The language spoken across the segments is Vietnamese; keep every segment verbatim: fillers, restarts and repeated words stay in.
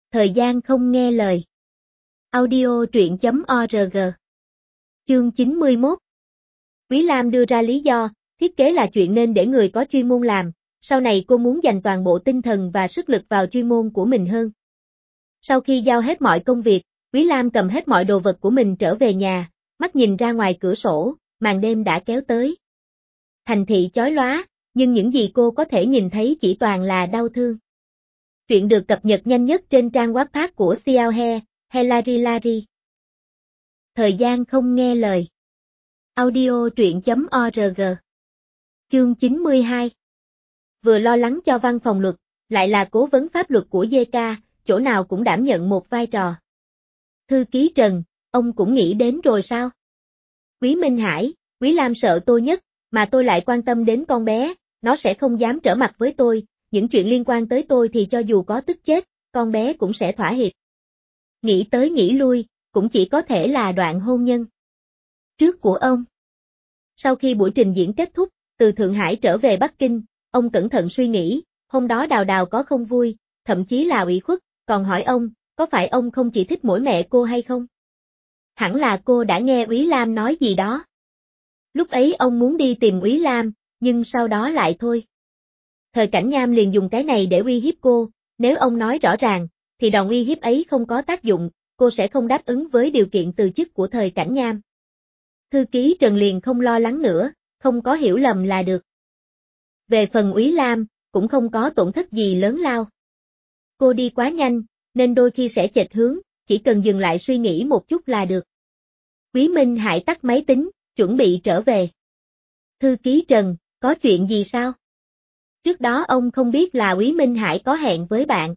Thời gian không nghe lời. Audio truyện chấm org. Chương chín mươi mốt. Quý Lam đưa ra lý do, thiết kế là chuyện nên để người có chuyên môn làm, sau này cô muốn dành toàn bộ tinh thần và sức lực vào chuyên môn của mình hơn. Sau khi giao hết mọi công việc, Quý Lam cầm hết mọi đồ vật của mình trở về nhà, mắt nhìn ra ngoài cửa sổ, màn đêm đã kéo tới. Thành thị chói lóa, nhưng những gì cô có thể nhìn thấy chỉ toàn là đau thương. Truyện được cập nhật nhanh nhất trên trang Wattpad của Xiao He, Helari Lari. Thời gian không nghe lời. Audio truyện chấm org. Chương chín mươi hai. Vừa lo lắng cho văn phòng luật, lại là cố vấn pháp luật của giê ca, chỗ nào cũng đảm nhận một vai trò. Thư ký Trần, ông cũng nghĩ đến rồi sao? Quý Minh Hải, Quý Lam sợ tôi nhất, mà tôi lại quan tâm đến con bé, nó sẽ không dám trở mặt với tôi, những chuyện liên quan tới tôi thì cho dù có tức chết, con bé cũng sẽ thỏa hiệp. Nghĩ tới nghĩ lui, cũng chỉ có thể là đoạn hôn nhân trước của ông. Sau khi buổi trình diễn kết thúc, từ Thượng Hải trở về Bắc Kinh, ông cẩn thận suy nghĩ, hôm đó Đào Đào có không vui, thậm chí là ủy khuất, còn hỏi ông, có phải ông không chỉ thích mỗi mẹ cô hay không? Hẳn là cô đã nghe Úy Lam nói gì đó. Lúc ấy ông muốn đi tìm Úy Lam, nhưng sau đó lại thôi. Thời Cảnh Nham liền dùng cái này để uy hiếp cô, nếu ông nói rõ ràng, thì đòn uy hiếp ấy không có tác dụng, cô sẽ không đáp ứng với điều kiện từ chức của Thời Cảnh Nham. Thư ký Trần liền không lo lắng nữa, không có hiểu lầm là được. Về phần Úy Lam, cũng không có tổn thất gì lớn lao. Cô đi quá nhanh, nên đôi khi sẽ chệch hướng, chỉ cần dừng lại suy nghĩ một chút là được. Quý Minh Hải tắt máy tính, chuẩn bị trở về. Thư ký Trần, có chuyện gì sao? Trước đó ông không biết là Quý Minh Hải có hẹn với bạn.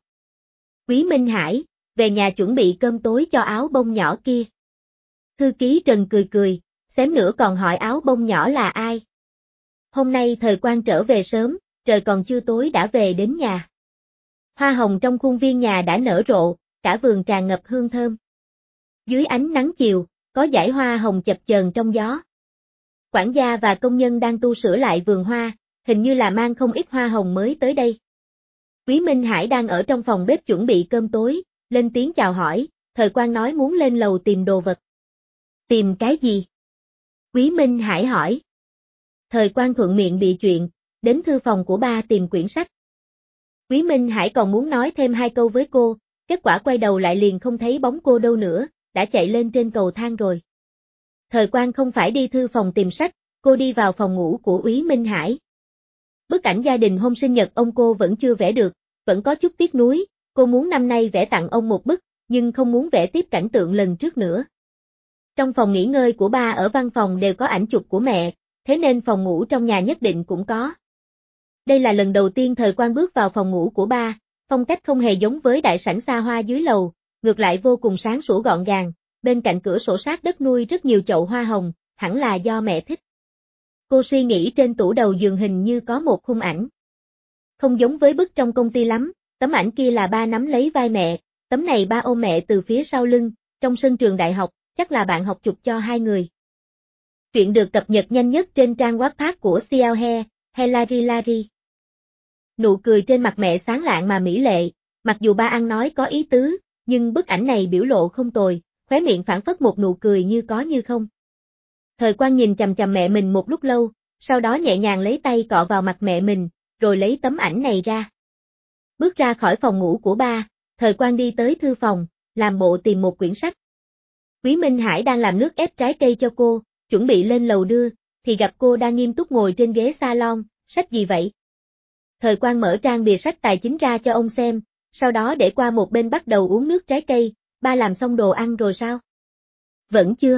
Quý Minh Hải, về nhà chuẩn bị cơm tối cho áo bông nhỏ kia. Thư ký Trần cười cười, xém nữa còn hỏi áo bông nhỏ là ai. Hôm nay Thời Quang trở về sớm, trời còn chưa tối đã về đến nhà. Hoa hồng trong khuôn viên nhà đã nở rộ, cả vườn tràn ngập hương thơm. Dưới ánh nắng chiều, có dải hoa hồng chập chờn trong gió. Quản gia và công nhân đang tu sửa lại vườn hoa, hình như là mang không ít hoa hồng mới tới đây. Quý Minh Hải đang ở trong phòng bếp chuẩn bị cơm tối, lên tiếng chào hỏi, Thời Quang nói muốn lên lầu tìm đồ vật. Tìm cái gì? Quý Minh Hải hỏi. Thời Quang thuận miệng bị chuyện, đến thư phòng của ba tìm quyển sách. Quý Minh Hải còn muốn nói thêm hai câu với cô, kết quả quay đầu lại liền không thấy bóng cô đâu nữa, đã chạy lên trên cầu thang rồi. Thời Quang không phải đi thư phòng tìm sách, cô đi vào phòng ngủ của Quý Minh Hải. Bức ảnh gia đình hôm sinh nhật ông cô vẫn chưa vẽ được, vẫn có chút tiếc nuối, cô muốn năm nay vẽ tặng ông một bức, nhưng không muốn vẽ tiếp cảnh tượng lần trước nữa. Trong phòng nghỉ ngơi của ba ở văn phòng đều có ảnh chụp của mẹ, thế nên phòng ngủ trong nhà nhất định cũng có. Đây là lần đầu tiên Thời Quang bước vào phòng ngủ của ba, phong cách không hề giống với đại sảnh xa hoa dưới lầu, ngược lại vô cùng sáng sủa gọn gàng, bên cạnh cửa sổ sát đất nuôi rất nhiều chậu hoa hồng, hẳn là do mẹ thích. Cô suy nghĩ trên tủ đầu giường hình như có một khung ảnh. Không giống với bức trong công ty lắm, tấm ảnh kia là ba nắm lấy vai mẹ, tấm này ba ôm mẹ từ phía sau lưng, trong sân trường đại học, chắc là bạn học chụp cho hai người. Truyện được cập nhật nhanh nhất trên trang Wattpad của Xiao He, Helari Lari. Nụ cười trên mặt mẹ sáng lạng mà mỹ lệ, mặc dù ba ăn nói có ý tứ, nhưng bức ảnh này biểu lộ không tồi, khóe miệng phảng phất một nụ cười như có như không. Thời Quang nhìn chằm chằm mẹ mình một lúc lâu, sau đó nhẹ nhàng lấy tay cọ vào mặt mẹ mình, rồi lấy tấm ảnh này ra. Bước ra khỏi phòng ngủ của ba, Thời Quang đi tới thư phòng, làm bộ tìm một quyển sách. Quý Minh Hải đang làm nước ép trái cây cho cô, chuẩn bị lên lầu đưa, thì gặp cô đang nghiêm túc ngồi trên ghế salon, sách gì vậy? Thời Quang mở trang bìa sách tài chính ra cho ông xem, sau đó để qua một bên bắt đầu uống nước trái cây, ba làm xong đồ ăn rồi sao? Vẫn chưa.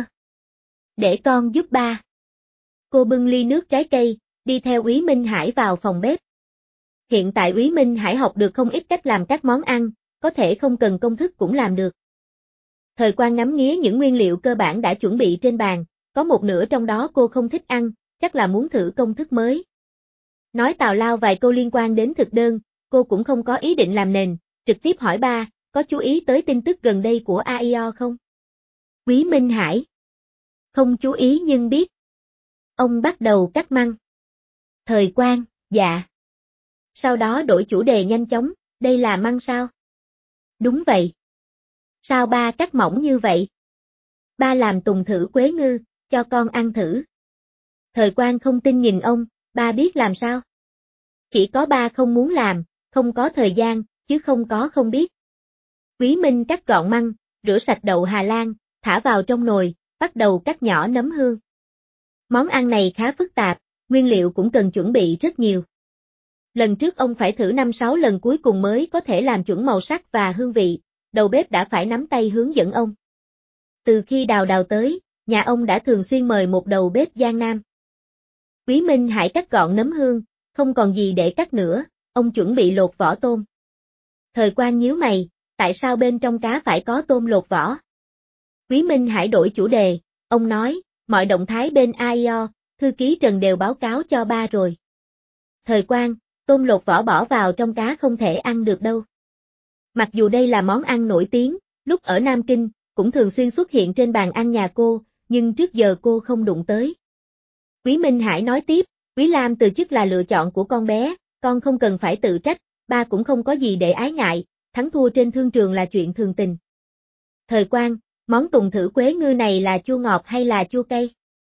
Để con giúp ba. Cô bưng ly nước trái cây, đi theo Úy Minh Hải vào phòng bếp. Hiện tại Úy Minh Hải học được không ít cách làm các món ăn, có thể không cần công thức cũng làm được. Thời Quang ngắm nghía những nguyên liệu cơ bản đã chuẩn bị trên bàn, có một nửa trong đó cô không thích ăn, chắc là muốn thử công thức mới. Nói tào lao vài câu liên quan đến thực đơn, cô cũng không có ý định làm nền, trực tiếp hỏi ba, có chú ý tới tin tức gần đây của a i o không? Quý Minh Hải. Không chú ý nhưng biết. Ông bắt đầu cắt măng. Thời Quang, dạ. Sau đó đổi chủ đề nhanh chóng, đây là măng sao? Đúng vậy. Sao ba cắt mỏng như vậy? Ba làm tùng thử quế ngư, cho con ăn thử. Thời Quang không tin nhìn ông, ba biết làm sao? Chỉ có ba không muốn làm, không có thời gian, chứ không có không biết. Quý Minh cắt gọn măng, rửa sạch đậu Hà Lan, thả vào trong nồi, bắt đầu cắt nhỏ nấm hương. Món ăn này khá phức tạp, nguyên liệu cũng cần chuẩn bị rất nhiều. Lần trước ông phải thử năm sáu lần cuối cùng mới có thể làm chuẩn màu sắc và hương vị, đầu bếp đã phải nắm tay hướng dẫn ông. Từ khi Đào Đào tới, nhà ông đã thường xuyên mời một đầu bếp Giang Nam. Quý Minh Hải cắt gọn nấm hương, không còn gì để cắt nữa, ông chuẩn bị lột vỏ tôm. Thời Quang nhíu mày, tại sao bên trong cá phải có tôm lột vỏ? Quý Minh Hải đổi chủ đề, ông nói, mọi động thái bên a i o, thư ký Trần đều báo cáo cho ba rồi. Thời Quang, tôm lột vỏ bỏ vào trong cá không thể ăn được đâu. Mặc dù đây là món ăn nổi tiếng, lúc ở Nam Kinh, cũng thường xuyên xuất hiện trên bàn ăn nhà cô, nhưng trước giờ cô không đụng tới. Quý Minh Hải nói tiếp, Quý Lam từ chức là lựa chọn của con bé, con không cần phải tự trách, ba cũng không có gì để ái ngại, thắng thua trên thương trường là chuyện thường tình. Thời Quang, món tùng thử quế ngư này là chua ngọt hay là chua cay?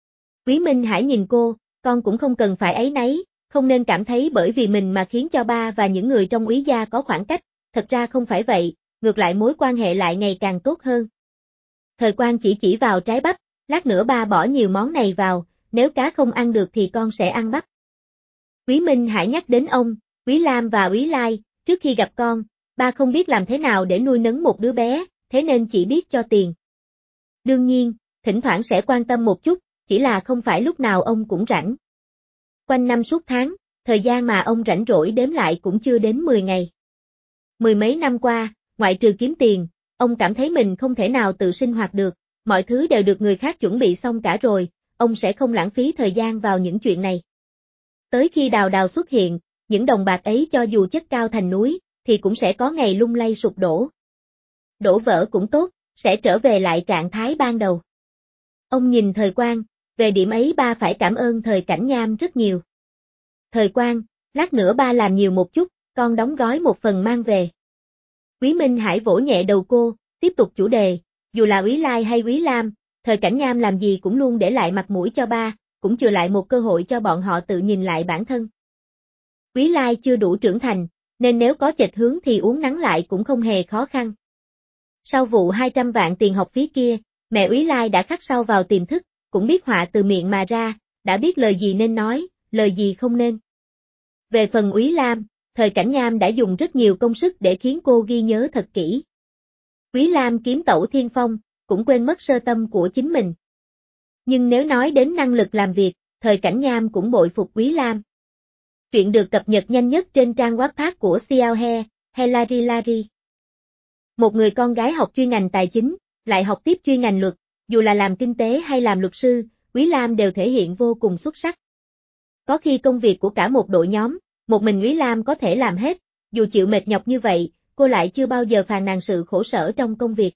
Quý Minh Hải nhìn cô, con cũng không cần phải áy náy, không nên cảm thấy bởi vì mình mà khiến cho ba và những người trong Úy gia có khoảng cách, thật ra không phải vậy, ngược lại mối quan hệ lại ngày càng tốt hơn. Thời Quang chỉ chỉ vào trái bắp, lát nữa ba bỏ nhiều món này vào, nếu cá không ăn được thì con sẽ ăn bắp. Quý Minh Hải nhắc đến ông, Quý Lam và Quý Lai, trước khi gặp con, ba không biết làm thế nào để nuôi nấng một đứa bé, thế nên chỉ biết cho tiền. Đương nhiên, thỉnh thoảng sẽ quan tâm một chút, chỉ là không phải lúc nào ông cũng rảnh. Quanh năm suốt tháng, thời gian mà ông rảnh rỗi đếm lại cũng chưa đến mười ngày. Mười mấy năm qua, ngoại trừ kiếm tiền, ông cảm thấy mình không thể nào tự sinh hoạt được, mọi thứ đều được người khác chuẩn bị xong cả rồi, ông sẽ không lãng phí thời gian vào những chuyện này. Tới khi Đào Đào xuất hiện, những đồng bạc ấy cho dù chất cao thành núi, thì cũng sẽ có ngày lung lay sụp đổ. Đổ vỡ cũng tốt, sẽ trở về lại trạng thái ban đầu. Ông nhìn Thời Quang, về điểm ấy ba phải cảm ơn Thời Cảnh Nham rất nhiều. Thời Quang, lát nữa ba làm nhiều một chút, con đóng gói một phần mang về. Quý Minh Hải vỗ nhẹ đầu cô, tiếp tục chủ đề, dù là Úy Lai hay Úy Lam, Thời Cảnh Nham làm gì cũng luôn để lại mặt mũi cho ba, cũng chừa lại một cơ hội cho bọn họ tự nhìn lại bản thân. Úy Lai chưa đủ trưởng thành, nên nếu có chệch hướng thì uốn nắn lại cũng không hề khó khăn. Sau vụ hai trăm vạn tiền học phí kia, mẹ Úy Lai đã khắc sâu vào tiềm thức, cũng biết họa từ miệng mà ra, đã biết lời gì nên nói, lời gì không nên. Về phần Úy Lam, Thời Cảnh Nham đã dùng rất nhiều công sức để khiến cô ghi nhớ thật kỹ. Úy Lam kiếm tẩu thiên phong, cũng quên mất sơ tâm của chính mình. Nhưng nếu nói đến năng lực làm việc, Thời Cảnh Nham cũng bội phục Úy Lam. Chuyện được cập nhật nhanh nhất trên trang Wattpad của Xiao He, Hilary Larry. Một người con gái học chuyên ngành tài chính, lại học tiếp chuyên ngành luật, dù là làm kinh tế hay làm luật sư, Úy Lam đều thể hiện vô cùng xuất sắc. Có khi công việc của cả một đội nhóm, một mình Úy Lam có thể làm hết, dù chịu mệt nhọc như vậy, cô lại chưa bao giờ phàn nàn sự khổ sở trong công việc.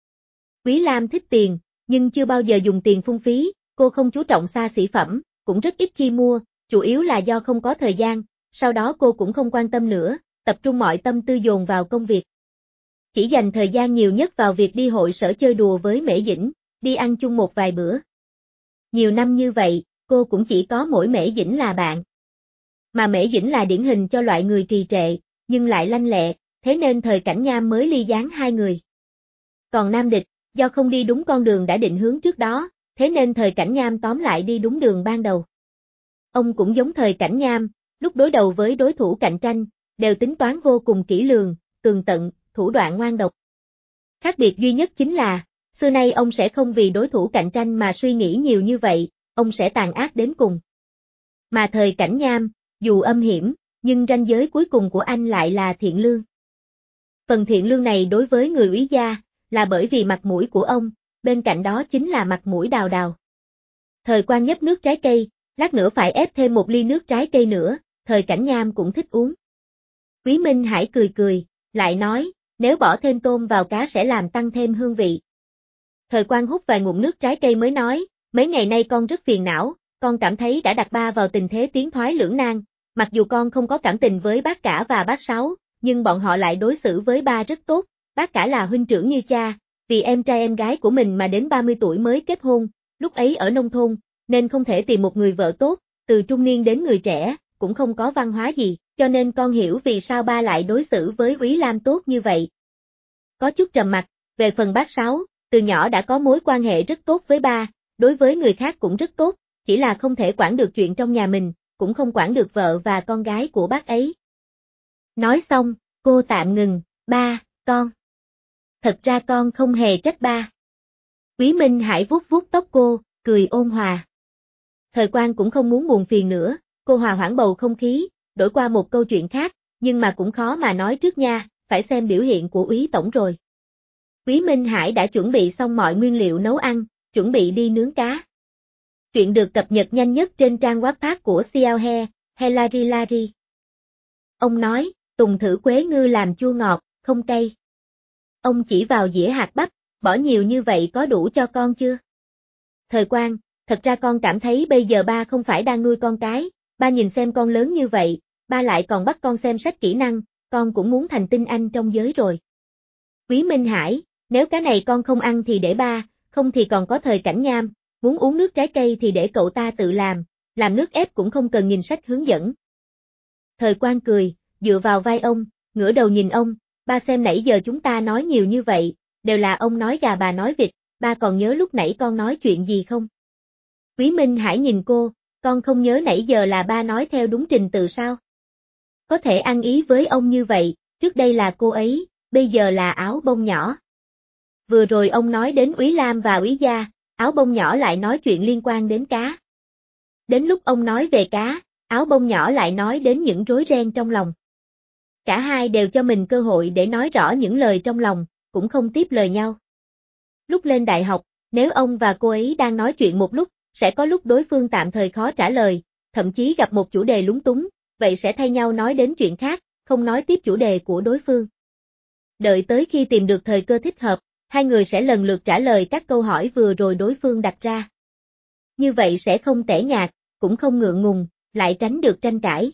Úy Lam thích tiền, nhưng chưa bao giờ dùng tiền phung phí, cô không chú trọng xa xỉ phẩm, cũng rất ít khi mua, chủ yếu là do không có thời gian, sau đó cô cũng không quan tâm nữa, tập trung mọi tâm tư dồn vào công việc. Chỉ dành thời gian nhiều nhất vào việc đi hội sở chơi đùa với Mễ Dĩnh, đi ăn chung một vài bữa. Nhiều năm như vậy, cô cũng chỉ có mỗi Mễ Dĩnh là bạn. Mà Mễ Dĩnh là điển hình cho loại người trì trệ, nhưng lại lanh lẹ, thế nên Thời Cảnh Nham mới ly gián hai người. Còn Nam Địch, do không đi đúng con đường đã định hướng trước đó, thế nên Thời Cảnh Nham tóm lại đi đúng đường ban đầu. Ông cũng giống Thời Cảnh Nham, lúc đối đầu với đối thủ cạnh tranh, đều tính toán vô cùng kỹ lường, tường tận, thủ đoạn ngoan độc. Khác biệt duy nhất chính là, xưa nay ông sẽ không vì đối thủ cạnh tranh mà suy nghĩ nhiều như vậy, ông sẽ tàn ác đến cùng. Mà Thời Cảnh Nham, dù âm hiểm, nhưng ranh giới cuối cùng của anh lại là thiện lương. Phần thiện lương này đối với người Úy gia, là bởi vì mặt mũi của ông, bên cạnh đó chính là mặt mũi Đào Đào. Thời Quang nhấp nước trái cây, lát nữa phải ép thêm một ly nước trái cây nữa, Thời Cảnh Nham cũng thích uống. Quý Minh Hải cười cười, lại nói, nếu bỏ thêm tôm vào cá sẽ làm tăng thêm hương vị. Thời Quang hút vài ngụm nước trái cây mới nói, mấy ngày nay con rất phiền não, con cảm thấy đã đặt ba vào tình thế tiến thoái lưỡng nan, mặc dù con không có cảm tình với bác cả và bác sáu, nhưng bọn họ lại đối xử với ba rất tốt, bác cả là huynh trưởng như cha, vì em trai em gái của mình mà đến ba mươi tuổi mới kết hôn, lúc ấy ở nông thôn, nên không thể tìm một người vợ tốt, từ trung niên đến người trẻ, cũng không có văn hóa gì, cho nên con hiểu vì sao ba lại đối xử với Úy Lam tốt như vậy. Có chút trầm mặc, về phần bác Sáu, từ nhỏ đã có mối quan hệ rất tốt với ba, đối với người khác cũng rất tốt, chỉ là không thể quản được chuyện trong nhà mình, cũng không quản được vợ và con gái của bác ấy. Nói xong, cô tạm ngừng, ba, con. Thật ra con không hề trách ba. Quý Minh Hải vuốt vuốt tóc cô, cười ôn hòa. Thời Quang cũng không muốn buồn phiền nữa, cô hòa hoãn bầu không khí, đổi qua một câu chuyện khác, nhưng mà cũng khó mà nói trước nha, phải xem biểu hiện của Úy tổng rồi. Quý Minh Hải đã chuẩn bị xong mọi nguyên liệu nấu ăn, chuẩn bị đi nướng cá. Chuyện được cập nhật nhanh nhất trên trang web của Xiao He, Helari Lari. Ông nói, Tùng thử quế ngư làm chua ngọt, không cay. Ông chỉ vào dĩa hạt bắp, bỏ nhiều như vậy có đủ cho con chưa? Thời Quang, thật ra con cảm thấy bây giờ ba không phải đang nuôi con cái, ba nhìn xem con lớn như vậy, ba lại còn bắt con xem sách kỹ năng, con cũng muốn thành tinh anh trong giới rồi. Quý Minh Hải, nếu cái này con không ăn thì để ba, không thì còn có Thời Cảnh Nham, muốn uống nước trái cây thì để cậu ta tự làm, làm nước ép cũng không cần nhìn sách hướng dẫn. Thời Quang cười, dựa vào vai ông, ngửa đầu nhìn ông, ba xem nãy giờ chúng ta nói nhiều như vậy, đều là ông nói gà bà nói vịt, ba còn nhớ lúc nãy con nói chuyện gì không? Quý Minh Hải nhìn cô, con không nhớ nãy giờ là ba nói theo đúng trình tự sao? Có thể ăn ý với ông như vậy, trước đây là cô ấy, bây giờ là áo bông nhỏ. Vừa rồi ông nói đến Úy Lam và Úy Gia, áo bông nhỏ lại nói chuyện liên quan đến cá. Đến lúc ông nói về cá, áo bông nhỏ lại nói đến những rối ren trong lòng. Cả hai đều cho mình cơ hội để nói rõ những lời trong lòng, cũng không tiếp lời nhau. Lúc lên đại học, nếu ông và cô ấy đang nói chuyện một lúc, sẽ có lúc đối phương tạm thời khó trả lời, thậm chí gặp một chủ đề lúng túng, vậy sẽ thay nhau nói đến chuyện khác, không nói tiếp chủ đề của đối phương. Đợi tới khi tìm được thời cơ thích hợp, hai người sẽ lần lượt trả lời các câu hỏi vừa rồi đối phương đặt ra. Như vậy sẽ không tẻ nhạt, cũng không ngượng ngùng, lại tránh được tranh cãi.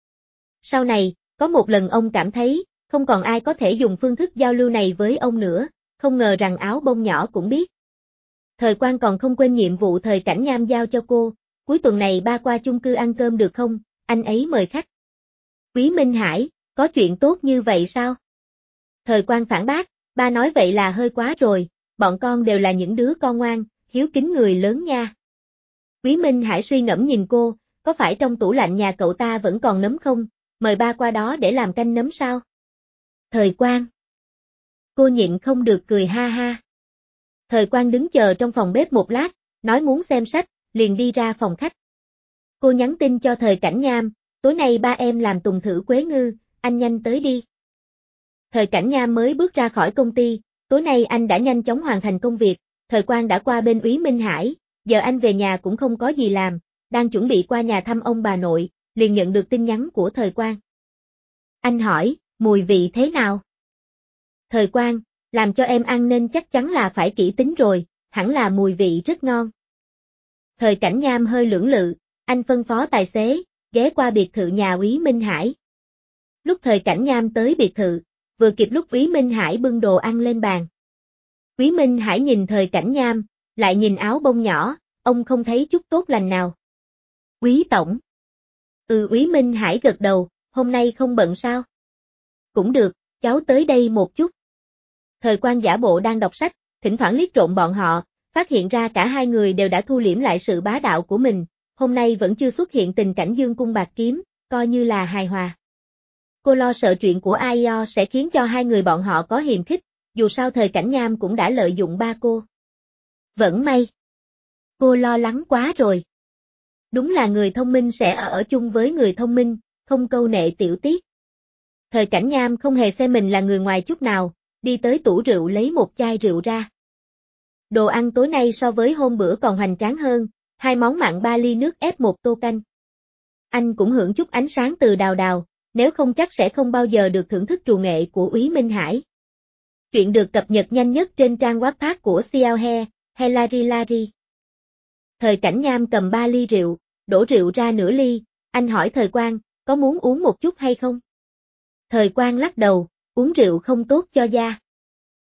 Sau này, có một lần ông cảm thấy, không còn ai có thể dùng phương thức giao lưu này với ông nữa, không ngờ rằng áo bông nhỏ cũng biết. Thời Quang còn không quên nhiệm vụ Thời Cảnh Nham giao cho cô, cuối tuần này ba qua chung cư ăn cơm được không, anh ấy mời khách. Quý Minh Hải, có chuyện tốt như vậy sao? Thời Quang phản bác, ba nói vậy là hơi quá rồi, bọn con đều là những đứa con ngoan, hiếu kính người lớn nha. Quý Minh Hải suy ngẫm nhìn cô, có phải trong tủ lạnh nhà cậu ta vẫn còn nấm không, mời ba qua đó để làm canh nấm sao? Thời Quang. Cô nhịn không được cười ha ha. Thời Quang đứng chờ trong phòng bếp một lát, nói muốn xem sách, liền đi ra phòng khách. Cô nhắn tin cho Thời Cảnh Nham, tối nay ba em làm Tùng thử quế ngư, anh nhanh tới đi. Thời Cảnh Nham mới bước ra khỏi công ty, tối nay anh đã nhanh chóng hoàn thành công việc, Thời Quang đã qua bên Úy Minh Hải, giờ anh về nhà cũng không có gì làm, đang chuẩn bị qua nhà thăm ông bà nội, liền nhận được tin nhắn của Thời Quang. Anh hỏi, mùi vị thế nào? Thời Quang, làm cho em ăn nên chắc chắn là phải kỹ tính rồi, hẳn là mùi vị rất ngon. Thời Cảnh Nham hơi lưỡng lự, anh phân phó tài xế, ghé qua biệt thự nhà Úy Minh Hải. Lúc Thời Cảnh Nham tới biệt thự, vừa kịp lúc Úy Minh Hải bưng đồ ăn lên bàn. Úy Minh Hải nhìn Thời Cảnh Nham, lại nhìn áo bông nhỏ, ông không thấy chút tốt lành nào. Úy tổng. Ừ, Úy Minh Hải gật đầu, hôm nay không bận sao? Cũng được, cháu tới đây một chút. Thời Quang giả bộ đang đọc sách, thỉnh thoảng liếc trộm bọn họ, phát hiện ra cả hai người đều đã thu liễm lại sự bá đạo của mình, hôm nay vẫn chưa xuất hiện tình cảnh dương cung bạc kiếm, coi như là hài hòa. Cô lo sợ chuyện của a i o sẽ khiến cho hai người bọn họ có hiềm khích, dù sao Thời Cảnh Nham cũng đã lợi dụng ba cô. Vẫn may. Cô lo lắng quá rồi. Đúng là người thông minh sẽ ở, ở chung với người thông minh, không câu nệ tiểu tiết. Thời Cảnh Nham không hề xem mình là người ngoài chút nào, đi tới tủ rượu lấy một chai rượu ra. Đồ ăn tối nay so với hôm bữa còn hoành tráng hơn, hai món mặn ba ly nước ép một tô canh. Anh cũng hưởng chút ánh sáng từ đào đào, nếu không chắc sẽ không bao giờ được thưởng thức trù nghệ của Úy Minh Hải. Chuyện được cập nhật nhanh nhất trên trang web của Xiao He, Helari Lari. Thời Cảnh Nham cầm ba ly rượu, đổ rượu ra nửa ly, anh hỏi Thời Quang, có muốn uống một chút hay không? Thời Quang lắc đầu, uống rượu không tốt cho da.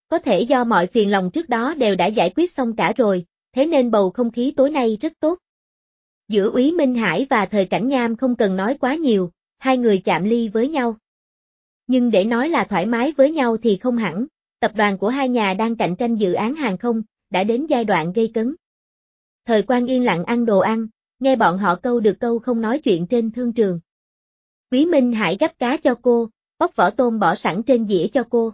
Có thể do mọi phiền lòng trước đó đều đã giải quyết xong cả rồi, thế nên bầu không khí tối nay rất tốt. Giữa Úy Minh Hải và Thời Cảnh Nham không cần nói quá nhiều, hai người chạm ly với nhau. Nhưng để nói là thoải mái với nhau thì không hẳn, tập đoàn của hai nhà đang cạnh tranh dự án hàng không, đã đến giai đoạn gây cấn. Thời Quang yên lặng ăn đồ ăn, nghe bọn họ câu được câu không nói chuyện trên thương trường. Úy Minh Hải gắp cá cho cô, bóc vỏ tôm bỏ sẵn trên dĩa cho cô.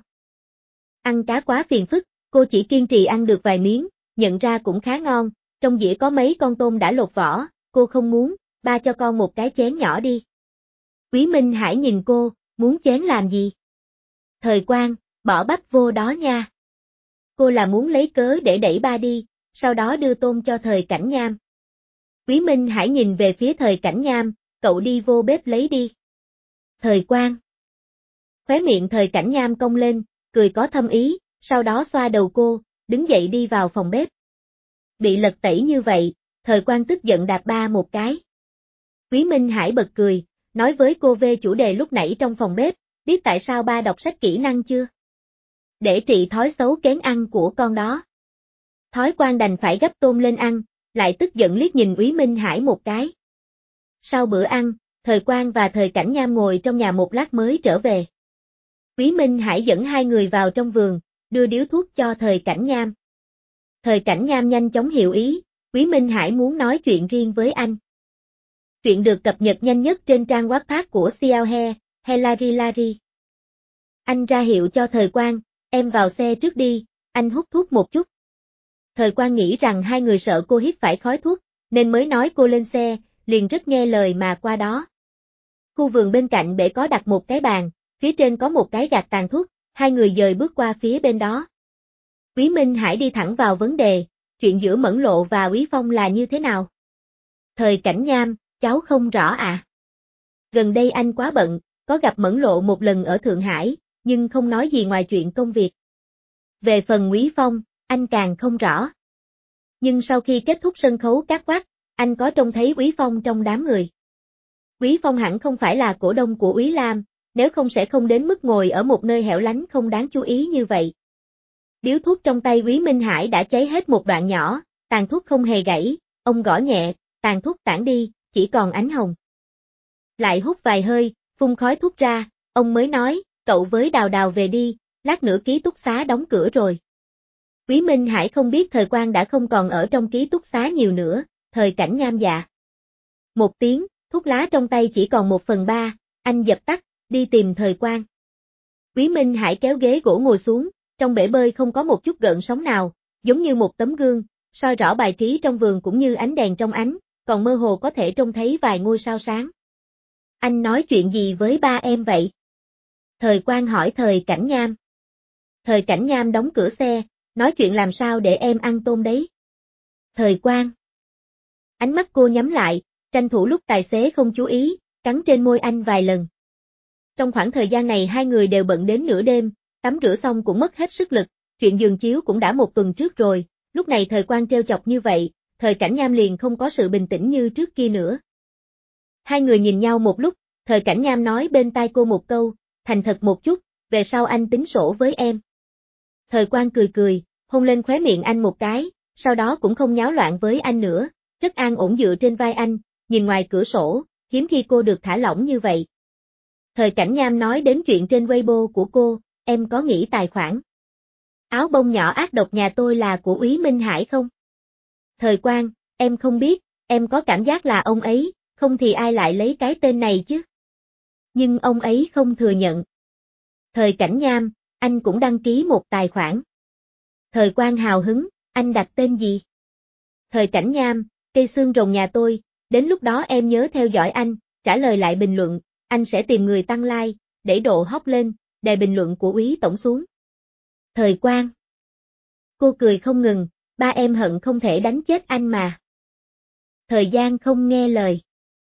Ăn cá quá phiền phức, cô chỉ kiên trì ăn được vài miếng, nhận ra cũng khá ngon, trong dĩa có mấy con tôm đã lột vỏ, cô không muốn, ba cho con một cái chén nhỏ đi. Úy Minh Hải nhìn cô, muốn chén làm gì? Thời Quang, bỏ bắp vô đó nha. Cô là muốn lấy cớ để đẩy ba đi, sau đó đưa tôm cho Thời Cảnh Nham. Úy Minh Hải nhìn về phía Thời Cảnh Nham, cậu đi vô bếp lấy đi. Thời Quang. Khóe miệng Thời Cảnh Nham cong lên, cười có thâm ý, sau đó xoa đầu cô, đứng dậy đi vào phòng bếp. Bị lật tẩy như vậy, Thời Quang tức giận đạp ba một cái. Úy Minh Hải bật cười, nói với cô về chủ đề lúc nãy trong phòng bếp, biết tại sao ba đọc sách kỹ năng chưa? Để trị thói xấu kén ăn của con đó. Thói Quang đành phải gấp tôm lên ăn, lại tức giận liếc nhìn Úy Minh Hải một cái. Sau bữa ăn, Thời Quang và Thời Cảnh Nham ngồi trong nhà một lát mới trở về. Úy Minh Hải dẫn hai người vào trong vườn, đưa điếu thuốc cho Thời Cảnh Nham. Thời Cảnh Nham nhanh chóng hiểu ý, Úy Minh Hải muốn nói chuyện riêng với anh. Chuyện được cập nhật nhanh nhất trên trang Wattpad của Xiaohe, Helari Lari. Anh ra hiệu cho Thời Quang, em vào xe trước đi, anh hút thuốc một chút. Thời Quang nghĩ rằng hai người sợ cô hít phải khói thuốc, nên mới nói cô lên xe, liền rất nghe lời mà qua đó. Khu vườn bên cạnh bể có đặt một cái bàn, phía trên có một cái gạt tàn thuốc, hai người dời bước qua phía bên đó. Úy Minh Hải đi thẳng vào vấn đề, chuyện giữa Mẫn Lộ và Úy Phong là như thế nào? Thời Cảnh Nham, cháu không rõ à? Gần đây anh quá bận, có gặp Mẫn Lộ một lần ở Thượng Hải, nhưng không nói gì ngoài chuyện công việc. Về phần Úy Phong, anh càng không rõ. Nhưng sau khi kết thúc sân khấu cát quát, anh có trông thấy Úy Phong trong đám người. Úy Phong hẳn không phải là cổ đông của Úy Lam, nếu không sẽ không đến mức ngồi ở một nơi hẻo lánh không đáng chú ý như vậy. Điếu thuốc trong tay Úy Minh Hải đã cháy hết một đoạn nhỏ, tàn thuốc không hề gãy, ông gõ nhẹ, tàn thuốc tản đi, chỉ còn ánh hồng. Lại hút vài hơi, phun khói thuốc ra, ông mới nói, cậu với Đào Đào về đi, lát nữa ký túc xá đóng cửa rồi. Úy Minh Hải không biết Thời Quang đã không còn ở trong ký túc xá nhiều nữa, Thời Cảnh Nham dạ. Một tiếng, thuốc lá trong tay chỉ còn một phần ba, anh dập tắt, đi tìm Thời Quang. Úy Minh Hải kéo ghế gỗ ngồi xuống, trong bể bơi không có một chút gợn sóng nào, giống như một tấm gương, soi rõ bài trí trong vườn cũng như ánh đèn trong ánh, còn mơ hồ có thể trông thấy vài ngôi sao sáng. Anh nói chuyện gì với ba em vậy? Thời Quang hỏi Thời Cảnh Nham. Thời Cảnh Nham đóng cửa xe, nói chuyện làm sao để em ăn tôm đấy. Thời Quang. Ánh mắt cô nhắm lại, tranh thủ lúc tài xế không chú ý, cắn trên môi anh vài lần. Trong khoảng thời gian này hai người đều bận đến nửa đêm, tắm rửa xong cũng mất hết sức lực, chuyện giường chiếu cũng đã một tuần trước rồi, lúc này Thời Quang trêu chọc như vậy, Thời Cảnh Nham liền không có sự bình tĩnh như trước kia nữa. Hai người nhìn nhau một lúc, Thời Cảnh Nham nói bên tai cô một câu, thành thật một chút, về sau anh tính sổ với em. Thời Quang cười cười, hôn lên khóe miệng anh một cái, sau đó cũng không nháo loạn với anh nữa, rất an ổn dựa trên vai anh, nhìn ngoài cửa sổ, hiếm khi cô được thả lỏng như vậy. Thời Cảnh Nham nói đến chuyện trên Weibo của cô, em có nghĩ tài khoản áo bông nhỏ ác độc nhà tôi là của Úy Minh Hải không? Thời Quang, em không biết, em có cảm giác là ông ấy, không thì ai lại lấy cái tên này chứ? Nhưng ông ấy không thừa nhận. Thời Cảnh Nham, anh cũng đăng ký một tài khoản. Thời Quang hào hứng, anh đặt tên gì? Thời Cảnh Nham, cây xương rồng nhà tôi, đến lúc đó em nhớ theo dõi anh, trả lời lại bình luận, anh sẽ tìm người tăng like, để độ hot lên, đè bình luận của Úy tổng xuống. Thời Quang. Cô cười không ngừng, ba em hận không thể đánh chết anh mà. Thời gian không nghe lời.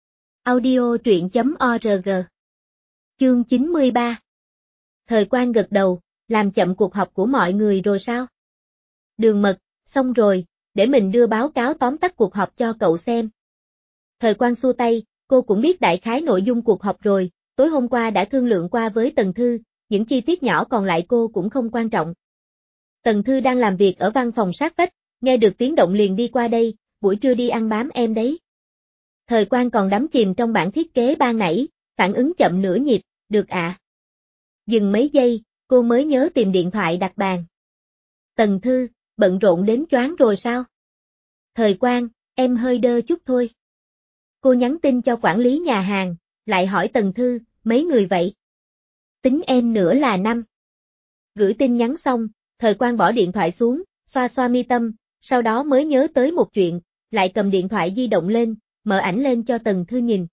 Audio truyện chấm org. Chương chín mươi ba. Thời Quang gật đầu, làm chậm cuộc họp của mọi người rồi sao? Đường Mật, xong rồi, để mình đưa báo cáo tóm tắt cuộc họp cho cậu xem. Thời Quang xua tay, cô cũng biết đại khái nội dung cuộc họp rồi, tối hôm qua đã thương lượng qua với Tần Thư, những chi tiết nhỏ còn lại cô cũng không quan trọng. Tần Thư đang làm việc ở văn phòng sát vách, nghe được tiếng động liền đi qua đây, buổi trưa đi ăn bám em đấy. Thời Quang còn đắm chìm trong bản thiết kế ban nãy, phản ứng chậm nửa nhịp, được ạ. À. Dừng mấy giây, cô mới nhớ tìm điện thoại đặt bàn. Tần Thư, bận rộn đến choáng rồi sao? Thời Quang, em hơi đơ chút thôi. Cô nhắn tin cho quản lý nhà hàng, lại hỏi Tần Thư, mấy người vậy? Tính em nữa là năm. Gửi tin nhắn xong, Thời Quang bỏ điện thoại xuống, xoa xoa mi tâm, sau đó mới nhớ tới một chuyện, lại cầm điện thoại di động lên, mở ảnh lên cho Tần Thư nhìn.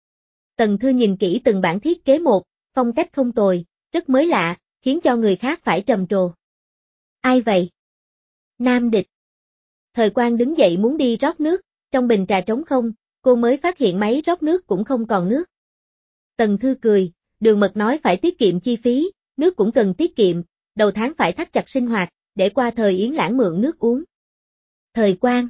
Tần Thư nhìn kỹ từng bản thiết kế một, phong cách không tồi, rất mới lạ, khiến cho người khác phải trầm trồ. Ai vậy? Nam Địch. Thời Quang đứng dậy muốn đi rót nước, trong bình trà trống không, cô mới phát hiện máy rót nước cũng không còn nước. Tần Thư cười, Đường Mật nói phải tiết kiệm chi phí, nước cũng cần tiết kiệm, đầu tháng phải thắt chặt sinh hoạt, để qua thời Yến Lãng mượn nước uống. Thời Quang.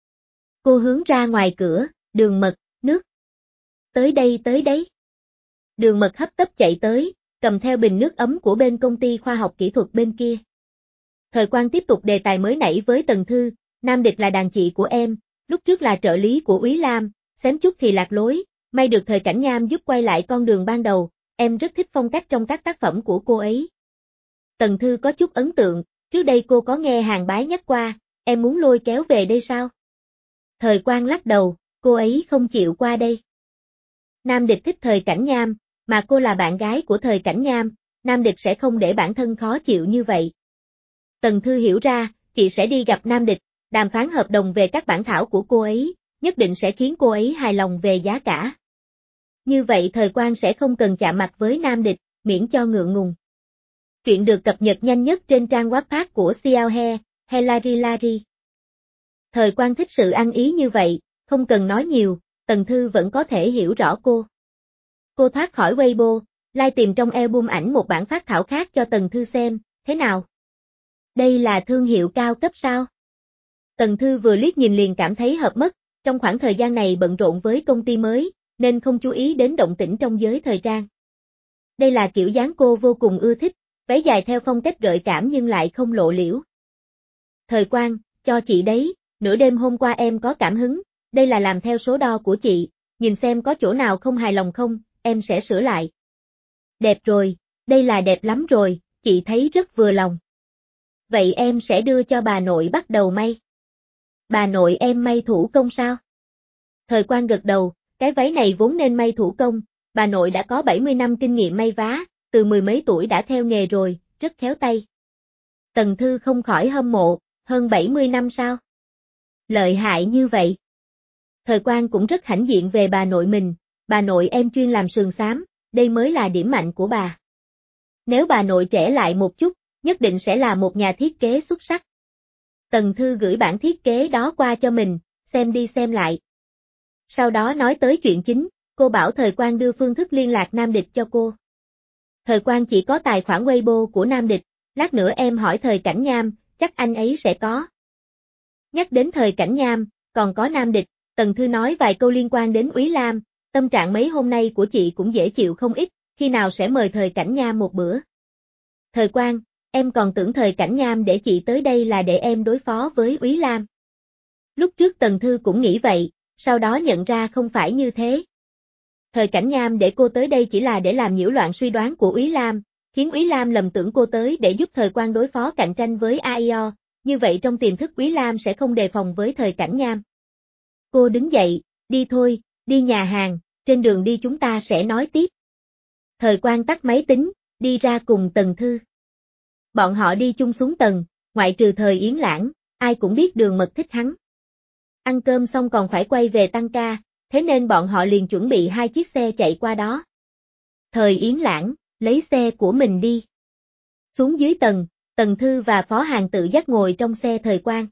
Cô hướng ra ngoài cửa, Đường Mật, nước. Tới đây tới đấy. Đường Mật hấp tấp chạy tới, cầm theo bình nước ấm của bên công ty khoa học kỹ thuật bên kia. Thời Quang tiếp tục đề tài mới nãy với Tần Thư, Nam Địch là đàn chị của em, lúc trước là trợ lý của Úy Lam, xém chút thì lạc lối, may được Thời Cảnh Nham giúp quay lại con đường ban đầu, em rất thích phong cách trong các tác phẩm của cô ấy. Tần Thư có chút ấn tượng, trước đây cô có nghe Hàng Bái nhắc qua, em muốn lôi kéo về đây sao? Thời Quang lắc đầu, cô ấy không chịu qua đây. Nam Địch thích Thời Cảnh Nham, mà cô là bạn gái của Thời Cảnh Nham, Nam Địch sẽ không để bản thân khó chịu như vậy. Tần Thư hiểu ra, chị sẽ đi gặp Nam Địch, đàm phán hợp đồng về các bản thảo của cô ấy, nhất định sẽ khiến cô ấy hài lòng về giá cả. Như vậy Thời Quang sẽ không cần chạm mặt với Nam Địch, miễn cho ngượng ngùng. Truyện được cập nhật nhanh nhất trên trang Wattpad của Xiao He, Helari Lari. Thời Quang thích sự ăn ý như vậy, không cần nói nhiều, Tần Thư vẫn có thể hiểu rõ cô. Cô thoát khỏi Weibo, lai tìm trong album ảnh một bản phác thảo khác cho Tần Thư xem, thế nào? Đây là thương hiệu cao cấp sao? Tần Thư vừa liếc nhìn liền cảm thấy hợp mất, trong khoảng thời gian này bận rộn với công ty mới, nên không chú ý đến động tĩnh trong giới thời trang. Đây là kiểu dáng cô vô cùng ưa thích, váy dài theo phong cách gợi cảm nhưng lại không lộ liễu. Thời Quang, cho chị đấy, nửa đêm hôm qua em có cảm hứng, đây là làm theo số đo của chị, nhìn xem có chỗ nào không hài lòng không, em sẽ sửa lại. Đẹp rồi, đây là đẹp lắm rồi, chị thấy rất vừa lòng. Vậy em sẽ đưa cho bà nội bắt đầu may. Bà nội em may thủ công sao? Thời Quang gật đầu, cái váy này vốn nên may thủ công, bà nội đã có bảy mươi năm kinh nghiệm may vá, từ mười mấy tuổi đã theo nghề rồi, rất khéo tay. Tần Thư không khỏi hâm mộ, hơn bảy mươi năm sao? Lợi hại như vậy. Thời Quang cũng rất hãnh diện về bà nội mình, bà nội em chuyên làm sườn xám, đây mới là điểm mạnh của bà. Nếu bà nội trẻ lại một chút, nhất định sẽ là một nhà thiết kế xuất sắc. Tần Thư gửi bản thiết kế đó qua cho mình, xem đi xem lại. Sau đó nói tới chuyện chính, cô bảo Thời Quang đưa phương thức liên lạc Nam Địch cho cô. Thời Quang chỉ có tài khoản Weibo của Nam Địch, lát nữa em hỏi Thời Cảnh Nham, chắc anh ấy sẽ có. Nhắc đến Thời Cảnh Nham, còn có Nam Địch, Tần Thư nói vài câu liên quan đến Úy Lam, tâm trạng mấy hôm nay của chị cũng dễ chịu không ít, khi nào sẽ mời Thời Cảnh Nham một bữa. Thời Quang, em còn tưởng Thời Cảnh Nham để chị tới đây là để em đối phó với Úy Lam. Lúc trước Tần Thư cũng nghĩ vậy, sau đó nhận ra không phải như thế. Thời Cảnh Nham để cô tới đây chỉ là để làm nhiễu loạn suy đoán của Úy Lam, khiến Úy Lam lầm tưởng cô tới để giúp Thời Quang đối phó cạnh tranh với a i o, như vậy trong tiềm thức Úy Lam sẽ không đề phòng với Thời Cảnh Nham. Cô đứng dậy, đi thôi, đi nhà hàng, trên đường đi chúng ta sẽ nói tiếp. Thời Quang tắt máy tính, đi ra cùng Tần Thư. Bọn họ đi chung xuống tầng, ngoại trừ Thời Yến Lãng, ai cũng biết Đường Mật thích hắn. Ăn cơm xong còn phải quay về tăng ca, thế nên bọn họ liền chuẩn bị hai chiếc xe chạy qua đó. Thời Yến Lãng, lấy xe của mình đi. Xuống dưới tầng, Tần Thư và Phó Hàn tự dắt ngồi trong xe Thời Quang.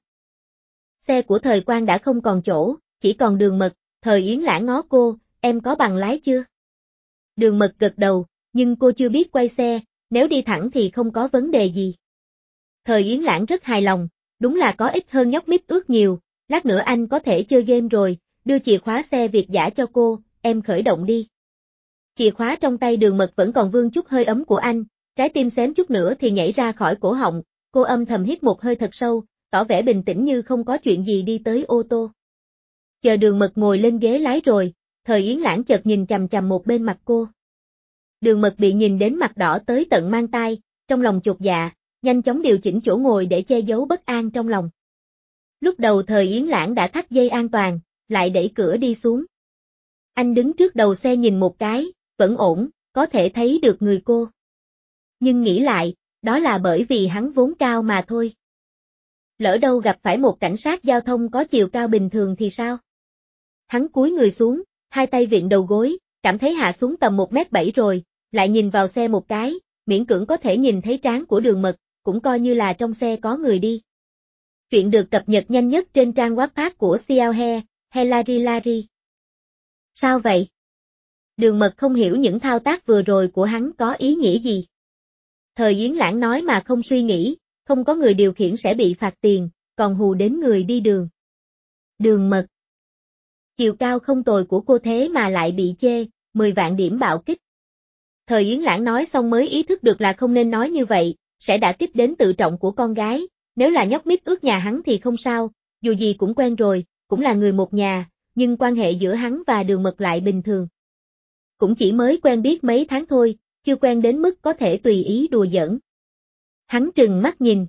Xe của Thời Quang đã không còn chỗ, chỉ còn Đường Mật, Thời Yến Lãng ngó cô, em có bằng lái chưa? Đường Mật gật đầu, nhưng cô chưa biết quay xe, nếu đi thẳng thì không có vấn đề gì. Thời Yến Lãng rất hài lòng, đúng là có ích hơn nhóc mít ướt nhiều, lát nữa anh có thể chơi game rồi, đưa chìa khóa xe Việt giả cho cô, em khởi động đi. Chìa khóa trong tay Đường Mật vẫn còn vương chút hơi ấm của anh, trái tim xém chút nữa thì nhảy ra khỏi cổ họng, cô âm thầm hít một hơi thật sâu, tỏ vẻ bình tĩnh như không có chuyện gì đi tới ô tô. Chờ Đường Mật ngồi lên ghế lái rồi, Thời Yến Lãng chợt nhìn chằm chằm một bên mặt cô. Đường Mật bị nhìn đến mặt đỏ tới tận mang tai, trong lòng chột dạ, nhanh chóng điều chỉnh chỗ ngồi để che giấu bất an trong lòng. Lúc đầu Thời Yến Lãng đã thắt dây an toàn, lại đẩy cửa đi xuống. Anh đứng trước đầu xe nhìn một cái, vẫn ổn, có thể thấy được người cô. Nhưng nghĩ lại, đó là bởi vì hắn vốn cao mà thôi. Lỡ đâu gặp phải một cảnh sát giao thông có chiều cao bình thường thì sao? Hắn cúi người xuống, hai tay viện đầu gối, cảm thấy hạ xuống tầm một mét bảy rồi, lại nhìn vào xe một cái, miễn cưỡng có thể nhìn thấy trán của Đường Mật, cũng coi như là trong xe có người đi. Chuyện được cập nhật nhanh nhất trên trang web của Xiao He, Helari Lari. Sao vậy? Đường Mật không hiểu những thao tác vừa rồi của hắn có ý nghĩa gì. Thời Yến Lãng nói mà không suy nghĩ, không có người điều khiển sẽ bị phạt tiền, còn hù đến người đi đường. Đường Mật. Chiều cao không tồi của cô thế mà lại bị chê, mười vạn điểm bạo kích. Thời Yến Lãng nói xong mới ý thức được là không nên nói như vậy, sẽ đã tiếp đến tự trọng của con gái, nếu là nhóc mít ướt nhà hắn thì không sao, dù gì cũng quen rồi, cũng là người một nhà, nhưng quan hệ giữa hắn và Đường Mật lại bình thường. Cũng chỉ mới quen biết mấy tháng thôi, chưa quen đến mức có thể tùy ý đùa giỡn. Hắn trừng mắt nhìn.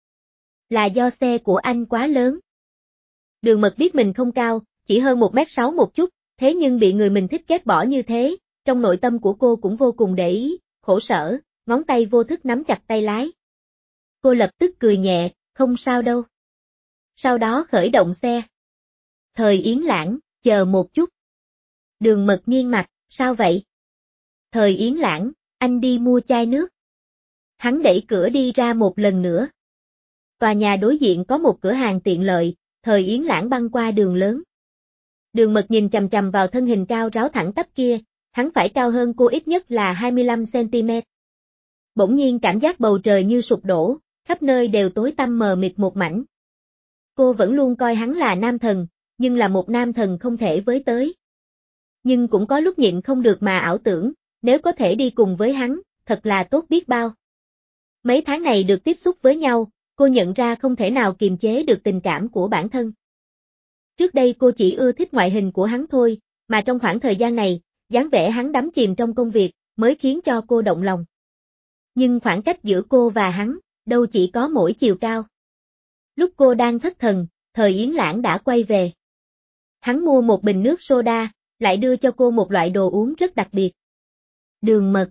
Là do xe của anh quá lớn. Đường Mật biết mình không cao, chỉ hơn một mét sáu một chút, thế nhưng bị người mình thích ghét bỏ như thế, trong nội tâm của cô cũng vô cùng để ý, khổ sở, ngón tay vô thức nắm chặt tay lái. Cô lập tức cười nhẹ, không sao đâu. Sau đó khởi động xe. Thời Yến Lãng, chờ một chút. Đường Mật nghiêng mặt, sao vậy? Thời Yến Lãng, anh đi mua chai nước. Hắn đẩy cửa đi ra một lần nữa. Tòa nhà đối diện có một cửa hàng tiện lợi, Thời Yến Lãng băng qua đường lớn. Đường Mật nhìn chằm chằm vào thân hình cao ráo thẳng tắp kia, hắn phải cao hơn cô ít nhất là hai mươi lăm xăng ti mét. Bỗng nhiên cảm giác bầu trời như sụp đổ, khắp nơi đều tối tăm mờ mịt một mảnh. Cô vẫn luôn coi hắn là nam thần, nhưng là một nam thần không thể với tới. Nhưng cũng có lúc nhịn không được mà ảo tưởng, nếu có thể đi cùng với hắn, thật là tốt biết bao. Mấy tháng này được tiếp xúc với nhau, cô nhận ra không thể nào kiềm chế được tình cảm của bản thân. Trước đây cô chỉ ưa thích ngoại hình của hắn thôi, mà trong khoảng thời gian này, dáng vẻ hắn đắm chìm trong công việc, mới khiến cho cô động lòng. Nhưng khoảng cách giữa cô và hắn, đâu chỉ có mỗi chiều cao. Lúc cô đang thất thần, Thời Yến Lãng đã quay về. Hắn mua một bình nước soda, lại đưa cho cô một loại đồ uống rất đặc biệt. Đường Mật.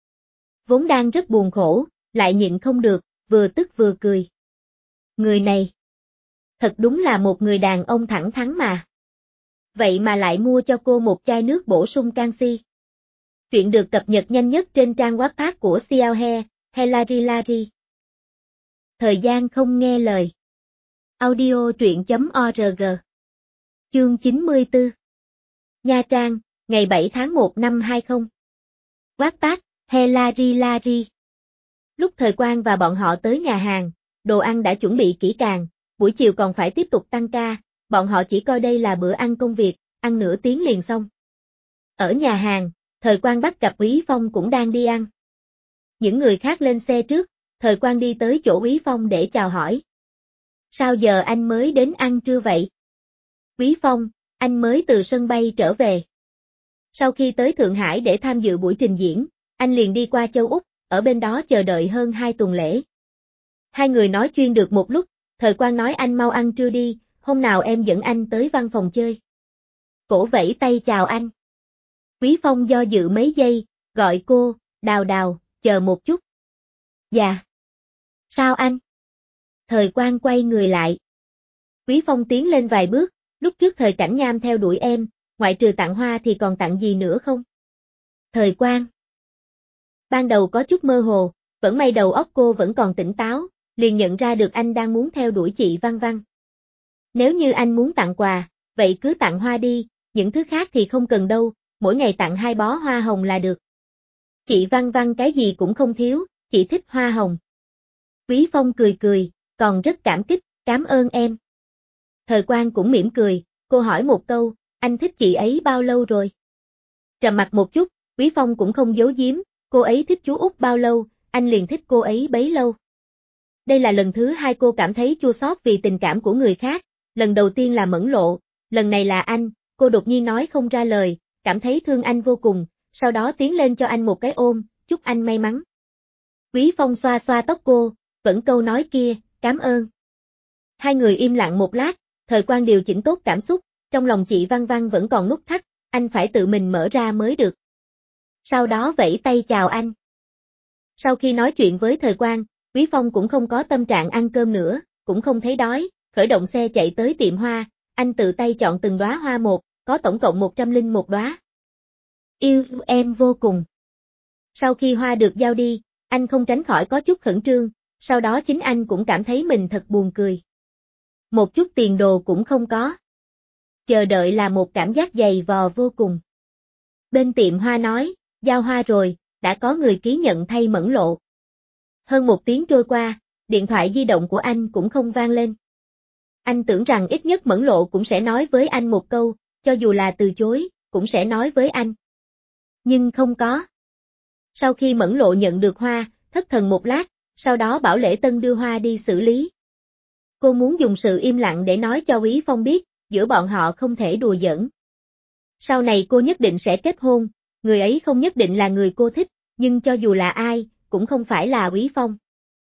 Vốn đang rất buồn khổ, lại nhịn không được, vừa tức vừa cười. Người này. Thật đúng là một người đàn ông thẳng thắn mà. Vậy mà lại mua cho cô một chai nước bổ sung canxi. Chuyện được cập nhật nhanh nhất trên trang web của Xiao He, Helari Lari. Thời gian không nghe lời. Audio truyện chấm org. Chương chín mươi tư. Nha Trang, ngày bảy tháng một năm hai không. Wattpad, Helari Lari. Lúc Thời Quang và bọn họ tới nhà hàng, đồ ăn đã chuẩn bị kỹ càng, buổi chiều còn phải tiếp tục tăng ca, bọn họ chỉ coi đây là bữa ăn công việc, ăn nửa tiếng liền xong. Ở nhà hàng, Thời Quang bắt gặp Úy Phong cũng đang đi ăn. Những người khác lên xe trước, Thời Quang đi tới chỗ Úy Phong để chào hỏi. Sao giờ anh mới đến ăn trưa vậy? Úy Phong, anh mới từ sân bay trở về. Sau khi tới Thượng Hải để tham dự buổi trình diễn, anh liền đi qua châu Úc, ở bên đó chờ đợi hơn hai tuần lễ. Hai người nói chuyên được một lúc, Thời Quang nói anh mau ăn trưa đi, hôm nào em dẫn anh tới văn phòng chơi. Cổ vẫy tay chào anh. Úy Phong do dự mấy giây, gọi cô, Đào Đào, chờ một chút. Dạ. Sao anh? Thời Quang quay người lại. Úy Phong tiến lên vài bước, lúc trước Thời Cảnh Nham theo đuổi em, ngoại trừ tặng hoa thì còn tặng gì nữa không? Thời Quang. Ban đầu có chút mơ hồ, vẫn may đầu óc cô vẫn còn tỉnh táo, liền nhận ra được anh đang muốn theo đuổi chị Văn Văn. Nếu như anh muốn tặng quà, vậy cứ tặng hoa đi, những thứ khác thì không cần đâu, mỗi ngày tặng hai bó hoa hồng là được. Chị Văn Văn cái gì cũng không thiếu, chỉ thích hoa hồng. Úy Phong cười cười, còn rất cảm kích, cảm ơn em. Thời Quang cũng mỉm cười, cô hỏi một câu, anh thích chị ấy bao lâu rồi? Trầm mặt một chút, Úy Phong cũng không giấu giếm, cô ấy thích chú Út bao lâu, anh liền thích cô ấy bấy lâu. Đây là lần thứ hai cô cảm thấy chua xót vì tình cảm của người khác, lần đầu tiên là Mẫn Lộ, lần này là anh, cô đột nhiên nói không ra lời, cảm thấy thương anh vô cùng, sau đó tiến lên cho anh một cái ôm, chúc anh may mắn. Quý Phong xoa xoa tóc cô, vẫn câu nói kia, cảm ơn. Hai người im lặng một lát, Thời Quang điều chỉnh tốt cảm xúc, trong lòng chị Văn Văn vẫn còn nút thắt, anh phải tự mình mở ra mới được. Sau đó vẫy tay chào anh. Sau khi nói chuyện với Thời Quang, Quý Phong cũng không có tâm trạng ăn cơm nữa, cũng không thấy đói, khởi động xe chạy tới tiệm hoa, anh tự tay chọn từng đóa hoa một, có tổng cộng một trăm lẻ một đóa. Yêu em vô cùng. Sau khi hoa được giao đi, anh không tránh khỏi có chút khẩn trương, sau đó chính anh cũng cảm thấy mình thật buồn cười. Một chút tiền đồ cũng không có. Chờ đợi là một cảm giác dày vò vô cùng. Bên tiệm hoa nói, giao hoa rồi, đã có người ký nhận thay Mẫn Lộ. Hơn một tiếng trôi qua, điện thoại di động của anh cũng không vang lên. Anh tưởng rằng ít nhất Mẫn Lộ cũng sẽ nói với anh một câu, cho dù là từ chối, cũng sẽ nói với anh. Nhưng không có. Sau khi Mẫn Lộ nhận được hoa, thất thần một lát, sau đó bảo Lễ Tân đưa hoa đi xử lý. Cô muốn dùng sự im lặng để nói cho Quý Phong biết, giữa bọn họ không thể đùa giỡn. Sau này cô nhất định sẽ kết hôn, người ấy không nhất định là người cô thích, nhưng cho dù là ai, cũng không phải là Quý Phong.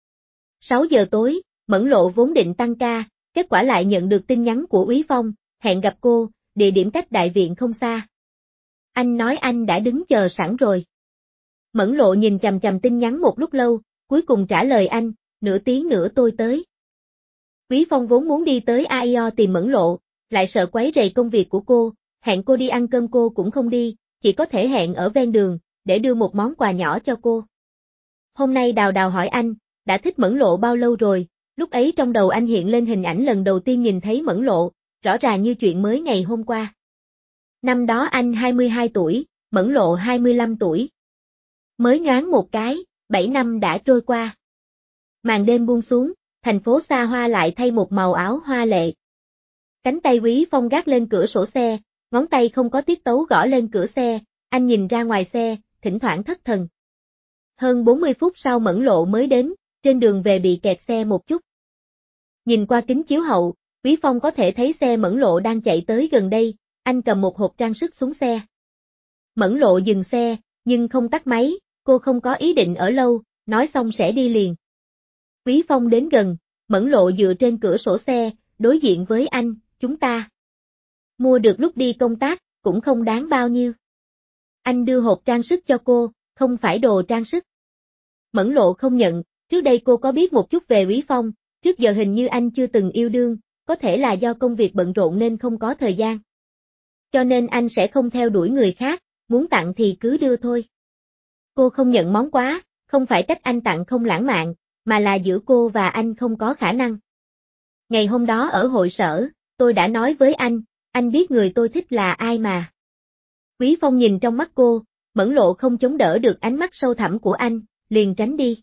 sáu giờ tối, Mẫn Lộ vốn định tăng ca, kết quả lại nhận được tin nhắn của Quý Phong, hẹn gặp cô, địa điểm cách đại viện không xa. Anh nói anh đã đứng chờ sẵn rồi. Mẫn Lộ nhìn chằm chằm tin nhắn một lúc lâu, cuối cùng trả lời anh, nửa tiếng nữa tôi tới. Quý Phong vốn muốn đi tới a i o tìm Mẫn Lộ, lại sợ quấy rầy công việc của cô, hẹn cô đi ăn cơm cô cũng không đi, chỉ có thể hẹn ở ven đường, để đưa một món quà nhỏ cho cô. Hôm nay Đào Đào hỏi anh, đã thích Mẫn Lộ bao lâu rồi, lúc ấy trong đầu anh hiện lên hình ảnh lần đầu tiên nhìn thấy Mẫn Lộ, rõ ràng như chuyện mới ngày hôm qua. Năm đó anh hai mươi hai tuổi, Mẫn Lộ hai mươi lăm tuổi. Mới nhoáng một cái, bảy năm đã trôi qua. Màn đêm buông xuống, thành phố xa hoa lại thay một màu áo hoa lệ. Cánh tay Quý Phong gác lên cửa sổ xe, ngón tay không có tiết tấu gõ lên cửa xe, anh nhìn ra ngoài xe, thỉnh thoảng thất thần. Hơn bốn mươi phút sau Mẫn Lộ mới đến, trên đường về bị kẹt xe một chút. Nhìn qua kính chiếu hậu, Quý Phong có thể thấy xe Mẫn Lộ đang chạy tới gần đây, anh cầm một hộp trang sức xuống xe. Mẫn Lộ dừng xe, nhưng không tắt máy, cô không có ý định ở lâu, nói xong sẽ đi liền. Quý Phong đến gần, Mẫn Lộ dựa trên cửa sổ xe, đối diện với anh, chúng ta mua được lúc đi công tác, cũng không đáng bao nhiêu. Anh đưa hộp trang sức cho cô, không phải đồ trang sức. Mẫn Lộ không nhận, trước đây cô có biết một chút về Quý Phong, trước giờ hình như anh chưa từng yêu đương, có thể là do công việc bận rộn nên không có thời gian. Cho nên anh sẽ không theo đuổi người khác, muốn tặng thì cứ đưa thôi. Cô không nhận món quà, không phải trách anh tặng không lãng mạn, mà là giữa cô và anh không có khả năng. Ngày hôm đó ở hội sở, tôi đã nói với anh, anh biết người tôi thích là ai mà. Quý Phong nhìn trong mắt cô, Mẫn Lộ không chống đỡ được ánh mắt sâu thẳm của anh, liền tránh đi.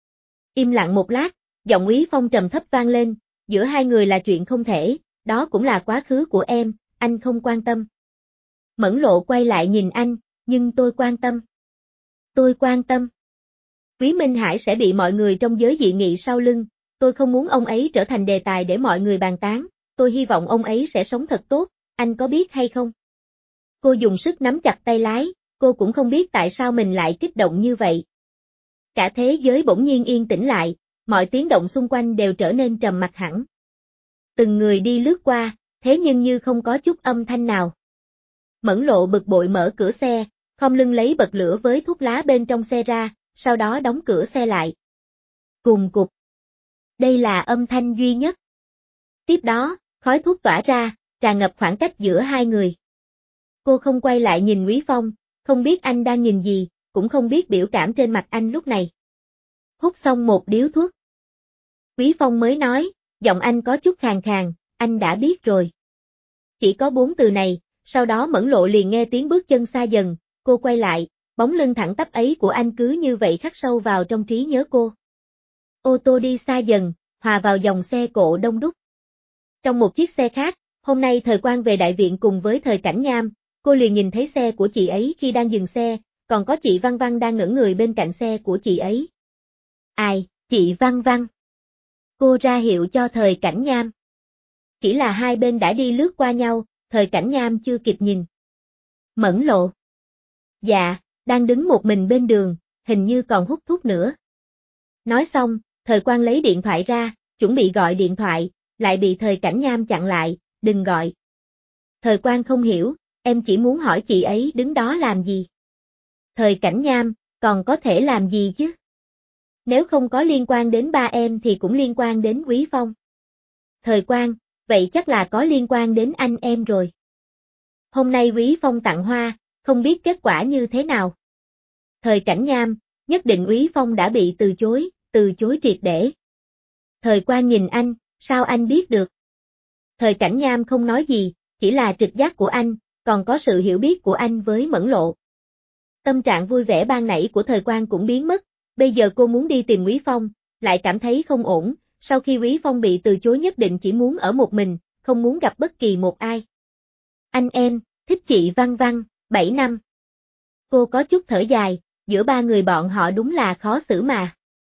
Im lặng một lát, giọng Quý Phong trầm thấp vang lên, giữa hai người là chuyện không thể, đó cũng là quá khứ của em, anh không quan tâm. Mẫn Lộ quay lại nhìn anh, nhưng tôi quan tâm. Tôi quan tâm. Quý Minh Hải sẽ bị mọi người trong giới dị nghị sau lưng, tôi không muốn ông ấy trở thành đề tài để mọi người bàn tán, tôi hy vọng ông ấy sẽ sống thật tốt, anh có biết hay không? Cô dùng sức nắm chặt tay lái, cô cũng không biết tại sao mình lại kích động như vậy. Cả thế giới bỗng nhiên yên tĩnh lại, mọi tiếng động xung quanh đều trở nên trầm mặc hẳn. Từng người đi lướt qua, thế nhưng như không có chút âm thanh nào. Mẫn Lộ bực bội mở cửa xe, khom lưng lấy bật lửa với thuốc lá bên trong xe ra, sau đó đóng cửa xe lại. Cùng cục. Đây là âm thanh duy nhất. Tiếp đó, khói thuốc tỏa ra, tràn ngập khoảng cách giữa hai người. Cô không quay lại nhìn Quý Phong, không biết anh đang nhìn gì, cũng không biết biểu cảm trên mặt anh lúc này. Hút xong một điếu thuốc. Quý Phong mới nói, giọng anh có chút khàn khàn, anh đã biết rồi. Chỉ có bốn từ này, sau đó Mẫn Lộ liền nghe tiếng bước chân xa dần, cô quay lại, bóng lưng thẳng tắp ấy của anh cứ như vậy khắc sâu vào trong trí nhớ cô. Ô tô đi xa dần, hòa vào dòng xe cộ đông đúc. Trong một chiếc xe khác, hôm nay Thời Quang về đại viện cùng với Thời Cảnh Nham, cô liền nhìn thấy xe của chị ấy khi đang dừng xe, còn có chị Văn Văn đang ngẩn người bên cạnh xe của chị ấy. Ai, chị Văn Văn? Cô ra hiệu cho Thời Cảnh Nham. Chỉ là hai bên đã đi lướt qua nhau, Thời Cảnh Nham chưa kịp nhìn. Mẫn Lộ. Dạ, đang đứng một mình bên đường, hình như còn hút thuốc nữa. Nói xong, Thời Quang lấy điện thoại ra, chuẩn bị gọi điện thoại, lại bị Thời Cảnh Nham chặn lại, đừng gọi. Thời Quang không hiểu, em chỉ muốn hỏi chị ấy đứng đó làm gì. Thời Cảnh Nham, còn có thể làm gì chứ? Nếu không có liên quan đến ba em thì cũng liên quan đến Quý Phong. Thời Quang, vậy chắc là có liên quan đến anh em rồi. Hôm nay Quý Phong tặng hoa, không biết kết quả như thế nào. Thời Cảnh Nham, nhất định Quý Phong đã bị từ chối, từ chối triệt để. Thời Quang nhìn anh, sao anh biết được? Thời Cảnh Nham không nói gì, chỉ là trực giác của anh, còn có sự hiểu biết của anh với Mẫn Lộ. Tâm trạng vui vẻ ban nãy của Thời Quang cũng biến mất, bây giờ cô muốn đi tìm Quý Phong, lại cảm thấy không ổn, sau khi Quý Phong bị từ chối nhất định chỉ muốn ở một mình, không muốn gặp bất kỳ một ai. Anh em, thích chị Văn Văn, bảy năm. Cô có chút thở dài, giữa ba người bọn họ đúng là khó xử mà.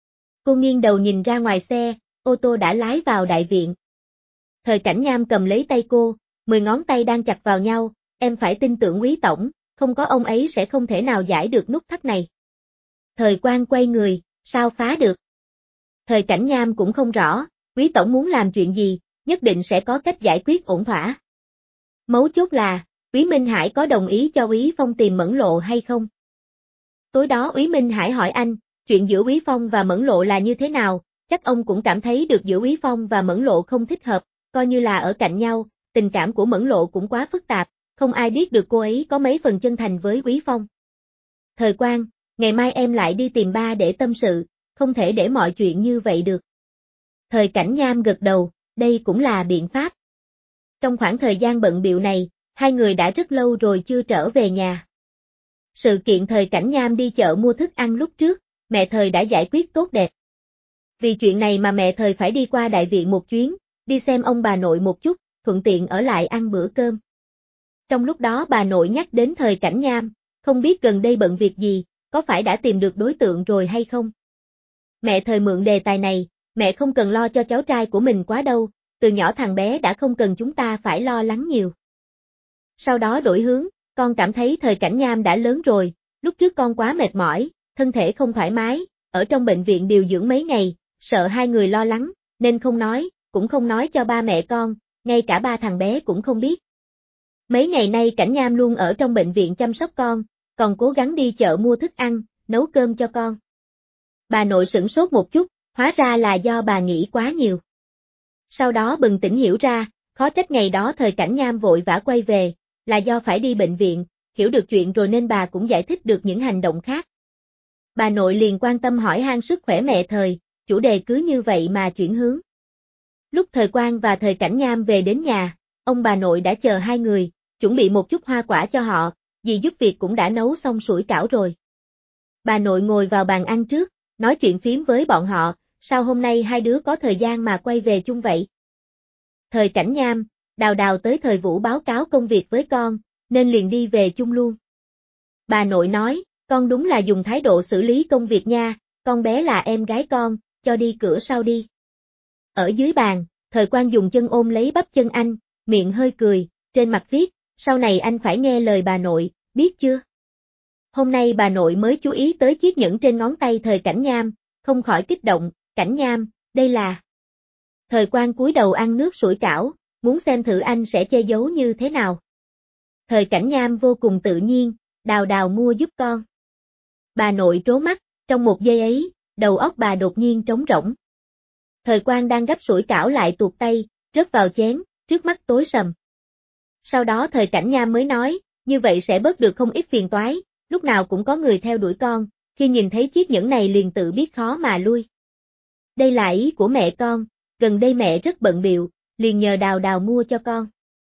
Cô nghiêng đầu nhìn ra ngoài xe, ô tô đã lái vào đại viện. Thời Cảnh Nham cầm lấy tay cô, mười ngón tay đang chặt vào nhau, em phải tin tưởng Quý Tổng, không có ông ấy sẽ không thể nào giải được nút thắt này. Thời Quang quay người, sao phá được? Thời Cảnh Nham cũng không rõ, Quý Tổng muốn làm chuyện gì, nhất định sẽ có cách giải quyết ổn thỏa. Mấu chốt là, Úy Minh Hải có đồng ý cho Úy Phong tìm Mẫn Lộ hay không? Tối đó Úy Minh Hải hỏi anh, chuyện giữa Úy Phong và Mẫn Lộ là như thế nào, chắc ông cũng cảm thấy được giữa Úy Phong và Mẫn Lộ không thích hợp, coi như là ở cạnh nhau, tình cảm của Mẫn Lộ cũng quá phức tạp, không ai biết được cô ấy có mấy phần chân thành với Úy Phong. Thời Quang, ngày mai em lại đi tìm ba để tâm sự, không thể để mọi chuyện như vậy được. Thời Cảnh Nham gật đầu, đây cũng là biện pháp. Trong khoảng thời gian bận bịu này, hai người đã rất lâu rồi chưa trở về nhà. Sự kiện Thời Cảnh Nham đi chợ mua thức ăn lúc trước, mẹ Thời đã giải quyết tốt đẹp. Vì chuyện này mà mẹ Thời phải đi qua đại viện một chuyến, đi xem ông bà nội một chút, thuận tiện ở lại ăn bữa cơm. Trong lúc đó bà nội nhắc đến Thời Cảnh Nham, không biết gần đây bận việc gì, có phải đã tìm được đối tượng rồi hay không? Mẹ Thời mượn đề tài này, mẹ không cần lo cho cháu trai của mình quá đâu, từ nhỏ thằng bé đã không cần chúng ta phải lo lắng nhiều. Sau đó đổi hướng, con cảm thấy Thời Cảnh Nham đã lớn rồi, lúc trước con quá mệt mỏi, thân thể không thoải mái, ở trong bệnh viện điều dưỡng mấy ngày, sợ hai người lo lắng, nên không nói, cũng không nói cho ba mẹ con, ngay cả ba thằng bé cũng không biết. Mấy ngày nay Cảnh Nham luôn ở trong bệnh viện chăm sóc con, còn cố gắng đi chợ mua thức ăn, nấu cơm cho con. Bà nội sửng sốt một chút, hóa ra là do bà nghĩ quá nhiều. Sau đó bừng tỉnh hiểu ra, khó trách ngày đó Thời Cảnh Nham vội vã quay về, là do phải đi bệnh viện, hiểu được chuyện rồi nên bà cũng giải thích được những hành động khác. Bà nội liền quan tâm hỏi han sức khỏe mẹ Thời, chủ đề cứ như vậy mà chuyển hướng. Lúc Thời Quang và Thời Cảnh Nham về đến nhà, ông bà nội đã chờ hai người, chuẩn bị một chút hoa quả cho họ, dì giúp việc cũng đã nấu xong sủi cảo rồi. Bà nội ngồi vào bàn ăn trước, nói chuyện phím với bọn họ, sao hôm nay hai đứa có thời gian mà quay về chung vậy? Thời Cảnh Nham, Đào Đào tới Thời Vũ báo cáo công việc với con, nên liền đi về chung luôn. Bà nội nói, con đúng là dùng thái độ xử lý công việc nha, con bé là em gái con, cho đi cửa sau đi. Ở dưới bàn, Thời Quang dùng chân ôm lấy bắp chân anh, miệng hơi cười, trên mặt viết, sau này anh phải nghe lời bà nội, biết chưa? Hôm nay bà nội mới chú ý tới chiếc nhẫn trên ngón tay Thời Cảnh Nham, không khỏi kích động, Cảnh Nham, đây là... Thời Quang cúi đầu ăn nước sủi cảo, muốn xem thử anh sẽ che giấu như thế nào. Thời Cảnh Nham vô cùng tự nhiên, Đào Đào mua giúp con. Bà nội trố mắt, trong một giây ấy, đầu óc bà đột nhiên trống rỗng. Thời Quang đang gấp sủi cảo lại tuột tay, rớt vào chén, trước mắt tối sầm. Sau đó Thời Cảnh Nham mới nói, như vậy sẽ bớt được không ít phiền toái, lúc nào cũng có người theo đuổi con, khi nhìn thấy chiếc nhẫn này liền tự biết khó mà lui. Đây là ý của mẹ con, gần đây mẹ rất bận bịu, liền nhờ Đào Đào mua cho con.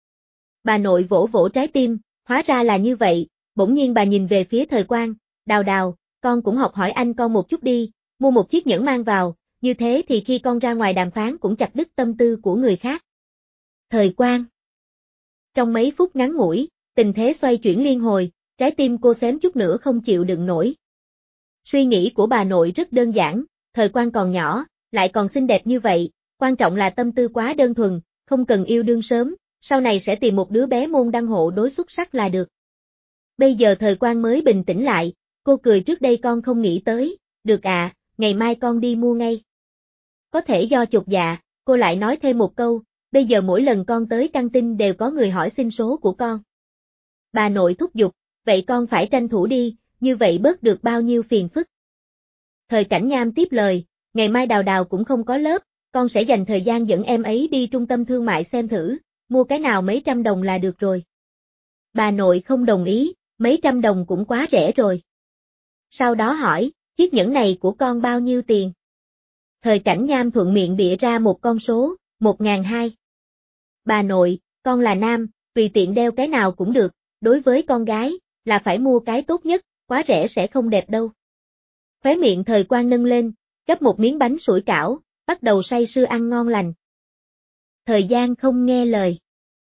Bà nội vỗ vỗ trái tim, hóa ra là như vậy, bỗng nhiên bà nhìn về phía Thời Quang, Đào Đào, con cũng học hỏi anh con một chút đi, mua một chiếc nhẫn mang vào, như thế thì khi con ra ngoài đàm phán cũng chặt đứt tâm tư của người khác. Thời Quang. Trong mấy phút ngắn ngủi, tình thế xoay chuyển liên hồi, trái tim cô xém chút nữa không chịu đựng nổi. Suy nghĩ của bà nội rất đơn giản, Thời Quang còn nhỏ, lại còn xinh đẹp như vậy, Quan trọng là tâm tư quá đơn thuần, không cần yêu đương sớm, sau này sẽ tìm một đứa bé môn đăng hộ đối xuất sắc là được. Bây giờ Thời Quang mới bình tĩnh lại, cô cười trước đây con không nghĩ tới, được à, ngày mai con đi mua ngay. Có thể do chột dạ, cô lại nói thêm một câu, bây giờ mỗi lần con tới căng tin đều có người hỏi xin số của con. Bà nội thúc giục, vậy con phải tranh thủ đi, như vậy bớt được bao nhiêu phiền phức. Thời Cảnh Nham tiếp lời, ngày mai Đào Đào cũng không có lớp, con sẽ dành thời gian dẫn em ấy đi trung tâm thương mại xem thử, mua cái nào mấy trăm đồng là được rồi. Bà nội không đồng ý, mấy trăm đồng cũng quá rẻ rồi. Sau đó hỏi, chiếc nhẫn này của con bao nhiêu tiền? Thời Cảnh Nham thuận miệng bịa ra một con số, một ngàn hai. Bà nội, con là nam, tùy tiện đeo cái nào cũng được, đối với con gái, là phải mua cái tốt nhất, quá rẻ sẽ không đẹp đâu. Khóe miệng Thời Quang nâng lên, gấp một miếng bánh sủi cảo, bắt đầu say sưa ăn ngon lành. Thời gian không nghe lời.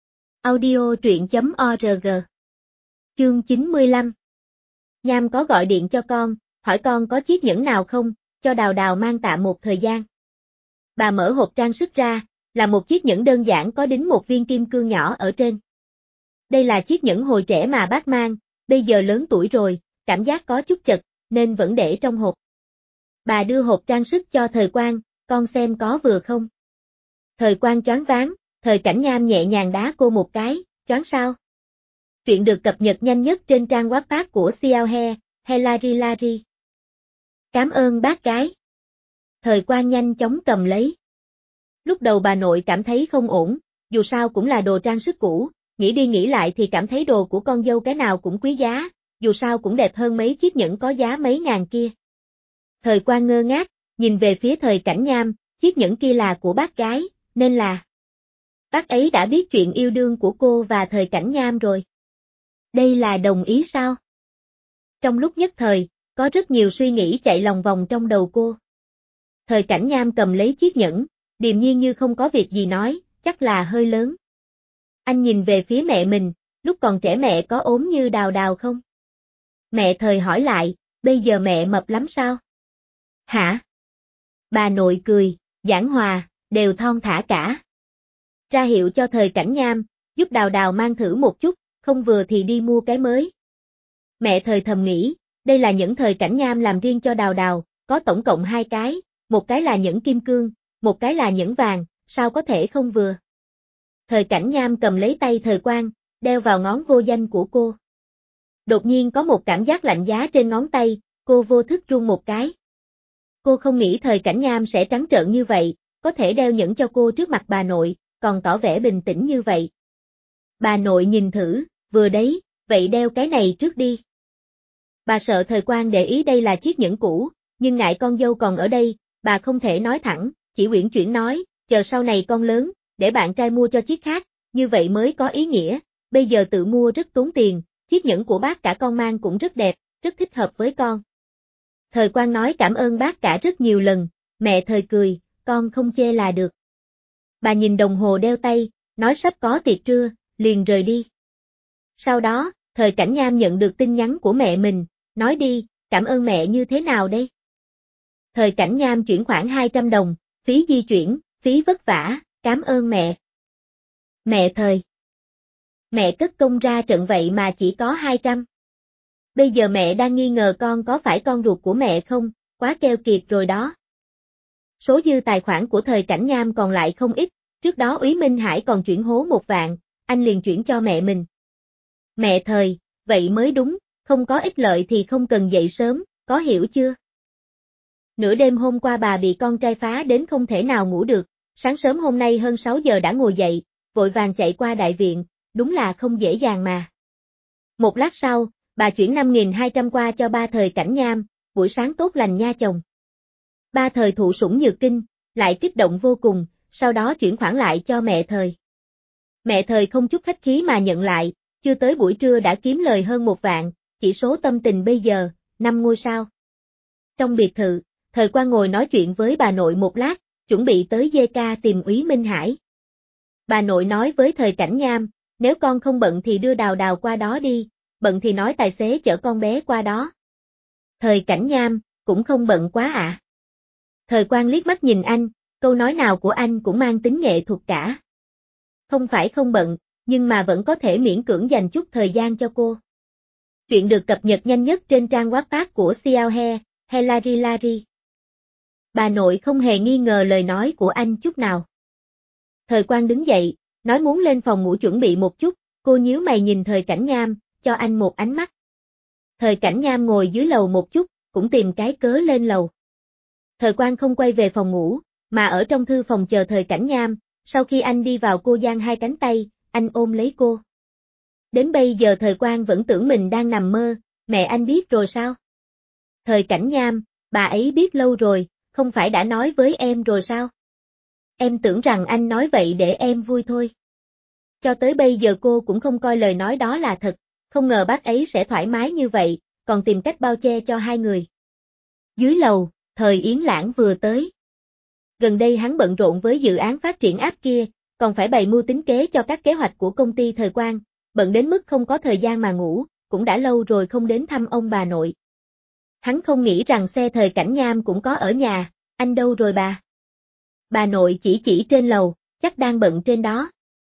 Audio truyện chấm org. Chương chín mươi lăm. Nham có gọi điện cho con, hỏi con có chiếc nhẫn nào không, cho Đào Đào mang tạm một thời gian. Bà mở hộp trang sức ra, là một chiếc nhẫn đơn giản có đính một viên kim cương nhỏ ở trên. Đây là chiếc nhẫn hồi trẻ mà bác mang, bây giờ lớn tuổi rồi, cảm giác có chút chật, nên vẫn để trong hộp. Bà đưa hộp trang sức cho Thời Quang, con xem có vừa không. Thời Quang choáng váng, Thời Cảnh Nham nhẹ nhàng đá cô một cái, choáng sao? Truyện được cập nhật nhanh nhất trên trang Wattpad của Xiao He, Helari Lari. Cảm ơn bác gái. Thời Quang nhanh chóng cầm lấy. Lúc đầu bà nội cảm thấy không ổn, dù sao cũng là đồ trang sức cũ, nghĩ đi nghĩ lại thì cảm thấy đồ của con dâu cái nào cũng quý giá, dù sao cũng đẹp hơn mấy chiếc nhẫn có giá mấy ngàn kia. Thời Quang ngơ ngác, nhìn về phía Thời Cảnh Nham, chiếc nhẫn kia là của bác gái, nên là... Bác ấy đã biết chuyện yêu đương của cô và Thời Cảnh Nham rồi. Đây là đồng ý sao? Trong lúc nhất thời, có rất nhiều suy nghĩ chạy lòng vòng trong đầu cô. Thời Cảnh Nham cầm lấy chiếc nhẫn, điềm nhiên như không có việc gì nói, chắc là hơi lớn. Anh nhìn về phía mẹ mình, lúc còn trẻ mẹ có ốm như Đào Đào không? Mẹ Thời hỏi lại, bây giờ mẹ mập lắm sao? Hả? Bà nội cười, giảng hòa, đều thon thả cả. Ra hiệu cho Thời Cảnh Nham, giúp Đào Đào mang thử một chút, không vừa thì đi mua cái mới. Mẹ Thời thầm nghĩ, đây là nhẫn Thời Cảnh Nham làm riêng cho Đào Đào, có tổng cộng hai cái, một cái là nhẫn kim cương, một cái là nhẫn vàng, sao có thể không vừa. Thời Cảnh Nham cầm lấy tay Thời Quang, đeo vào ngón vô danh của cô. Đột nhiên có một cảm giác lạnh giá trên ngón tay, cô vô thức run một cái. Cô không nghĩ Thời Cảnh Nham sẽ trắng trợn như vậy, có thể đeo nhẫn cho cô trước mặt bà nội, còn tỏ vẻ bình tĩnh như vậy. Bà nội nhìn thử, vừa đấy, vậy đeo cái này trước đi. Bà sợ Thời Quang để ý đây là chiếc nhẫn cũ, nhưng ngại con dâu còn ở đây, bà không thể nói thẳng, chỉ uyển chuyển nói, chờ sau này con lớn, để bạn trai mua cho chiếc khác, như vậy mới có ý nghĩa, bây giờ tự mua rất tốn tiền, chiếc nhẫn của bác cả con mang cũng rất đẹp, rất thích hợp với con. Thời Quang nói cảm ơn bác cả rất nhiều lần, mẹ Thời cười, con không chê là được. Bà nhìn đồng hồ đeo tay, nói sắp có tiệc trưa, liền rời đi. Sau đó, Thời Cảnh Nham nhận được tin nhắn của mẹ mình, nói đi, cảm ơn mẹ như thế nào đây? Thời Cảnh Nham chuyển khoản hai trăm đồng, phí di chuyển, phí vất vả, cảm ơn mẹ. Mẹ Thời. Mẹ cất công ra trận vậy mà chỉ có hai trăm. Bây giờ mẹ đang nghi ngờ con có phải con ruột của mẹ không, quá keo kiệt rồi đó. Số dư tài khoản của Thời Cảnh Nham còn lại không ít, trước đó Úy Minh Hải còn chuyển hố một vạn, anh liền chuyển cho mẹ mình. Mẹ Thời, vậy mới đúng, không có ích lợi thì không cần dậy sớm, có hiểu chưa? Nửa đêm hôm qua bà bị con trai phá đến không thể nào ngủ được, sáng sớm hôm nay hơn sáu giờ đã ngồi dậy, vội vàng chạy qua đại viện, đúng là không dễ dàng mà. Một lát sau, bà chuyển năm nghìn hai trăm qua cho ba Thời Cảnh Nham, buổi sáng tốt lành nha chồng. Ba Thời thụ sủng nhược kinh, lại kích động vô cùng, sau đó chuyển khoản lại cho mẹ Thời. Mẹ Thời không chút khách khí mà nhận lại, chưa tới buổi trưa đã kiếm lời hơn một vạn, chỉ số tâm tình bây giờ, năm ngôi sao. Trong biệt thự, Thời Quang ngồi nói chuyện với bà nội một lát, chuẩn bị tới giê ca tìm Úy Minh Hải. Bà nội nói với Thời Cảnh Nham, nếu con không bận thì đưa Đào Đào qua đó đi, bận thì nói tài xế chở con bé qua đó. Thời Cảnh Nham, cũng không bận quá ạ. À. Thời Quang liếc mắt nhìn anh, câu nói nào của anh cũng mang tính nghệ thuật cả. Không phải không bận, nhưng mà vẫn có thể miễn cưỡng dành chút thời gian cho cô. Chuyện được cập nhật nhanh nhất trên trang Wattpad của Xiao He, Hilary Larry. Bà nội không hề nghi ngờ lời nói của anh chút nào. Thời Quang đứng dậy, nói muốn lên phòng ngủ chuẩn bị một chút, cô nhíu mày nhìn Thời Cảnh Nham, cho anh một ánh mắt. Thời Cảnh Nham ngồi dưới lầu một chút, cũng tìm cái cớ lên lầu. Thời Quang không quay về phòng ngủ, mà ở trong thư phòng chờ Thời Cảnh Nham, sau khi anh đi vào cô giang hai cánh tay, anh ôm lấy cô. Đến bây giờ Thời Quang vẫn tưởng mình đang nằm mơ, mẹ anh biết rồi sao? Thời Cảnh Nham, bà ấy biết lâu rồi, không phải đã nói với em rồi sao? Em tưởng rằng anh nói vậy để em vui thôi. Cho tới bây giờ cô cũng không coi lời nói đó là thật, không ngờ bác ấy sẽ thoải mái như vậy, còn tìm cách bao che cho hai người. Dưới lầu, Thời Yến Lãng vừa tới. Gần đây hắn bận rộn với dự án phát triển app kia, còn phải bày mưu tính kế cho các kế hoạch của công ty Thời Quang, bận đến mức không có thời gian mà ngủ, cũng đã lâu rồi không đến thăm ông bà nội. Hắn không nghĩ rằng xe Thời Cảnh Nham cũng có ở nhà, anh đâu rồi bà? Bà nội chỉ chỉ trên lầu, chắc đang bận trên đó.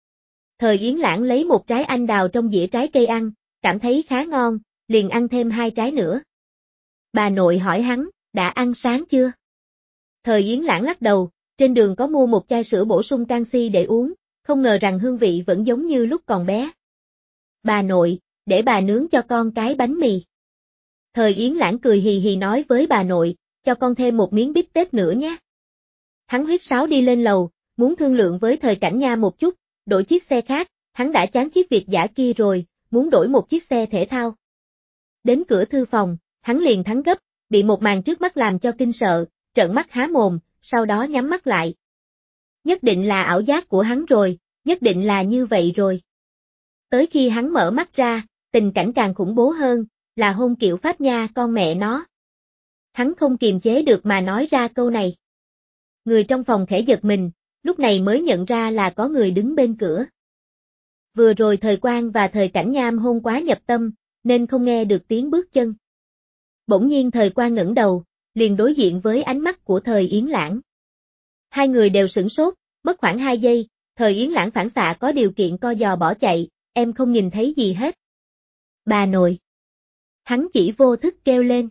Thời Yến Lãng lấy một trái anh đào trong dĩa trái cây ăn, cảm thấy khá ngon, liền ăn thêm hai trái nữa. Bà nội hỏi hắn, đã ăn sáng chưa? Thời Yến Lãng lắc đầu, trên đường có mua một chai sữa bổ sung canxi để uống, không ngờ rằng hương vị vẫn giống như lúc còn bé. Bà nội, để bà nướng cho con cái bánh mì. Thời Yến Lãng cười hì hì nói với bà nội, cho con thêm một miếng bít tết nữa nhé. Hắn huyết sáo đi lên lầu, muốn thương lượng với Thời Cảnh Nham một chút, đổi chiếc xe khác, hắn đã chán chiếc Việt dã kia rồi, muốn đổi một chiếc xe thể thao. Đến cửa thư phòng, hắn liền thắng gấp, bị một màn trước mắt làm cho kinh sợ, trợn mắt há mồm, sau đó nhắm mắt lại. Nhất định là ảo giác của hắn rồi, nhất định là như vậy rồi. Tới khi hắn mở mắt ra, tình cảnh càng khủng bố hơn, là hôn Kiệu Pháp nha con mẹ nó. Hắn không kiềm chế được mà nói ra câu này. Người trong phòng khẽ giật mình, lúc này mới nhận ra là có người đứng bên cửa. Vừa rồi Thời Quang và Thời Cảnh Nham hôn quá nhập tâm, nên không nghe được tiếng bước chân. Bỗng nhiên Thời Quang ngẩng đầu, liền đối diện với ánh mắt của Thời Yến Lãng. Hai người đều sửng sốt, mất khoảng hai giây, Thời Yến Lãng phản xạ có điều kiện co giò bỏ chạy, em không nhìn thấy gì hết. Bà nội. Hắn chỉ vô thức kêu lên.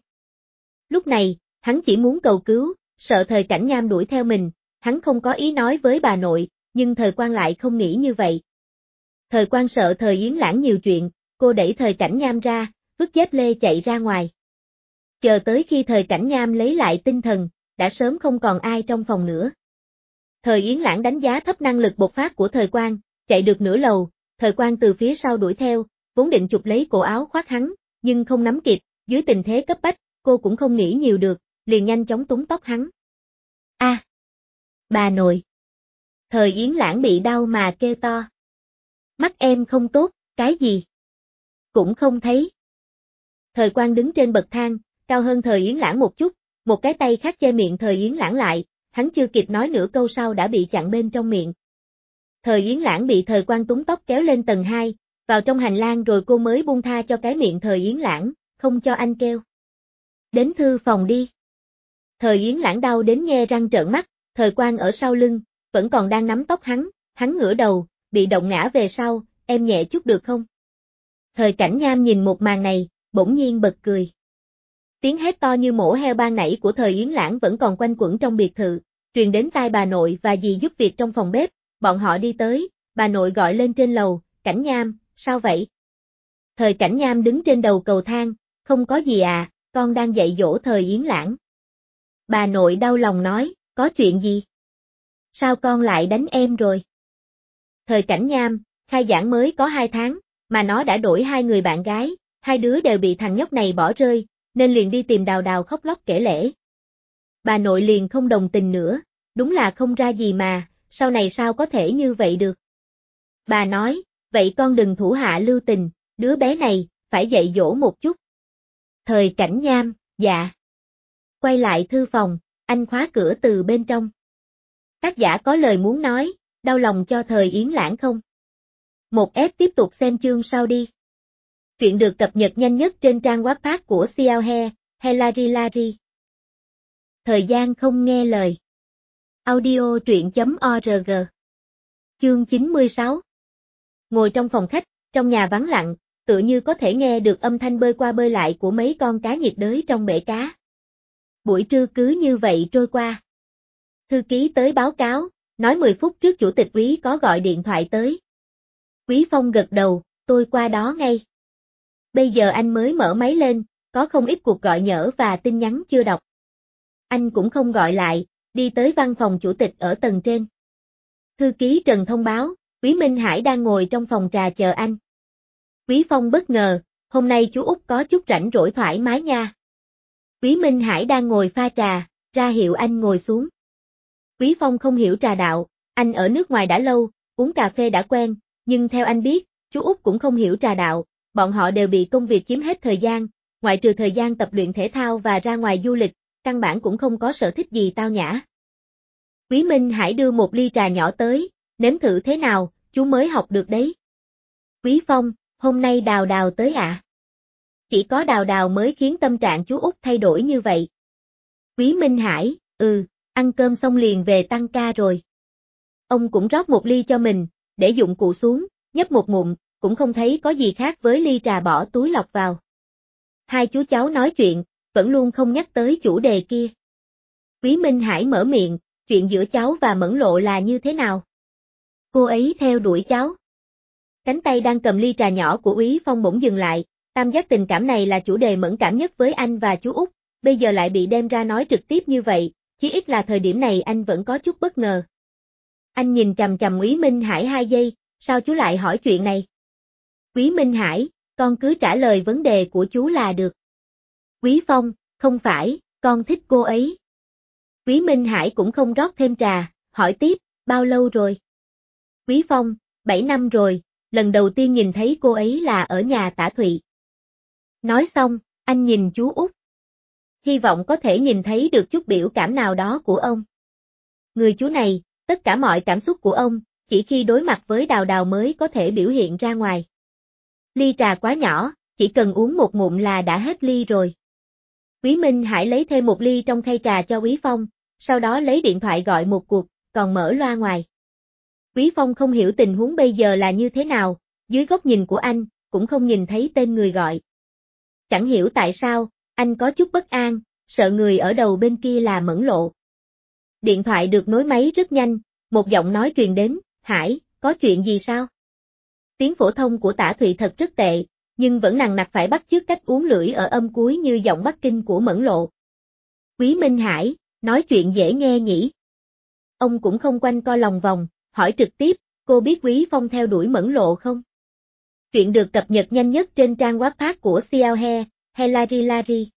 Lúc này, hắn chỉ muốn cầu cứu, sợ Thời Cảnh Nham đuổi theo mình, hắn không có ý nói với bà nội, nhưng Thời Quang lại không nghĩ như vậy. Thời Quang sợ Thời Yến Lãng nhiều chuyện, cô đẩy Thời Cảnh Nham ra, vứt dép lê chạy ra ngoài. Chờ tới khi Thời Cảnh Nham lấy lại tinh thần, đã sớm không còn ai trong phòng nữa. Thời Yến Lãng đánh giá thấp năng lực bộc phát của Thời Quang, chạy được nửa lầu, Thời Quang từ phía sau đuổi theo, vốn định chụp lấy cổ áo khoác hắn, nhưng không nắm kịp, dưới tình thế cấp bách, cô cũng không nghĩ nhiều được, liền nhanh chóng túm tóc hắn. A, à, bà nội. Thời Yến Lãng bị đau mà kêu to. Mắt em không tốt, cái gì? Cũng không thấy. Thời Quang đứng trên bậc thang, cao hơn Thời Yến Lãng một chút, một cái tay khác che miệng Thời Yến Lãng lại, hắn chưa kịp nói nửa câu sau đã bị chặn bên trong miệng. Thời Yến Lãng bị Thời Quang túm tóc kéo lên tầng hai, vào trong hành lang rồi cô mới buông tha cho cái miệng Thời Yến Lãng, không cho anh kêu. Đến thư phòng đi. Thời Yến Lãng đau đến nhe răng trợn mắt, Thời Quang ở sau lưng, vẫn còn đang nắm tóc hắn, hắn ngửa đầu, bị động ngã về sau, em nhẹ chút được không? Thời Cảnh Nham nhìn một màn này, bỗng nhiên bật cười. Tiếng hét to như mổ heo ban nãy của Thời Yến Lãng vẫn còn quanh quẩn trong biệt thự, truyền đến tai bà nội và dì giúp việc trong phòng bếp, bọn họ đi tới, bà nội gọi lên trên lầu, Cảnh Nham, sao vậy? Thời Cảnh Nham đứng trên đầu cầu thang, không có gì à, con đang dạy dỗ Thời Yến Lãng. Bà nội đau lòng nói, có chuyện gì? Sao con lại đánh em rồi? Thời Cảnh Nham, khai giảng mới có hai tháng, mà nó đã đổi hai người bạn gái, hai đứa đều bị thằng nhóc này bỏ rơi, nên liền đi tìm Đào Đào khóc lóc kể lể. Bà nội liền không đồng tình nữa, đúng là không ra gì mà, sau này sao có thể như vậy được. Bà nói, vậy con đừng thủ hạ lưu tình, đứa bé này, phải dạy dỗ một chút. Thời Cảnh Nham, dạ. Quay lại thư phòng, anh khóa cửa từ bên trong. Tác giả có lời muốn nói, đau lòng cho Thời Yến Lãng không? Một F tiếp tục xem chương sau đi. Chuyện được cập nhật nhanh nhất trên trang Wattpad của Xiao He, Hilary Larry. Thời gian không nghe lời. Audio truyện chấm org. Chương chín mươi sáu. Ngồi trong phòng khách, trong nhà vắng lặng, tựa như có thể nghe được âm thanh bơi qua bơi lại của mấy con cá nhiệt đới trong bể cá. Buổi trưa cứ như vậy trôi qua. Thư ký tới báo cáo, nói mười phút trước chủ tịch Quý có gọi điện thoại tới. Quý Phong gật đầu, tôi qua đó ngay. Bây giờ anh mới mở máy lên, có không ít cuộc gọi nhỡ và tin nhắn chưa đọc. Anh cũng không gọi lại, đi tới văn phòng chủ tịch ở tầng trên. Thư ký Trần thông báo, Quý Minh Hải đang ngồi trong phòng trà chờ anh. Quý Phong bất ngờ, hôm nay chú Út có chút rảnh rỗi thoải mái nha. Quý Minh Hải đang ngồi pha trà, ra hiệu anh ngồi xuống. Quý Phong không hiểu trà đạo, anh ở nước ngoài đã lâu, uống cà phê đã quen, nhưng theo anh biết, chú Út cũng không hiểu trà đạo, bọn họ đều bị công việc chiếm hết thời gian, ngoại trừ thời gian tập luyện thể thao và ra ngoài du lịch, căn bản cũng không có sở thích gì tao nhã. Quý Minh Hải đưa một ly trà nhỏ tới, nếm thử thế nào, chú mới học được đấy. Quý Phong, hôm nay Đào Đào tới ạ. À? Chỉ có Đào Đào mới khiến tâm trạng chú Út thay đổi như vậy. Quý Minh Hải, ừ, ăn cơm xong liền về tăng ca rồi. Ông cũng rót một ly cho mình, để dụng cụ xuống, nhấp một ngụm, cũng không thấy có gì khác với ly trà bỏ túi lọc vào. Hai chú cháu nói chuyện, vẫn luôn không nhắc tới chủ đề kia. Quý Minh Hải mở miệng, chuyện giữa cháu và Mẫn Lộ là như thế nào? Cô ấy theo đuổi cháu. Cánh tay đang cầm ly trà nhỏ của Quý Phong bỗng dừng lại, tam giác tình cảm này là chủ đề mẫn cảm nhất với anh và chú Út, bây giờ lại bị đem ra nói trực tiếp như vậy, chí ít là thời điểm này anh vẫn có chút bất ngờ. Anh nhìn chằm chằm Quý Minh Hải hai giây, sao chú lại hỏi chuyện này? Quý Minh Hải, con cứ trả lời vấn đề của chú là được. Quý Phong, không phải, con thích cô ấy. Quý Minh Hải cũng không rót thêm trà, hỏi tiếp, bao lâu rồi? Quý Phong, bảy năm rồi, lần đầu tiên nhìn thấy cô ấy là ở nhà Tả Thụy. Nói xong, anh nhìn chú Út. Hy vọng có thể nhìn thấy được chút biểu cảm nào đó của ông. Người chú này, tất cả mọi cảm xúc của ông, chỉ khi đối mặt với Đào Đào mới có thể biểu hiện ra ngoài. Ly trà quá nhỏ, chỉ cần uống một ngụm là đã hết ly rồi. Quý Minh Hải lấy thêm một ly trong khay trà cho Quý Phong, sau đó lấy điện thoại gọi một cuộc, còn mở loa ngoài. Quý Phong không hiểu tình huống bây giờ là như thế nào, dưới góc nhìn của anh, cũng không nhìn thấy tên người gọi. Chẳng hiểu tại sao, anh có chút bất an, sợ người ở đầu bên kia là Mẫn Lộ. Điện thoại được nối máy rất nhanh, một giọng nói truyền đến, Hải, có chuyện gì sao? Tiếng phổ thông của Tả Thụy thật rất tệ, nhưng vẫn nằng nặc phải bắt chước cách uốn lưỡi ở âm cuối như giọng Bắc Kinh của Mẫn Lộ. Quý Minh Hải, nói chuyện dễ nghe nhỉ? Ông cũng không quanh co lòng vòng, hỏi trực tiếp, cô biết Quý Phong theo đuổi Mẫn Lộ không? Chuyện được cập nhật nhanh nhất trên trang Wattpad của Xiaohe, Hilary Larry.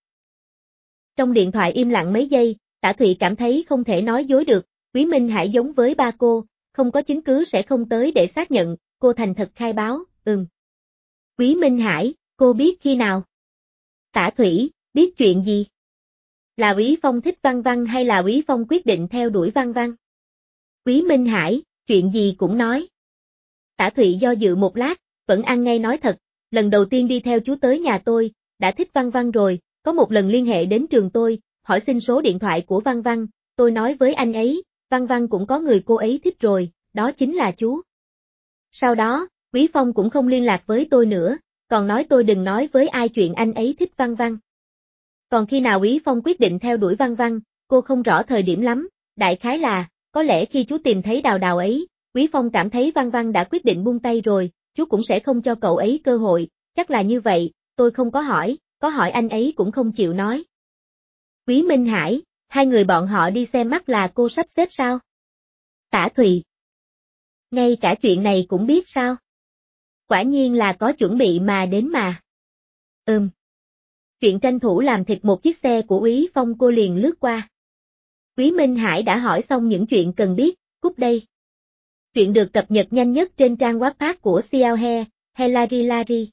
Trong điện thoại im lặng mấy giây, Tả Thụy cảm thấy không thể nói dối được, Quý Minh Hải giống với ba cô, không có chứng cứ sẽ không tới để xác nhận, cô thành thật khai báo, ừm. Quý Minh Hải, cô biết khi nào? Tả Thụy, biết chuyện gì? Là Quý Phong thích Văn Văn hay là Quý Phong quyết định theo đuổi Văn Văn? Quý Minh Hải, chuyện gì cũng nói. Tả Thụy do dự một lát, vẫn ăn ngay nói thật, lần đầu tiên đi theo chú tới nhà tôi, đã thích Văn Văn rồi, có một lần liên hệ đến trường tôi, hỏi xin số điện thoại của Văn Văn, tôi nói với anh ấy, Văn Văn cũng có người cô ấy thích rồi, đó chính là chú. Sau đó, Quý Phong cũng không liên lạc với tôi nữa, còn nói tôi đừng nói với ai chuyện anh ấy thích Văn Văn. Còn khi nào Quý Phong quyết định theo đuổi Văn Văn, cô không rõ thời điểm lắm, đại khái là, có lẽ khi chú tìm thấy Đào Đào ấy, Quý Phong cảm thấy Văn Văn đã quyết định buông tay rồi, chú cũng sẽ không cho cậu ấy cơ hội, chắc là như vậy, tôi không có hỏi, có hỏi anh ấy cũng không chịu nói. Quý Minh Hải, hai người bọn họ đi xem mắt là cô sắp xếp sao? Tả Thụy. Ngay cả chuyện này cũng biết sao? Quả nhiên là có chuẩn bị mà đến mà. Ừm. Chuyện tranh thủ làm thịt một chiếc xe của Quý Phong cô liền lướt qua. Quý Minh Hải đã hỏi xong những chuyện cần biết, cúp đây. Chuyện được cập nhật nhanh nhất trên trang Wattpad của Xiaohe, Hilary Larry.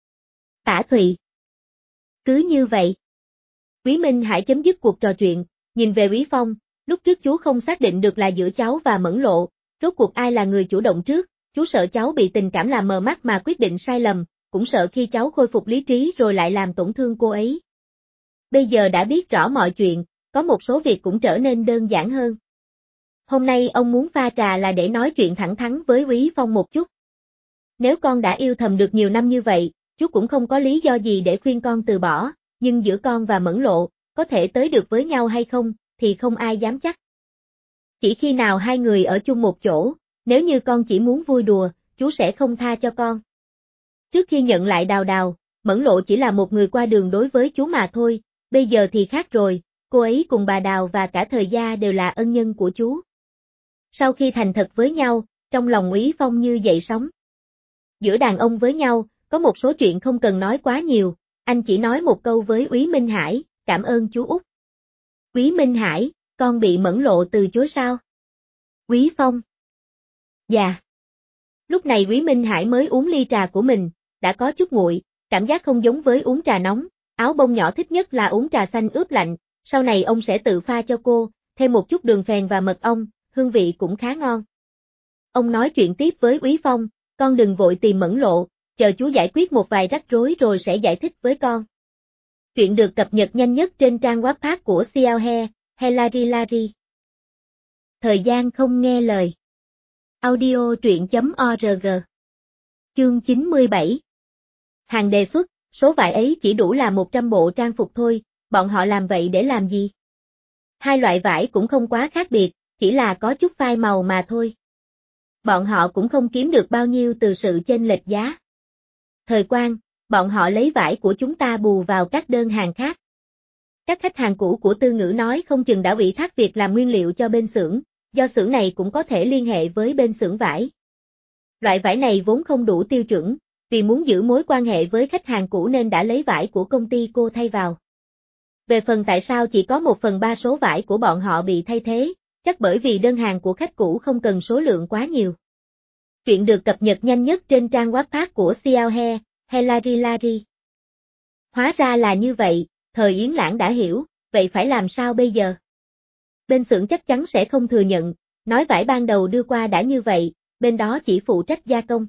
Tả Thụy. Cứ như vậy. Quý Minh Hải chấm dứt cuộc trò chuyện, nhìn về Quý Phong, lúc trước chú không xác định được là giữa cháu và Mẫn Lộ, rốt cuộc ai là người chủ động trước, chú sợ cháu bị tình cảm làm mờ mắt mà quyết định sai lầm, cũng sợ khi cháu khôi phục lý trí rồi lại làm tổn thương cô ấy. Bây giờ đã biết rõ mọi chuyện, có một số việc cũng trở nên đơn giản hơn. Hôm nay ông muốn pha trà là để nói chuyện thẳng thắn với Úy Phong một chút. Nếu con đã yêu thầm được nhiều năm như vậy, chú cũng không có lý do gì để khuyên con từ bỏ, nhưng giữa con và Mẫn Lộ, có thể tới được với nhau hay không, thì không ai dám chắc. Chỉ khi nào hai người ở chung một chỗ, nếu như con chỉ muốn vui đùa, chú sẽ không tha cho con. Trước khi nhận lại Đào Đào, Mẫn Lộ chỉ là một người qua đường đối với chú mà thôi, bây giờ thì khác rồi, cô ấy cùng bà Đào và cả Thời Gia đều là ân nhân của chú. Sau khi thành thật với nhau, trong lòng Úy Phong như dậy sóng. Giữa đàn ông với nhau, có một số chuyện không cần nói quá nhiều, anh chỉ nói một câu với Úy Minh Hải, cảm ơn chú Út. Úy Minh Hải, con bị Mẫn Lộ từ chối sao? Úy Phong. Dạ. Lúc này Úy Minh Hải mới uống ly trà của mình, đã có chút nguội, cảm giác không giống với uống trà nóng, áo bông nhỏ thích nhất là uống trà xanh ướp lạnh, sau này ông sẽ tự pha cho cô, thêm một chút đường phèn và mật ong, hương vị cũng khá ngon. Ông nói chuyện tiếp với Úy Phong, con đừng vội tìm Mẫn Lộ, chờ chú giải quyết một vài rắc rối rồi sẽ giải thích với con. Chuyện được cập nhật nhanh nhất trên trang web của Xiao He, Helari Lari. Thời gian không nghe lời. Audio truyện.org. Chương chín mươi bảy. Hàng đề xuất, số vải ấy chỉ đủ làm một trăm bộ trang phục thôi, bọn họ làm vậy để làm gì? Hai loại vải cũng không quá khác biệt, chỉ là có chút phai màu mà thôi. Bọn họ cũng không kiếm được bao nhiêu từ sự chênh lệch giá. Thời Quang, bọn họ lấy vải của chúng ta bù vào các đơn hàng khác. Các khách hàng cũ của Tư Ngữ nói không chừng đã ủy thác việc làm nguyên liệu cho bên xưởng, do xưởng này cũng có thể liên hệ với bên xưởng vải. Loại vải này vốn không đủ tiêu chuẩn, vì muốn giữ mối quan hệ với khách hàng cũ nên đã lấy vải của công ty cô thay vào. Về phần tại sao chỉ có một phần ba số vải của bọn họ bị thay thế, chắc bởi vì đơn hàng của khách cũ không cần số lượng quá nhiều. Chuyện được cập nhật nhanh nhất trên trang web của Xiao He, Helari Lari. Hóa ra là như vậy, Thời Yến Lãng đã hiểu, vậy phải làm sao bây giờ? Bên xưởng chắc chắn sẽ không thừa nhận, nói vải ban đầu đưa qua đã như vậy, bên đó chỉ phụ trách gia công.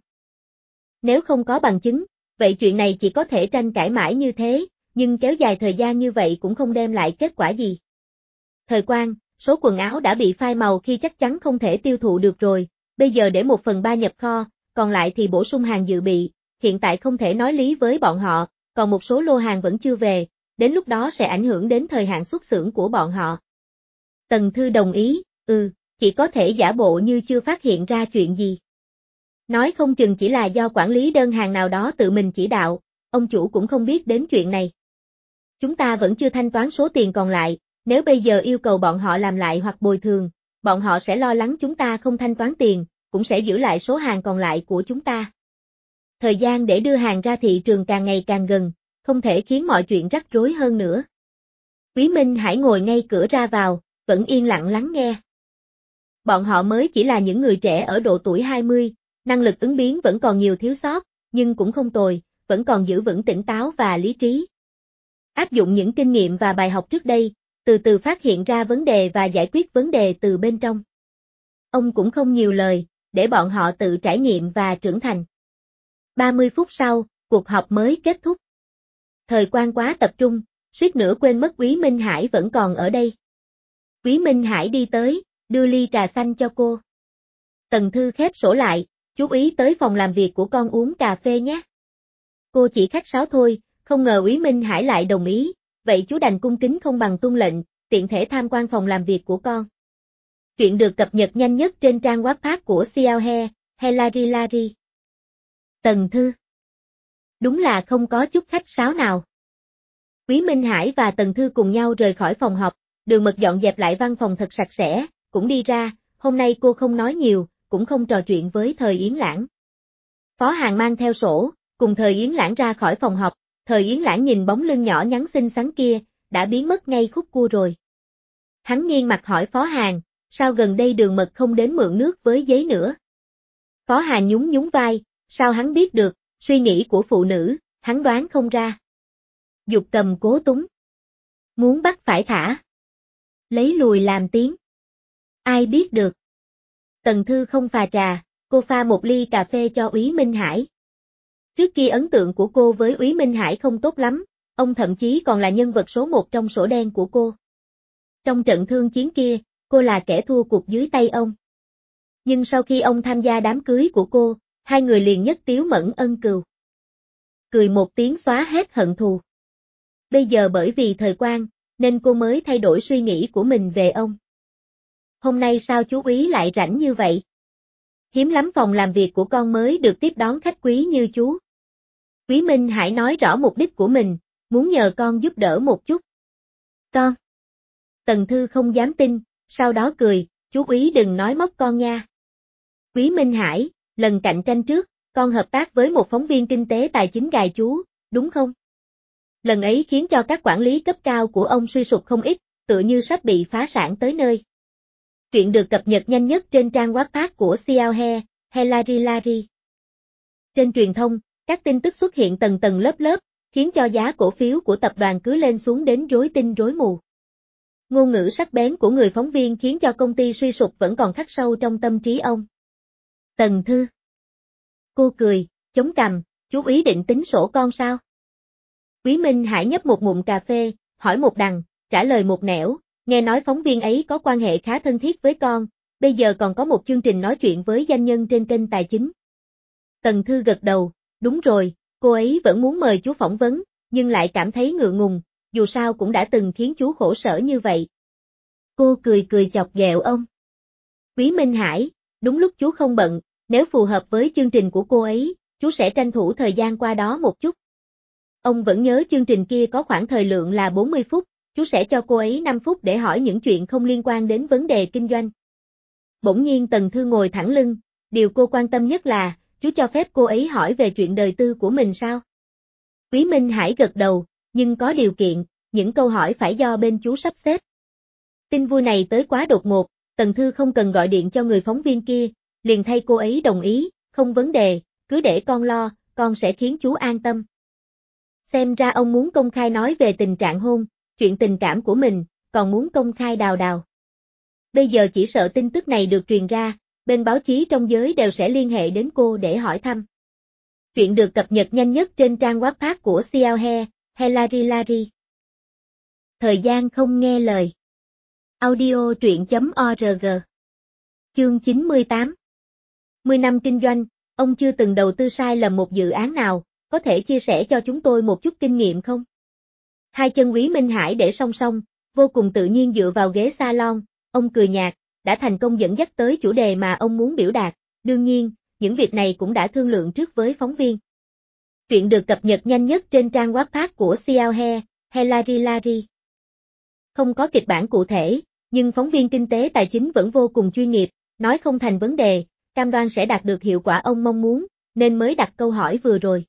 Nếu không có bằng chứng, vậy chuyện này chỉ có thể tranh cãi mãi như thế, nhưng kéo dài thời gian như vậy cũng không đem lại kết quả gì. Thời Quang, số quần áo đã bị phai màu khi chắc chắn không thể tiêu thụ được rồi, bây giờ để một phần ba nhập kho, còn lại thì bổ sung hàng dự bị, hiện tại không thể nói lý với bọn họ, còn một số lô hàng vẫn chưa về, đến lúc đó sẽ ảnh hưởng đến thời hạn xuất xưởng của bọn họ. Tần Thư đồng ý, ừ, chỉ có thể giả bộ như chưa phát hiện ra chuyện gì. Nói không chừng chỉ là do quản lý đơn hàng nào đó tự mình chỉ đạo, ông chủ cũng không biết đến chuyện này. Chúng ta vẫn chưa thanh toán số tiền còn lại, nếu bây giờ yêu cầu bọn họ làm lại hoặc bồi thường, bọn họ sẽ lo lắng chúng ta không thanh toán tiền, cũng sẽ giữ lại số hàng còn lại của chúng ta. Thời gian để đưa hàng ra thị trường càng ngày càng gần, không thể khiến mọi chuyện rắc rối hơn nữa. Úy Minh Hải ngồi ngay cửa ra vào, vẫn yên lặng lắng nghe. Bọn họ mới chỉ là những người trẻ ở độ tuổi hai mươi, năng lực ứng biến vẫn còn nhiều thiếu sót, nhưng cũng không tồi, vẫn còn giữ vững tỉnh táo và lý trí. Áp dụng những kinh nghiệm và bài học trước đây, từ từ phát hiện ra vấn đề và giải quyết vấn đề từ bên trong. Ông cũng không nhiều lời, để bọn họ tự trải nghiệm và trưởng thành. ba mươi phút sau, cuộc họp mới kết thúc. Thời Quang quá tập trung, suýt nữa quên mất Úy Minh Hải vẫn còn ở đây. Úy Minh Hải đi tới, đưa ly trà xanh cho cô. Tần Thư khép sổ lại, chú ý tới phòng làm việc của con uống cà phê nhé. Cô chỉ khách sáo thôi, không ngờ Úy Minh Hải lại đồng ý, vậy chú đành cung kính không bằng tuân lệnh, tiện thể tham quan phòng làm việc của con. Chuyện được cập nhật nhanh nhất trên trang web của Xiao He, Helari Lari. Tần Thư. Đúng là không có chút khách sáo nào. Úy Minh Hải và Tần Thư cùng nhau rời khỏi phòng họp, Đường Mật dọn dẹp lại văn phòng thật sạch sẽ, cũng đi ra, hôm nay cô không nói nhiều, cũng không trò chuyện với Thời Yến Lãng. Phó Hàn mang theo sổ, cùng Thời Yến Lãng ra khỏi phòng họp, Thời Yến Lãng nhìn bóng lưng nhỏ nhắn xinh xắn kia, đã biến mất ngay khúc cua rồi. Hắn nghiêng mặt hỏi Phó Hàn, sao gần đây Đường Mật không đến mượn nước với giấy nữa? Phó Hàn nhún nhún vai, sao hắn biết được, suy nghĩ của phụ nữ, hắn đoán không ra. Dục cầm cố túng. Muốn bắt phải thả. Lấy lùi làm tiếng. Ai biết được. Tần Thư không pha trà, cô pha một ly cà phê cho Úy Minh Hải. Trước kia ấn tượng của cô với Úy Minh Hải không tốt lắm, ông thậm chí còn là nhân vật số một trong sổ đen của cô. Trong trận thương chiến kia, cô là kẻ thua cuộc dưới tay ông. Nhưng sau khi ông tham gia đám cưới của cô, hai người liền nhất tiếu mẫn ân cừu. Cười một tiếng xóa hết hận thù. Bây giờ bởi vì thời quan, nên cô mới thay đổi suy nghĩ của mình về ông. Hôm nay sao chú Úy lại rảnh như vậy? Hiếm lắm phòng làm việc của con mới được tiếp đón khách quý như chú. Quý Minh Hải nói rõ mục đích của mình, muốn nhờ con giúp đỡ một chút. Con. Tần Thư không dám tin, sau đó cười, chú Úy đừng nói móc con nha. Quý Minh Hải, lần cạnh tranh trước, con hợp tác với một phóng viên kinh tế tài chính gài chú, đúng không? Lần ấy khiến cho các quản lý cấp cao của ông suy sụp không ít, tựa như sắp bị phá sản tới nơi. Chuyện được cập nhật nhanh nhất trên trang Wattpad của Xiao He, Hilary Larry. Trên truyền thông, các tin tức xuất hiện tầng tầng lớp lớp, khiến cho giá cổ phiếu của tập đoàn cứ lên xuống đến rối tinh rối mù. Ngôn ngữ sắc bén của người phóng viên khiến cho công ty suy sụp vẫn còn khắc sâu trong tâm trí ông. Tần Thư. Cô cười, chống cằm, chú ý định tính sổ con sao? Quý Minh Hải nhấp một ngụm cà phê, hỏi một đằng, trả lời một nẻo, nghe nói phóng viên ấy có quan hệ khá thân thiết với con, bây giờ còn có một chương trình nói chuyện với doanh nhân trên kênh tài chính. Tần Thư gật đầu, đúng rồi, cô ấy vẫn muốn mời chú phỏng vấn, nhưng lại cảm thấy ngượng ngùng, dù sao cũng đã từng khiến chú khổ sở như vậy. Cô cười cười chọc ghẹo ông. Quý Minh Hải, đúng lúc chú không bận, nếu phù hợp với chương trình của cô ấy, chú sẽ tranh thủ thời gian qua đó một chút. Ông vẫn nhớ chương trình kia có khoảng thời lượng là bốn mươi phút, chú sẽ cho cô ấy năm phút để hỏi những chuyện không liên quan đến vấn đề kinh doanh. Bỗng nhiên Tần Thư ngồi thẳng lưng, điều cô quan tâm nhất là, chú cho phép cô ấy hỏi về chuyện đời tư của mình sao? Quý Minh Hải gật đầu, nhưng có điều kiện, những câu hỏi phải do bên chú sắp xếp. Tin vui này tới quá đột ngột, Tần Thư không cần gọi điện cho người phóng viên kia, liền thay cô ấy đồng ý, không vấn đề, cứ để con lo, con sẽ khiến chú an tâm. Xem ra ông muốn công khai nói về tình trạng hôn, chuyện tình cảm của mình, còn muốn công khai đào đào. Bây giờ chỉ sợ tin tức này được truyền ra, bên báo chí trong giới đều sẽ liên hệ đến cô để hỏi thăm. Chuyện được cập nhật nhanh nhất trên trang Wattpad của Xiao He, Hilary Larry. Thời gian không nghe lời. Audio truyện.org. Chương chín mươi tám. mười năm kinh doanh, ông chưa từng đầu tư sai lầm một dự án nào, có thể chia sẻ cho chúng tôi một chút kinh nghiệm không? Hai chân Quý Minh Hải để song song, vô cùng tự nhiên dựa vào ghế salon, ông cười nhạt, đã thành công dẫn dắt tới chủ đề mà ông muốn biểu đạt, đương nhiên, những việc này cũng đã thương lượng trước với phóng viên. Chuyện được cập nhật nhanh nhất trên trang Wattpad của Xiao He, Hilary Larry. Không có kịch bản cụ thể, nhưng phóng viên kinh tế tài chính vẫn vô cùng chuyên nghiệp, nói không thành vấn đề, cam đoan sẽ đạt được hiệu quả ông mong muốn, nên mới đặt câu hỏi vừa rồi.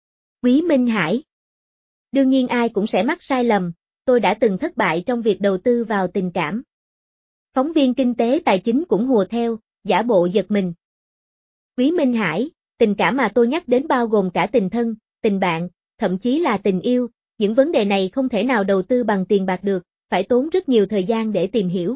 Quý Minh Hải. Đương nhiên ai cũng sẽ mắc sai lầm, tôi đã từng thất bại trong việc đầu tư vào tình cảm. Phóng viên kinh tế tài chính cũng hùa theo, giả bộ giật mình. Quý Minh Hải, tình cảm mà tôi nhắc đến bao gồm cả tình thân, tình bạn, thậm chí là tình yêu, những vấn đề này không thể nào đầu tư bằng tiền bạc được, phải tốn rất nhiều thời gian để tìm hiểu.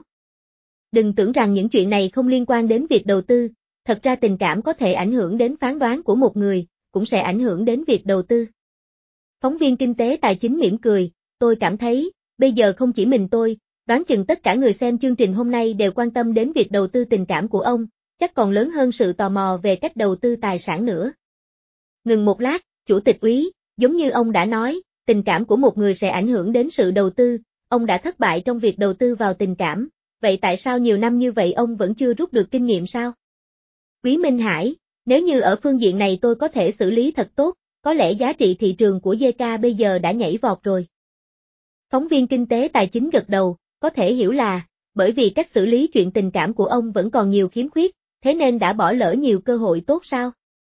Đừng tưởng rằng những chuyện này không liên quan đến việc đầu tư, thật ra tình cảm có thể ảnh hưởng đến phán đoán của một người, cũng sẽ ảnh hưởng đến việc đầu tư. Phóng viên kinh tế tài chính mỉm cười, tôi cảm thấy, bây giờ không chỉ mình tôi, đoán chừng tất cả người xem chương trình hôm nay đều quan tâm đến việc đầu tư tình cảm của ông, chắc còn lớn hơn sự tò mò về cách đầu tư tài sản nữa. Ngừng một lát, Chủ tịch Úy, giống như ông đã nói, tình cảm của một người sẽ ảnh hưởng đến sự đầu tư, ông đã thất bại trong việc đầu tư vào tình cảm, vậy tại sao nhiều năm như vậy ông vẫn chưa rút được kinh nghiệm sao? Quý Minh Hải, nếu như ở phương diện này tôi có thể xử lý thật tốt, có lẽ giá trị thị trường của giê ca bây giờ đã nhảy vọt rồi. Phóng viên kinh tế tài chính gật đầu, có thể hiểu là, bởi vì cách xử lý chuyện tình cảm của ông vẫn còn nhiều khiếm khuyết, thế nên đã bỏ lỡ nhiều cơ hội tốt sao?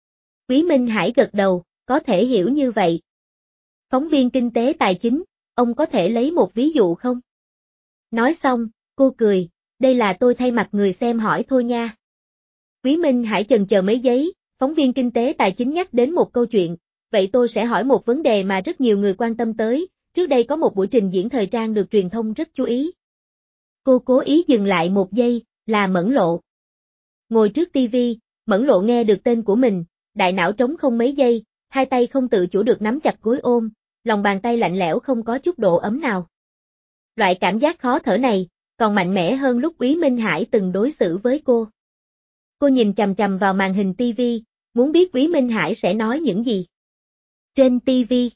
Quý Minh Hải gật đầu, có thể hiểu như vậy. Phóng viên kinh tế tài chính, ông có thể lấy một ví dụ không? Nói xong, cô cười, đây là tôi thay mặt người xem hỏi thôi nha. Quý Minh Hải chần chờ mấy giây, phóng viên kinh tế tài chính nhắc đến một câu chuyện, vậy tôi sẽ hỏi một vấn đề mà rất nhiều người quan tâm tới, trước đây có một buổi trình diễn thời trang được truyền thông rất chú ý. Cô cố ý dừng lại một giây, là Mẫn Lộ. Ngồi trước tivi, Mẫn Lộ nghe được tên của mình, đại não trống không mấy giây, hai tay không tự chủ được nắm chặt gối ôm, lòng bàn tay lạnh lẽo không có chút độ ấm nào. Loại cảm giác khó thở này, còn mạnh mẽ hơn lúc Úy Minh Hải từng đối xử với cô. Cô nhìn chằm chằm vào màn hình ti vi, muốn biết Úy Minh Hải sẽ nói những gì. Trên ti vi,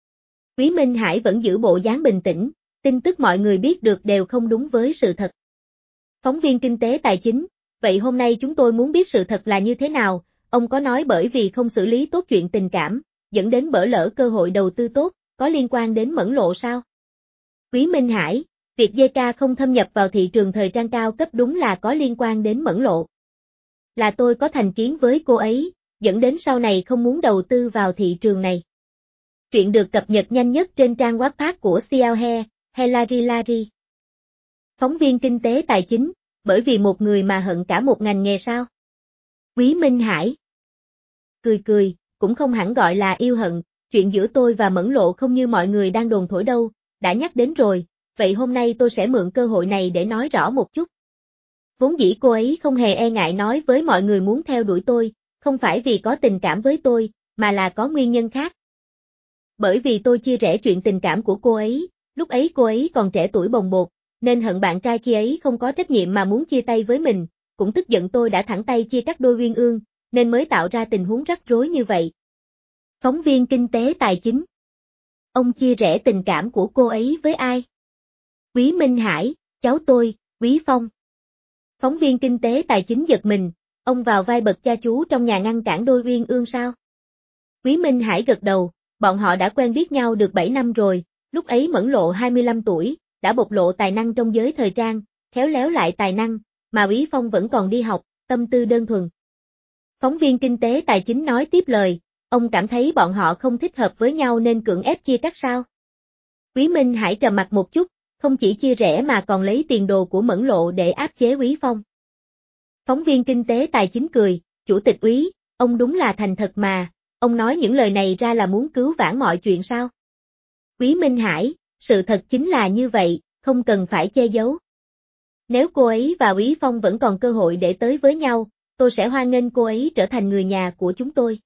Úy Minh Hải vẫn giữ bộ dáng bình tĩnh, tin tức mọi người biết được đều không đúng với sự thật. Phóng viên kinh tế tài chính, vậy hôm nay chúng tôi muốn biết sự thật là như thế nào, ông có nói bởi vì không xử lý tốt chuyện tình cảm, dẫn đến bỡ lỡ cơ hội đầu tư tốt, có liên quan đến Mẫn Lộ sao? Úy Minh Hải, việc giê ca không thâm nhập vào thị trường thời trang cao cấp đúng là có liên quan đến Mẫn Lộ. Là tôi có thành kiến với cô ấy, dẫn đến sau này không muốn đầu tư vào thị trường này. Chuyện được cập nhật nhanh nhất trên trang Wattpad của Xiaohe, Hilary Larry. Phóng viên kinh tế tài chính, bởi vì một người mà hận cả một ngành nghề sao? Úy Minh Hải cười cười, cũng không hẳn gọi là yêu hận, chuyện giữa tôi và Mẫn Lộ không như mọi người đang đồn thổi đâu, đã nhắc đến rồi, vậy hôm nay tôi sẽ mượn cơ hội này để nói rõ một chút. Vốn dĩ cô ấy không hề e ngại nói với mọi người muốn theo đuổi tôi, không phải vì có tình cảm với tôi, mà là có nguyên nhân khác. Bởi vì tôi chia rẽ chuyện tình cảm của cô ấy, lúc ấy cô ấy còn trẻ tuổi bồng bột, nên hận bạn trai khi ấy không có trách nhiệm mà muốn chia tay với mình, cũng tức giận tôi đã thẳng tay chia cắt đôi uyên ương, nên mới tạo ra tình huống rắc rối như vậy. Phóng viên kinh tế tài chính. Ông chia rẽ tình cảm của cô ấy với ai? Úy Minh Hải, cháu tôi, Úy Phong. Phóng viên kinh tế tài chính giật mình, ông vào vai bậc cha chú trong nhà ngăn cản đôi uyên ương sao? Úy Minh Hải gật đầu, bọn họ đã quen biết nhau được bảy năm rồi, lúc ấy Mẫn Lộ hai mươi lăm tuổi, đã bộc lộ tài năng trong giới thời trang, khéo léo lại tài năng, mà Úy Phong vẫn còn đi học, tâm tư đơn thuần. Phóng viên kinh tế tài chính nói tiếp lời, ông cảm thấy bọn họ không thích hợp với nhau nên cưỡng ép chia cắt sao? Úy Minh Hải trầm mặt một chút, không chỉ chia rẽ mà còn lấy tiền đồ của Mẫn Lộ để áp chế Úy Phong. Phóng viên kinh tế tài chính cười, chủ tịch Úy, ông đúng là thành thật mà, ông nói những lời này ra là muốn cứu vãn mọi chuyện sao? Úy Minh Hải, sự thật chính là như vậy, không cần phải che giấu. Nếu cô ấy và Úy Phong vẫn còn cơ hội để tới với nhau, tôi sẽ hoan nghênh cô ấy trở thành người nhà của chúng tôi.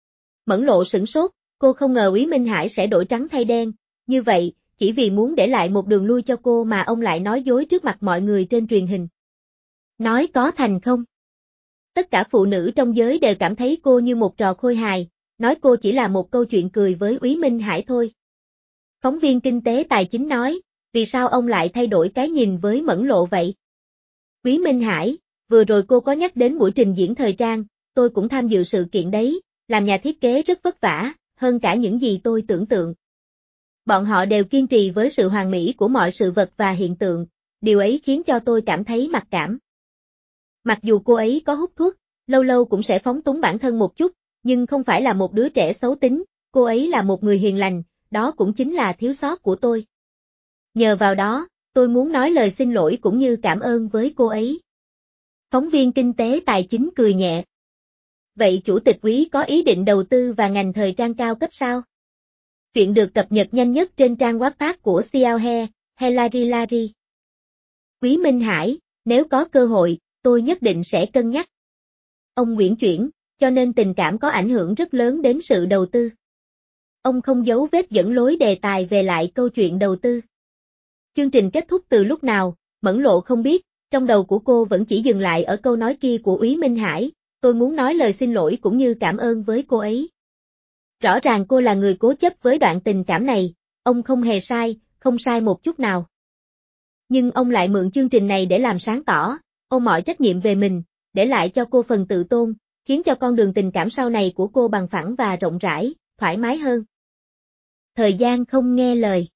Mẫn Lộ sửng sốt, cô không ngờ Úy Minh Hải sẽ đổi trắng thay đen, như vậy, chỉ vì muốn để lại một đường lui cho cô mà ông lại nói dối trước mặt mọi người trên truyền hình. Nói có thành không? Tất cả phụ nữ trong giới đều cảm thấy cô như một trò khôi hài, nói cô chỉ là một câu chuyện cười với Úy Minh Hải thôi. Phóng viên kinh tế tài chính nói, vì sao ông lại thay đổi cái nhìn với Mẫn Lộ vậy? Úy Minh Hải, vừa rồi cô có nhắc đến buổi trình diễn thời trang, tôi cũng tham dự sự kiện đấy, làm nhà thiết kế rất vất vả, hơn cả những gì tôi tưởng tượng. Bọn họ đều kiên trì với sự hoàn mỹ của mọi sự vật và hiện tượng, điều ấy khiến cho tôi cảm thấy mặc cảm. Mặc dù cô ấy có hút thuốc, lâu lâu cũng sẽ phóng túng bản thân một chút, nhưng không phải là một đứa trẻ xấu tính, cô ấy là một người hiền lành, đó cũng chính là thiếu sót của tôi. Nhờ vào đó, tôi muốn nói lời xin lỗi cũng như cảm ơn với cô ấy. Phóng viên kinh tế tài chính cười nhẹ. Vậy chủ tịch Úy có ý định đầu tư vào ngành thời trang cao cấp sao? Chuyện được cập nhật nhanh nhất trên trang Wattpad của Xiaohe, Hilary Larry. Úy Minh Hải, nếu có cơ hội, tôi nhất định sẽ cân nhắc. Ông Nguyễn chuyển, cho nên tình cảm có ảnh hưởng rất lớn đến sự đầu tư. Ông không giấu vết dẫn lối đề tài về lại câu chuyện đầu tư. Chương trình kết thúc từ lúc nào, Mẫn Lộ không biết, trong đầu của cô vẫn chỉ dừng lại ở câu nói kia của Úy Minh Hải, tôi muốn nói lời xin lỗi cũng như cảm ơn với cô ấy. Rõ ràng cô là người cố chấp với đoạn tình cảm này, ông không hề sai, không sai một chút nào. Nhưng ông lại mượn chương trình này để làm sáng tỏ, ôm mọi trách nhiệm về mình, để lại cho cô phần tự tôn, khiến cho con đường tình cảm sau này của cô bằng phẳng và rộng rãi, thoải mái hơn. Thời gian không nghe lời.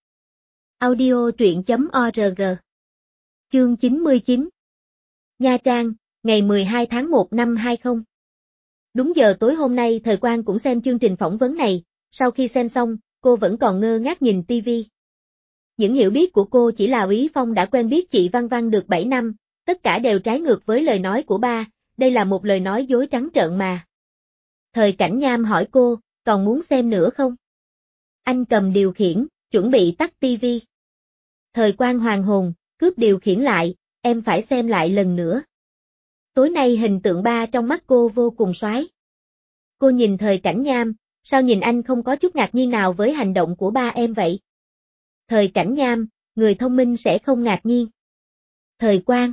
Audio truyện chấm org. Chương chín mươi chín. Nha Trang, ngày mười hai tháng một năm hai không. Đúng giờ tối hôm nay Thời Quang cũng xem chương trình phỏng vấn này, sau khi xem xong, cô vẫn còn ngơ ngác nhìn tivi. Những hiểu biết của cô chỉ là Úy Phong đã quen biết chị Văn Văn được bảy năm, tất cả đều trái ngược với lời nói của ba, đây là một lời nói dối trắng trợn mà. Thời Cảnh Nham hỏi cô, còn muốn xem nữa không? Anh cầm điều khiển, chuẩn bị tắt tivi. Thời Quang hoàng hồn, cướp điều khiển lại, em phải xem lại lần nữa. Tối nay hình tượng ba trong mắt cô vô cùng soái. Cô nhìn Thời Cảnh Nham, sao nhìn anh không có chút ngạc nhiên nào với hành động của ba em vậy? Thời Cảnh Nham, người thông minh sẽ không ngạc nhiên. Thời Quang.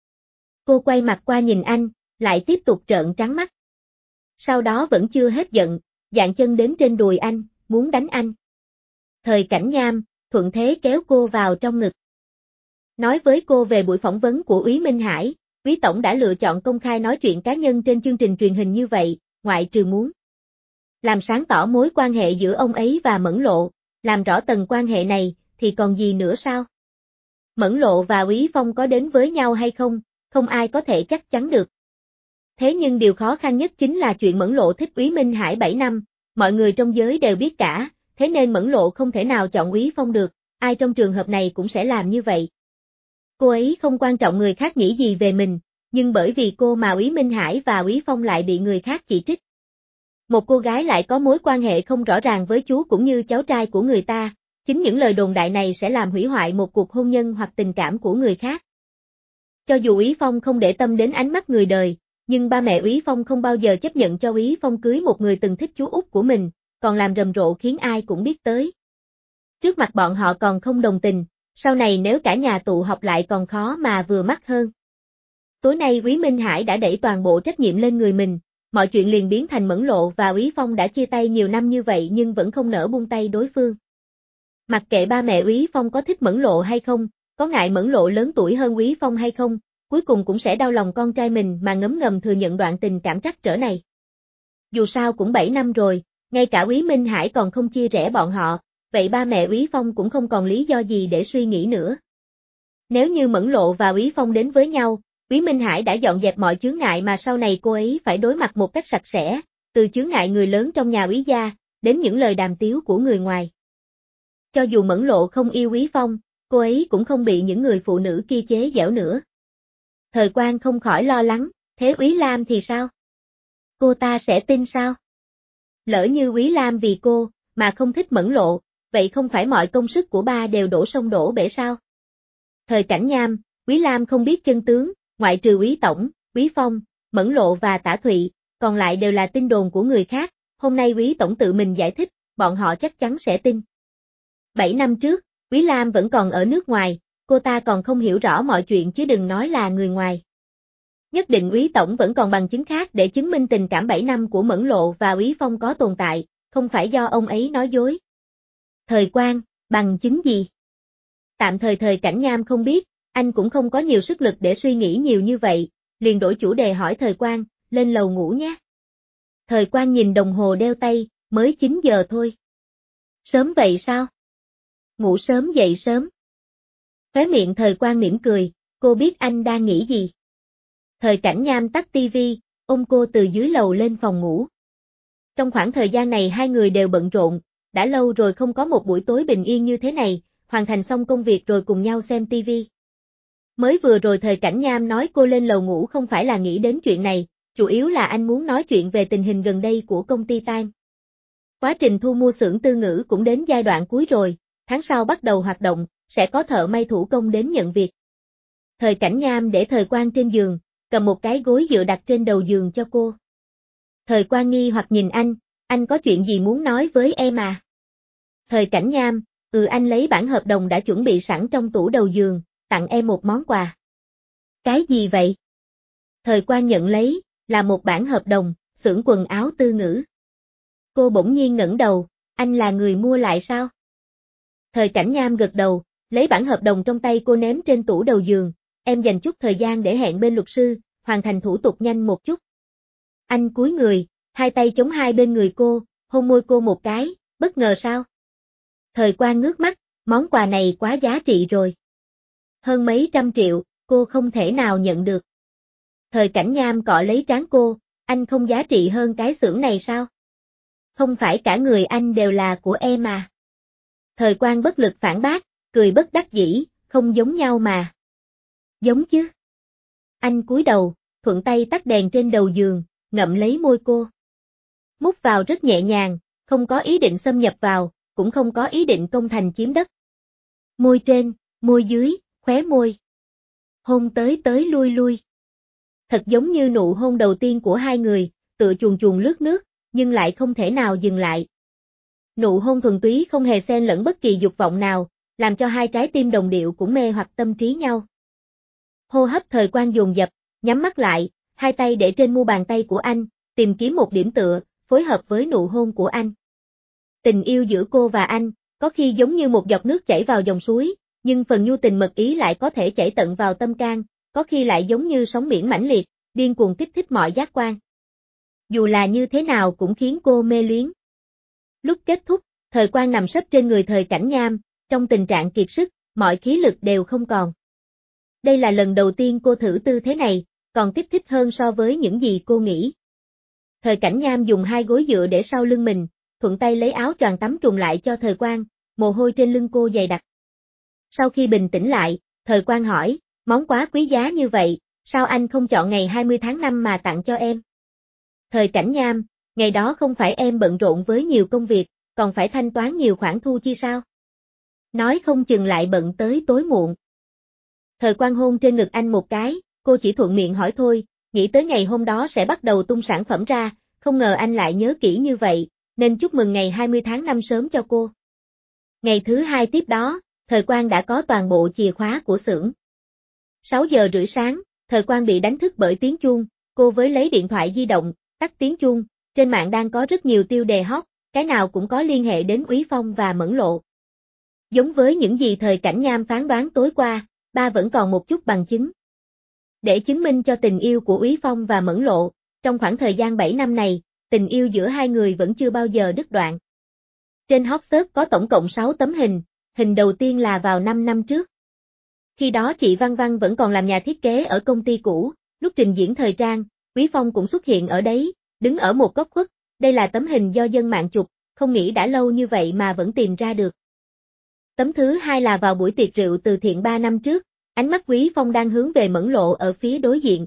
Cô quay mặt qua nhìn anh, lại tiếp tục trợn trắng mắt. Sau đó vẫn chưa hết giận, dạn chân đến trên đùi anh, muốn đánh anh. Thời Cảnh Nham, thuận thế kéo cô vào trong ngực. Nói với cô về buổi phỏng vấn của Úy Minh Hải, Úy Tổng đã lựa chọn công khai nói chuyện cá nhân trên chương trình truyền hình như vậy, ngoại trừ muốn làm sáng tỏ mối quan hệ giữa ông ấy và Mẫn Lộ, làm rõ tầng quan hệ này, thì còn gì nữa sao? Mẫn Lộ và Úy Phong có đến với nhau hay không, không ai có thể chắc chắn được. Thế nhưng điều khó khăn nhất chính là chuyện Mẫn Lộ thích Úy Minh Hải bảy năm, mọi người trong giới đều biết cả, thế nên Mẫn Lộ không thể nào chọn Úy Phong được, ai trong trường hợp này cũng sẽ làm như vậy. Cô ấy không quan trọng người khác nghĩ gì về mình, nhưng bởi vì cô mà Úy Minh Hải và Úy Phong lại bị người khác chỉ trích. Một cô gái lại có mối quan hệ không rõ ràng với chú cũng như cháu trai của người ta, chính những lời đồn đại này sẽ làm hủy hoại một cuộc hôn nhân hoặc tình cảm của người khác. Cho dù Úy Phong không để tâm đến ánh mắt người đời, nhưng ba mẹ Úy Phong không bao giờ chấp nhận cho Úy Phong cưới một người từng thích chú út của mình, còn làm rầm rộ khiến ai cũng biết tới. Trước mặt bọn họ còn không đồng tình, sau này nếu cả nhà tụ họp lại còn khó mà vừa mắt hơn. Tối nay Úy Minh Hải đã đẩy toàn bộ trách nhiệm lên người mình, mọi chuyện liền biến thành Mẫn Lộ và Úy Phong đã chia tay nhiều năm như vậy nhưng vẫn không nỡ buông tay đối phương. Mặc kệ ba mẹ Úy Phong có thích Mẫn Lộ hay không, có ngại Mẫn Lộ lớn tuổi hơn Úy Phong hay không, cuối cùng cũng sẽ đau lòng con trai mình mà ngấm ngầm thừa nhận đoạn tình cảm trắc trở này. Dù sao cũng bảy năm rồi, ngay cả Úy Minh Hải còn không chia rẽ bọn họ, vậy ba mẹ Úy Phong cũng không còn lý do gì để suy nghĩ nữa. Nếu như Mẫn Lộ và Úy Phong đến với nhau, Úy Minh Hải đã dọn dẹp mọi chướng ngại mà sau này cô ấy phải đối mặt một cách sạch sẽ, từ chướng ngại người lớn trong nhà Úy gia, đến những lời đàm tiếu của người ngoài. Cho dù Mẫn Lộ không yêu Úy Phong, cô ấy cũng không bị những người phụ nữ kia chế giễu nữa. Thời Quang không khỏi lo lắng, thế Úy Lam thì sao? Cô ta sẽ tin sao? Lỡ như Úy Lam vì cô, mà không thích Mẫn Lộ, vậy không phải mọi công sức của ba đều đổ sông đổ bể sao? Thời Cảnh Nham, Úy Lam không biết chân tướng, ngoại trừ Úy Tổng, Úy Phong, Mẫn Lộ và Tả Thụy, còn lại đều là tin đồn của người khác, hôm nay Úy Tổng tự mình giải thích, bọn họ chắc chắn sẽ tin. Bảy năm trước, Úy Lam vẫn còn ở nước ngoài, cô ta còn không hiểu rõ mọi chuyện chứ đừng nói là người ngoài. Nhất định Úy Tổng vẫn còn bằng chứng khác để chứng minh tình cảm bảy năm của Mẫn Lộ và Úy Phong có tồn tại, không phải do ông ấy nói dối. Thời Quang, bằng chứng gì? Tạm thời Thời Cảnh Nham không biết, anh cũng không có nhiều sức lực để suy nghĩ nhiều như vậy, liền đổi chủ đề hỏi Thời Quang, lên lầu ngủ nhé. Thời Quang nhìn đồng hồ đeo tay, mới chín giờ thôi. Sớm vậy sao? Ngủ sớm dậy sớm. Khóe miệng Thời Quang mỉm cười, cô biết anh đang nghĩ gì. Thời Cảnh Nham tắt tivi, ôm cô từ dưới lầu lên phòng ngủ. Trong khoảng thời gian này hai người đều bận rộn, đã lâu rồi không có một buổi tối bình yên như thế này, hoàn thành xong công việc rồi cùng nhau xem tivi. Mới vừa rồi Thời Cảnh Nham nói cô lên lầu ngủ không phải là nghĩ đến chuyện này, chủ yếu là anh muốn nói chuyện về tình hình gần đây của công ty Time. Quá trình thu mua xưởng Tư Ngữ cũng đến giai đoạn cuối rồi, tháng sau bắt đầu hoạt động, sẽ có thợ may thủ công đến nhận việc. Thời Cảnh Nham để Thời Quang trên giường, cầm một cái gối dựa đặt trên đầu giường cho cô. Thời Quang nghi hoặc nhìn anh, anh có chuyện gì muốn nói với em à? Thời Cảnh Nham, ừ anh lấy bản hợp đồng đã chuẩn bị sẵn trong tủ đầu giường, tặng em một món quà. Cái gì vậy? Thời Quang nhận lấy, là một bản hợp đồng, xưởng quần áo Tư Ngữ. Cô bỗng nhiên ngẩng đầu, anh là người mua lại sao? Thời Cảnh Nham gật đầu, lấy bản hợp đồng trong tay cô ném trên tủ đầu giường, em dành chút thời gian để hẹn bên luật sư, hoàn thành thủ tục nhanh một chút. Anh cúi người, hai tay chống hai bên người cô, hôn môi cô một cái, bất ngờ sao? Thời Quang ngước mắt, món quà này quá giá trị rồi. Hơn mấy trăm triệu, cô không thể nào nhận được. Thời Cảnh Nham cọ lấy trán cô, anh không giá trị hơn cái xưởng này sao? Không phải cả người anh đều là của em à? Thời Quang bất lực phản bác, cười bất đắc dĩ, không giống nhau mà. Giống chứ. Anh cúi đầu, thuận tay tắt đèn trên đầu giường, ngậm lấy môi cô. Mút vào rất nhẹ nhàng, không có ý định xâm nhập vào, cũng không có ý định công thành chiếm đất. Môi trên, môi dưới, khóe môi. Hôn tới tới lui lui. Thật giống như nụ hôn đầu tiên của hai người, tựa chuồn chuồn lướt nước, nhưng lại không thể nào dừng lại. Nụ hôn thuần túy không hề xen lẫn bất kỳ dục vọng nào, làm cho hai trái tim đồng điệu cũng mê hoặc tâm trí nhau. Hô hấp Thời Quang dồn dập, nhắm mắt lại, hai tay để trên mu bàn tay của anh, tìm kiếm một điểm tựa, phối hợp với nụ hôn của anh. Tình yêu giữa cô và anh, có khi giống như một giọt nước chảy vào dòng suối, nhưng phần nhu tình mật ý lại có thể chảy tận vào tâm can, có khi lại giống như sóng biển mãnh liệt, điên cuồng kích thích mọi giác quan. Dù là như thế nào cũng khiến cô mê luyến. Lúc kết thúc, Thời Quang nằm sấp trên người Thời Cảnh Nham, trong tình trạng kiệt sức, mọi khí lực đều không còn. Đây là lần đầu tiên cô thử tư thế này, còn kích thích hơn so với những gì cô nghĩ. Thời Cảnh Nham dùng hai gối dựa để sau lưng mình, thuận tay lấy áo choàng tắm trùm lại cho Thời Quang, mồ hôi trên lưng cô dày đặc. Sau khi bình tĩnh lại, Thời Quang hỏi, món quá quý giá như vậy, sao anh không chọn ngày hai mươi tháng năm mà tặng cho em? Thời Cảnh Nham, ngày đó không phải em bận rộn với nhiều công việc, còn phải thanh toán nhiều khoản thu chi sao? Nói không chừng lại bận tới tối muộn. Thời Quang hôn trên ngực anh một cái, cô chỉ thuận miệng hỏi thôi, nghĩ tới ngày hôm đó sẽ bắt đầu tung sản phẩm ra, không ngờ anh lại nhớ kỹ như vậy, nên chúc mừng ngày hai mươi tháng năm sớm cho cô. Ngày thứ hai tiếp đó, Thời Quang đã có toàn bộ chìa khóa của xưởng. sáu giờ rưỡi sáng, Thời Quang bị đánh thức bởi tiếng chuông, cô với lấy điện thoại di động, tắt tiếng chuông, trên mạng đang có rất nhiều tiêu đề hot, cái nào cũng có liên hệ đến Úy Phong và Mẫn Lộ. Giống với những gì Thời Cảnh Nham phán đoán tối qua, ba vẫn còn một chút bằng chứng. Để chứng minh cho tình yêu của Úy Phong và Mẫn Lộ, trong khoảng thời gian bảy năm này, tình yêu giữa hai người vẫn chưa bao giờ đứt đoạn. Trên hot search có tổng cộng sáu tấm hình, hình đầu tiên là vào năm năm trước. Khi đó chị Văn Văn vẫn còn làm nhà thiết kế ở công ty cũ, lúc trình diễn thời trang, Úy Phong cũng xuất hiện ở đấy, đứng ở một góc khuất, đây là tấm hình do dân mạng chụp, không nghĩ đã lâu như vậy mà vẫn tìm ra được. Tấm thứ hai là vào buổi tiệc rượu từ thiện ba năm trước, ánh mắt Úy Phong đang hướng về Mẫn Lộ ở phía đối diện.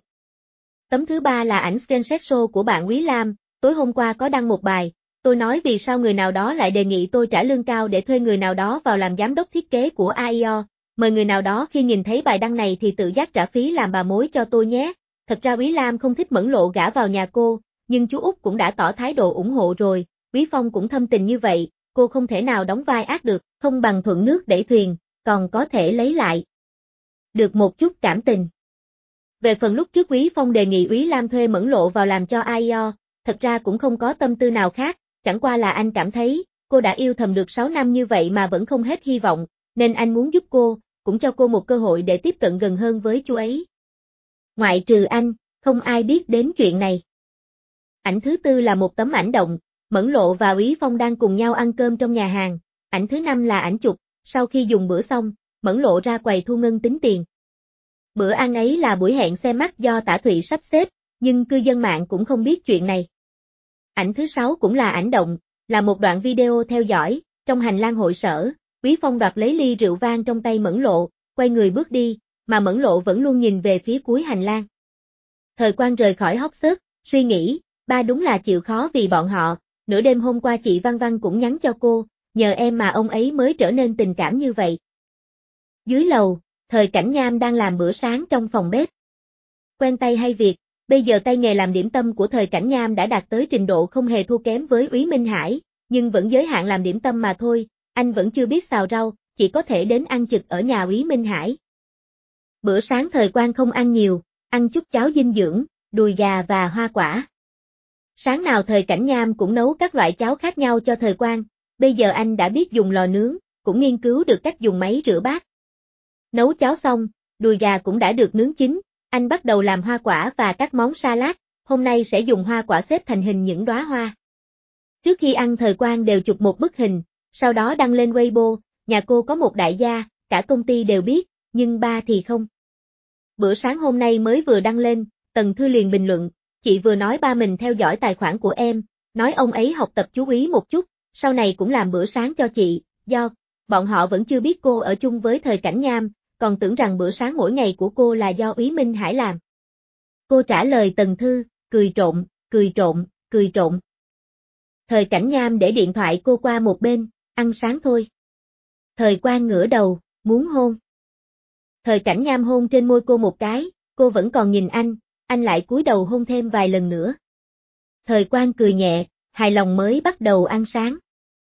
Tấm thứ ba là ảnh screenshot show của bạn Quý Lam, tối hôm qua có đăng một bài, tôi nói vì sao người nào đó lại đề nghị tôi trả lương cao để thuê người nào đó vào làm giám đốc thiết kế của a i o, mời người nào đó khi nhìn thấy bài đăng này thì tự giác trả phí làm bà mối cho tôi nhé. Thật ra Quý Lam không thích Mẫn Lộ gả vào nhà cô, nhưng chú Út cũng đã tỏ thái độ ủng hộ rồi, Úy Phong cũng thâm tình như vậy, cô không thể nào đóng vai ác được, không bằng thuận nước đẩy thuyền, còn có thể lấy lại được một chút cảm tình. Về phần lúc trước Úy Phong đề nghị Úy Lam thuê Mẫn Lộ vào làm cho a i o, thật ra cũng không có tâm tư nào khác, chẳng qua là anh cảm thấy, cô đã yêu thầm được sáu năm như vậy mà vẫn không hết hy vọng, nên anh muốn giúp cô, cũng cho cô một cơ hội để tiếp cận gần hơn với chú ấy. Ngoại trừ anh, không ai biết đến chuyện này. Ảnh thứ tư là một tấm ảnh động, Mẫn Lộ và Úy Phong đang cùng nhau ăn cơm trong nhà hàng, ảnh thứ năm là ảnh chụp, sau khi dùng bữa xong, Mẫn Lộ ra quầy thu ngân tính tiền. Bữa ăn ấy là buổi hẹn xem mắt do Tả Thụy sắp xếp, nhưng cư dân mạng cũng không biết chuyện này. Ảnh thứ sáu cũng là ảnh động, là một đoạn video theo dõi, trong hành lang hội sở, Úy Phong đoạt lấy ly rượu vang trong tay Mẫn Lộ, quay người bước đi, mà Mẫn Lộ vẫn luôn nhìn về phía cuối hành lang. Thời Quang rời khỏi hot search, suy nghĩ, ba đúng là chịu khó vì bọn họ, nửa đêm hôm qua chị Văn Văn cũng nhắn cho cô, nhờ em mà ông ấy mới trở nên tình cảm như vậy. Dưới lầu, Thời Cảnh Nham đang làm bữa sáng trong phòng bếp. Quen tay hay việc, bây giờ tay nghề làm điểm tâm của Thời Cảnh Nham đã đạt tới trình độ không hề thua kém với Úy Minh Hải, nhưng vẫn giới hạn làm điểm tâm mà thôi, anh vẫn chưa biết xào rau, chỉ có thể đến ăn trực ở nhà Úy Minh Hải. Bữa sáng Thời Quang không ăn nhiều, ăn chút cháo dinh dưỡng, đùi gà và hoa quả. Sáng nào Thời Cảnh Nham cũng nấu các loại cháo khác nhau cho Thời Quang, bây giờ anh đã biết dùng lò nướng, cũng nghiên cứu được cách dùng máy rửa bát. Nấu cháo xong, đùi gà cũng đã được nướng chín, anh bắt đầu làm hoa quả và các món salad, hôm nay sẽ dùng hoa quả xếp thành hình những đóa hoa. Trước khi ăn Thời Quang đều chụp một bức hình, sau đó đăng lên Weibo, nhà cô có một đại gia, cả công ty đều biết, nhưng ba thì không. Bữa sáng hôm nay mới vừa đăng lên, Tần Thư liền bình luận, chị vừa nói ba mình theo dõi tài khoản của em, nói ông ấy học tập chú ý một chút, sau này cũng làm bữa sáng cho chị, do bọn họ vẫn chưa biết cô ở chung với Thời Cảnh Nham, còn tưởng rằng bữa sáng mỗi ngày của cô là do Úy Minh Hải làm. Cô trả lời Tần Thư, cười trộn, cười trộn, cười trộn. Thời Cảnh Nham để điện thoại cô qua một bên, ăn sáng thôi. Thời Quang ngửa đầu, muốn hôn. Thời Cảnh Nham hôn trên môi cô một cái, cô vẫn còn nhìn anh, anh lại cúi đầu hôn thêm vài lần nữa. Thời Quang cười nhẹ, hài lòng mới bắt đầu ăn sáng.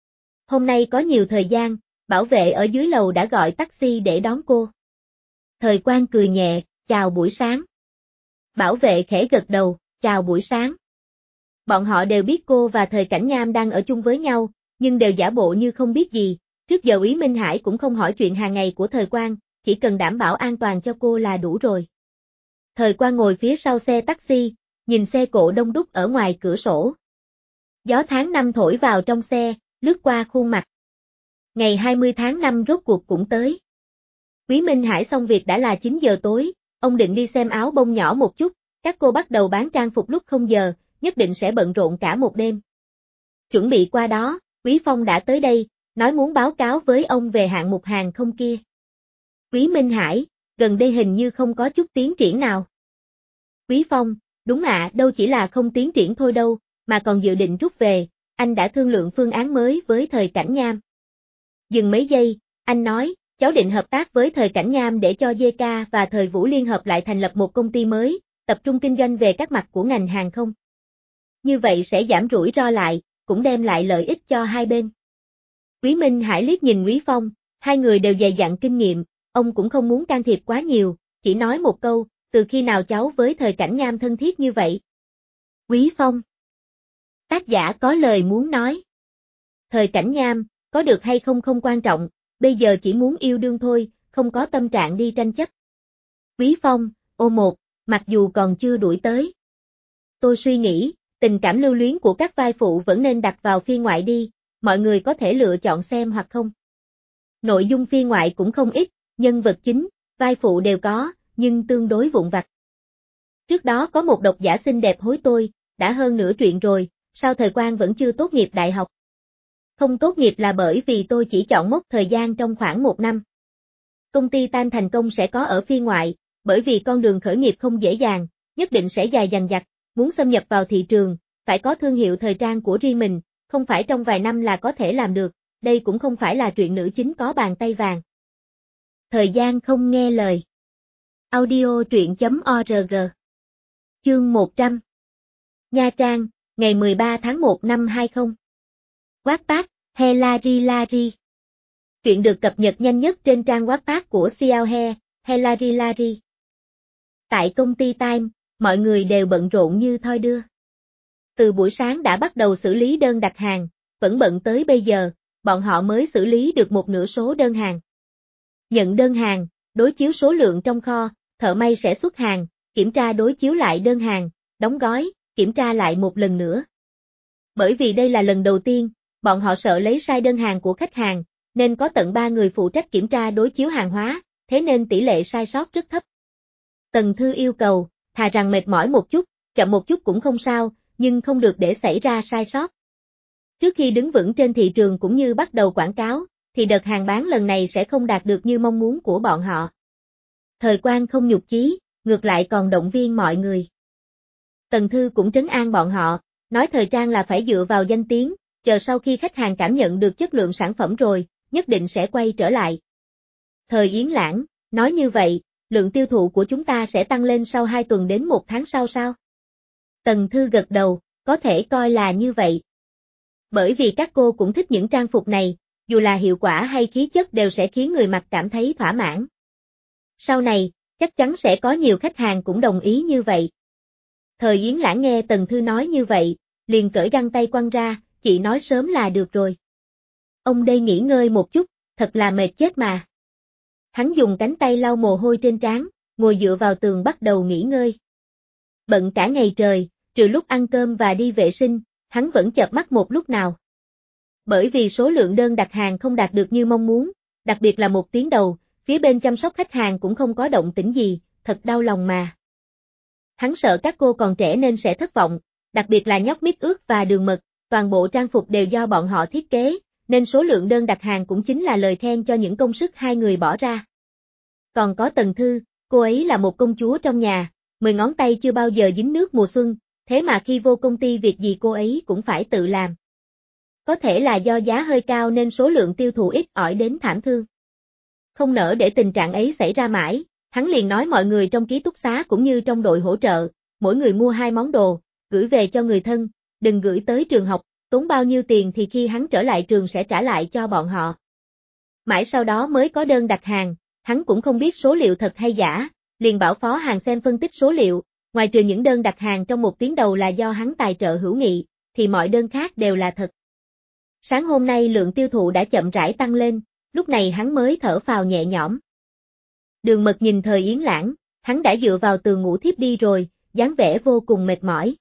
Hôm nay có nhiều thời gian, bảo vệ ở dưới lầu đã gọi taxi để đón cô. Thời Quang cười nhẹ, chào buổi sáng. Bảo vệ khẽ gật đầu, chào buổi sáng. Bọn họ đều biết cô và Thời Cảnh Nham đang ở chung với nhau, nhưng đều giả bộ như không biết gì. Trước giờ Úy Minh Hải cũng không hỏi chuyện hàng ngày của Thời Quang, chỉ cần đảm bảo an toàn cho cô là đủ rồi. Thời Quang ngồi phía sau xe taxi, nhìn xe cộ đông đúc ở ngoài cửa sổ. Gió tháng năm thổi vào trong xe, lướt qua khuôn mặt. Ngày hai mươi tháng năm rốt cuộc cũng tới. Úy Minh Hải xong việc đã là chín giờ tối, ông định đi xem áo bông nhỏ một chút, các cô bắt đầu bán trang phục lúc không giờ, nhất định sẽ bận rộn cả một đêm. Chuẩn bị qua đó, Úy Phong đã tới đây, nói muốn báo cáo với ông về hạng mục hàng không kia. Úy Minh Hải, gần đây hình như không có chút tiến triển nào. Úy Phong, đúng ạ, đâu chỉ là không tiến triển thôi đâu, mà còn dự định rút về, anh đã thương lượng phương án mới với Thời Cảnh Nham. Dừng mấy giây, anh nói, cháu định hợp tác với Thời Cảnh Nham để cho giê ca và Thời Vũ liên hợp lại thành lập một công ty mới, tập trung kinh doanh về các mặt của ngành hàng không. Như vậy sẽ giảm rủi ro lại, cũng đem lại lợi ích cho hai bên. Úy Minh Hải liếc nhìn Úy Phong, hai người đều dày dặn kinh nghiệm, ông cũng không muốn can thiệp quá nhiều, chỉ nói một câu, từ khi nào cháu với Thời Cảnh Nham thân thiết như vậy? Úy Phong. Tác giả có lời muốn nói. Thời Cảnh Nham, có được hay không không quan trọng, bây giờ chỉ muốn yêu đương thôi, không có tâm trạng đi tranh chấp. Úy Phong, ô một, mặc dù còn chưa đuổi tới. Tôi suy nghĩ, tình cảm lưu luyến của các vai phụ vẫn nên đặt vào phiên ngoại đi, mọi người có thể lựa chọn xem hoặc không. Nội dung phiên ngoại cũng không ít, nhân vật chính, vai phụ đều có, nhưng tương đối vụn vặt. Trước đó có một độc giả xinh đẹp hối tôi, đã hơn nửa truyện rồi, sao Thời Quang vẫn chưa tốt nghiệp đại học? Không tốt nghiệp là bởi vì tôi chỉ chọn mốc thời gian trong khoảng một năm. Công ty Time thành công sẽ có ở phiên ngoại, bởi vì con đường khởi nghiệp không dễ dàng, nhất định sẽ dài dằng dặc, muốn xâm nhập vào thị trường, phải có thương hiệu thời trang của riêng mình, không phải trong vài năm là có thể làm được, đây cũng không phải là truyện nữ chính có bàn tay vàng. Thời gian không nghe lời. Audio truyện.org. Chương một trăm. Nha Trang, ngày mười ba tháng một năm hai không. Wattpad, Helari Lari. Truyện được cập nhật nhanh nhất trên trang Wattpad của Xiao He, Helari Lari. Tại công ty Time, mọi người đều bận rộn như thoi đưa. Từ buổi sáng đã bắt đầu xử lý đơn đặt hàng, vẫn bận tới bây giờ, bọn họ mới xử lý được một nửa số đơn hàng. Nhận đơn hàng, đối chiếu số lượng trong kho, thợ may sẽ xuất hàng, kiểm tra đối chiếu lại đơn hàng, đóng gói, kiểm tra lại một lần nữa. Bởi vì đây là lần đầu tiên, bọn họ sợ lấy sai đơn hàng của khách hàng, nên có tận ba người phụ trách kiểm tra đối chiếu hàng hóa, thế nên tỷ lệ sai sót rất thấp. Tần Thư yêu cầu, thà rằng mệt mỏi một chút, chậm một chút cũng không sao, nhưng không được để xảy ra sai sót. Trước khi đứng vững trên thị trường cũng như bắt đầu quảng cáo, thì đợt hàng bán lần này sẽ không đạt được như mong muốn của bọn họ. Thời Quang không nhục chí, ngược lại còn động viên mọi người. Tần Thư cũng trấn an bọn họ, nói thời trang là phải dựa vào danh tiếng, chờ sau khi khách hàng cảm nhận được chất lượng sản phẩm rồi, nhất định sẽ quay trở lại. Thời Yến Lãng, nói như vậy, lượng tiêu thụ của chúng ta sẽ tăng lên sau hai tuần đến một tháng sau sao? Tần Thư gật đầu, có thể coi là như vậy. Bởi vì các cô cũng thích những trang phục này, dù là hiệu quả hay khí chất đều sẽ khiến người mặc cảm thấy thỏa mãn. Sau này, chắc chắn sẽ có nhiều khách hàng cũng đồng ý như vậy. Thời Yến Lãng nghe Tần Thư nói như vậy, liền cởi găng tay quăng ra, chị nói sớm là được rồi. Ông đây nghỉ ngơi một chút, thật là mệt chết mà. Hắn dùng cánh tay lau mồ hôi trên trán, ngồi dựa vào tường bắt đầu nghỉ ngơi. Bận cả ngày trời, trừ lúc ăn cơm và đi vệ sinh, hắn vẫn chợp mắt một lúc nào. Bởi vì số lượng đơn đặt hàng không đạt được như mong muốn, đặc biệt là một tiếng đầu, phía bên chăm sóc khách hàng cũng không có động tĩnh gì, thật đau lòng mà. Hắn sợ các cô còn trẻ nên sẽ thất vọng, đặc biệt là nhóc mít ướt và đường mật, toàn bộ trang phục đều do bọn họ thiết kế, nên số lượng đơn đặt hàng cũng chính là lời khen cho những công sức hai người bỏ ra. Còn có Tần Thư, cô ấy là một công chúa trong nhà, mười ngón tay chưa bao giờ dính nước mùa xuân, thế mà khi vô công ty việc gì cô ấy cũng phải tự làm. Có thể là do giá hơi cao nên số lượng tiêu thụ ít ỏi đến thảm thương. Không nỡ để tình trạng ấy xảy ra mãi, hắn liền nói mọi người trong ký túc xá cũng như trong đội hỗ trợ, mỗi người mua hai món đồ, gửi về cho người thân, đừng gửi tới trường học, tốn bao nhiêu tiền thì khi hắn trở lại trường sẽ trả lại cho bọn họ. Mãi sau đó mới có đơn đặt hàng, hắn cũng không biết số liệu thật hay giả, liền bảo Phó Hàn xem phân tích số liệu, ngoài trừ những đơn đặt hàng trong một tiếng đầu là do hắn tài trợ hữu nghị, thì mọi đơn khác đều là thật. Sáng hôm nay lượng tiêu thụ đã chậm rãi tăng lên, lúc này hắn mới thở phào nhẹ nhõm. Đường Mật nhìn Thời Yến Lãng, hắn đã dựa vào tường ngủ thiếp đi rồi, dáng vẻ vô cùng mệt mỏi.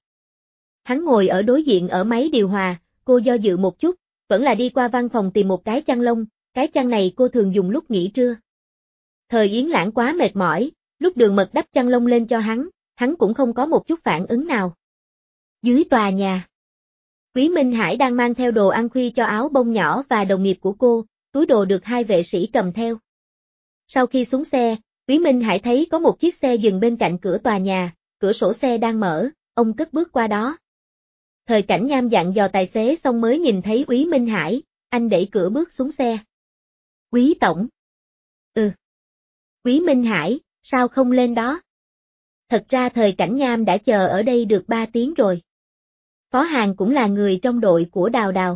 Hắn ngồi ở đối diện ở máy điều hòa, cô do dự một chút, vẫn là đi qua văn phòng tìm một cái chăn lông, cái chăn này cô thường dùng lúc nghỉ trưa. Thời Yến Lãng quá mệt mỏi, lúc Đường Mật đắp chăn lông lên cho hắn, hắn cũng không có một chút phản ứng nào. Dưới tòa nhà, Quý Minh Hải đang mang theo đồ ăn khuya cho áo bông nhỏ và đồng nghiệp của cô, túi đồ được hai vệ sĩ cầm theo. Sau khi xuống xe, Quý Minh Hải thấy có một chiếc xe dừng bên cạnh cửa tòa nhà, cửa sổ xe đang mở, ông cất bước qua đó. Thời Cảnh Nham dặn dò tài xế xong mới nhìn thấy Quý Minh Hải, anh đẩy cửa bước xuống xe. Quý tổng. Ừ. Quý Minh Hải, sao không lên đó? Thật ra Thời Cảnh Nham đã chờ ở đây được ba tiếng rồi. Phó Hàn cũng là người trong đội của Đào Đào.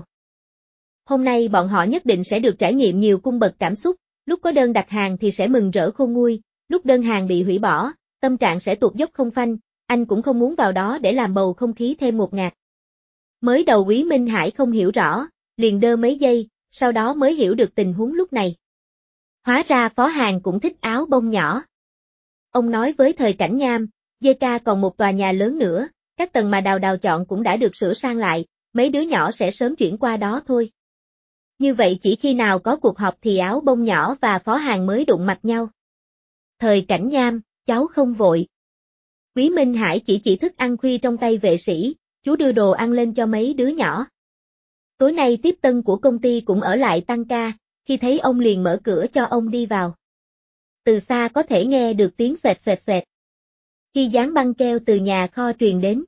Hôm nay bọn họ nhất định sẽ được trải nghiệm nhiều cung bậc cảm xúc, lúc có đơn đặt hàng thì sẽ mừng rỡ khôn nguôi, lúc đơn hàng bị hủy bỏ, tâm trạng sẽ tụt dốc không phanh, anh cũng không muốn vào đó để làm bầu không khí thêm ngột ngạt. Mới đầu Quý Minh Hải không hiểu rõ, liền đơ mấy giây, sau đó mới hiểu được tình huống lúc này. Hóa ra Phó Hàn cũng thích áo bông nhỏ. Ông nói với Thời Cảnh Nham, giê ca còn một tòa nhà lớn nữa, các tầng mà Đào Đào chọn cũng đã được sửa sang lại, mấy đứa nhỏ sẽ sớm chuyển qua đó thôi. Như vậy chỉ khi nào có cuộc họp thì áo bông nhỏ và Phó Hàn mới đụng mặt nhau. Thời Cảnh Nham, cháu không vội. Quý Minh Hải chỉ chỉ thức ăn khuya trong tay vệ sĩ, chú đưa đồ ăn lên cho mấy đứa nhỏ. Tối nay tiếp tân của công ty cũng ở lại tăng ca, khi thấy ông liền mở cửa cho ông đi vào. Từ xa có thể nghe được tiếng xoẹt xoẹt xoẹt. Khi dán băng keo từ nhà kho truyền đến.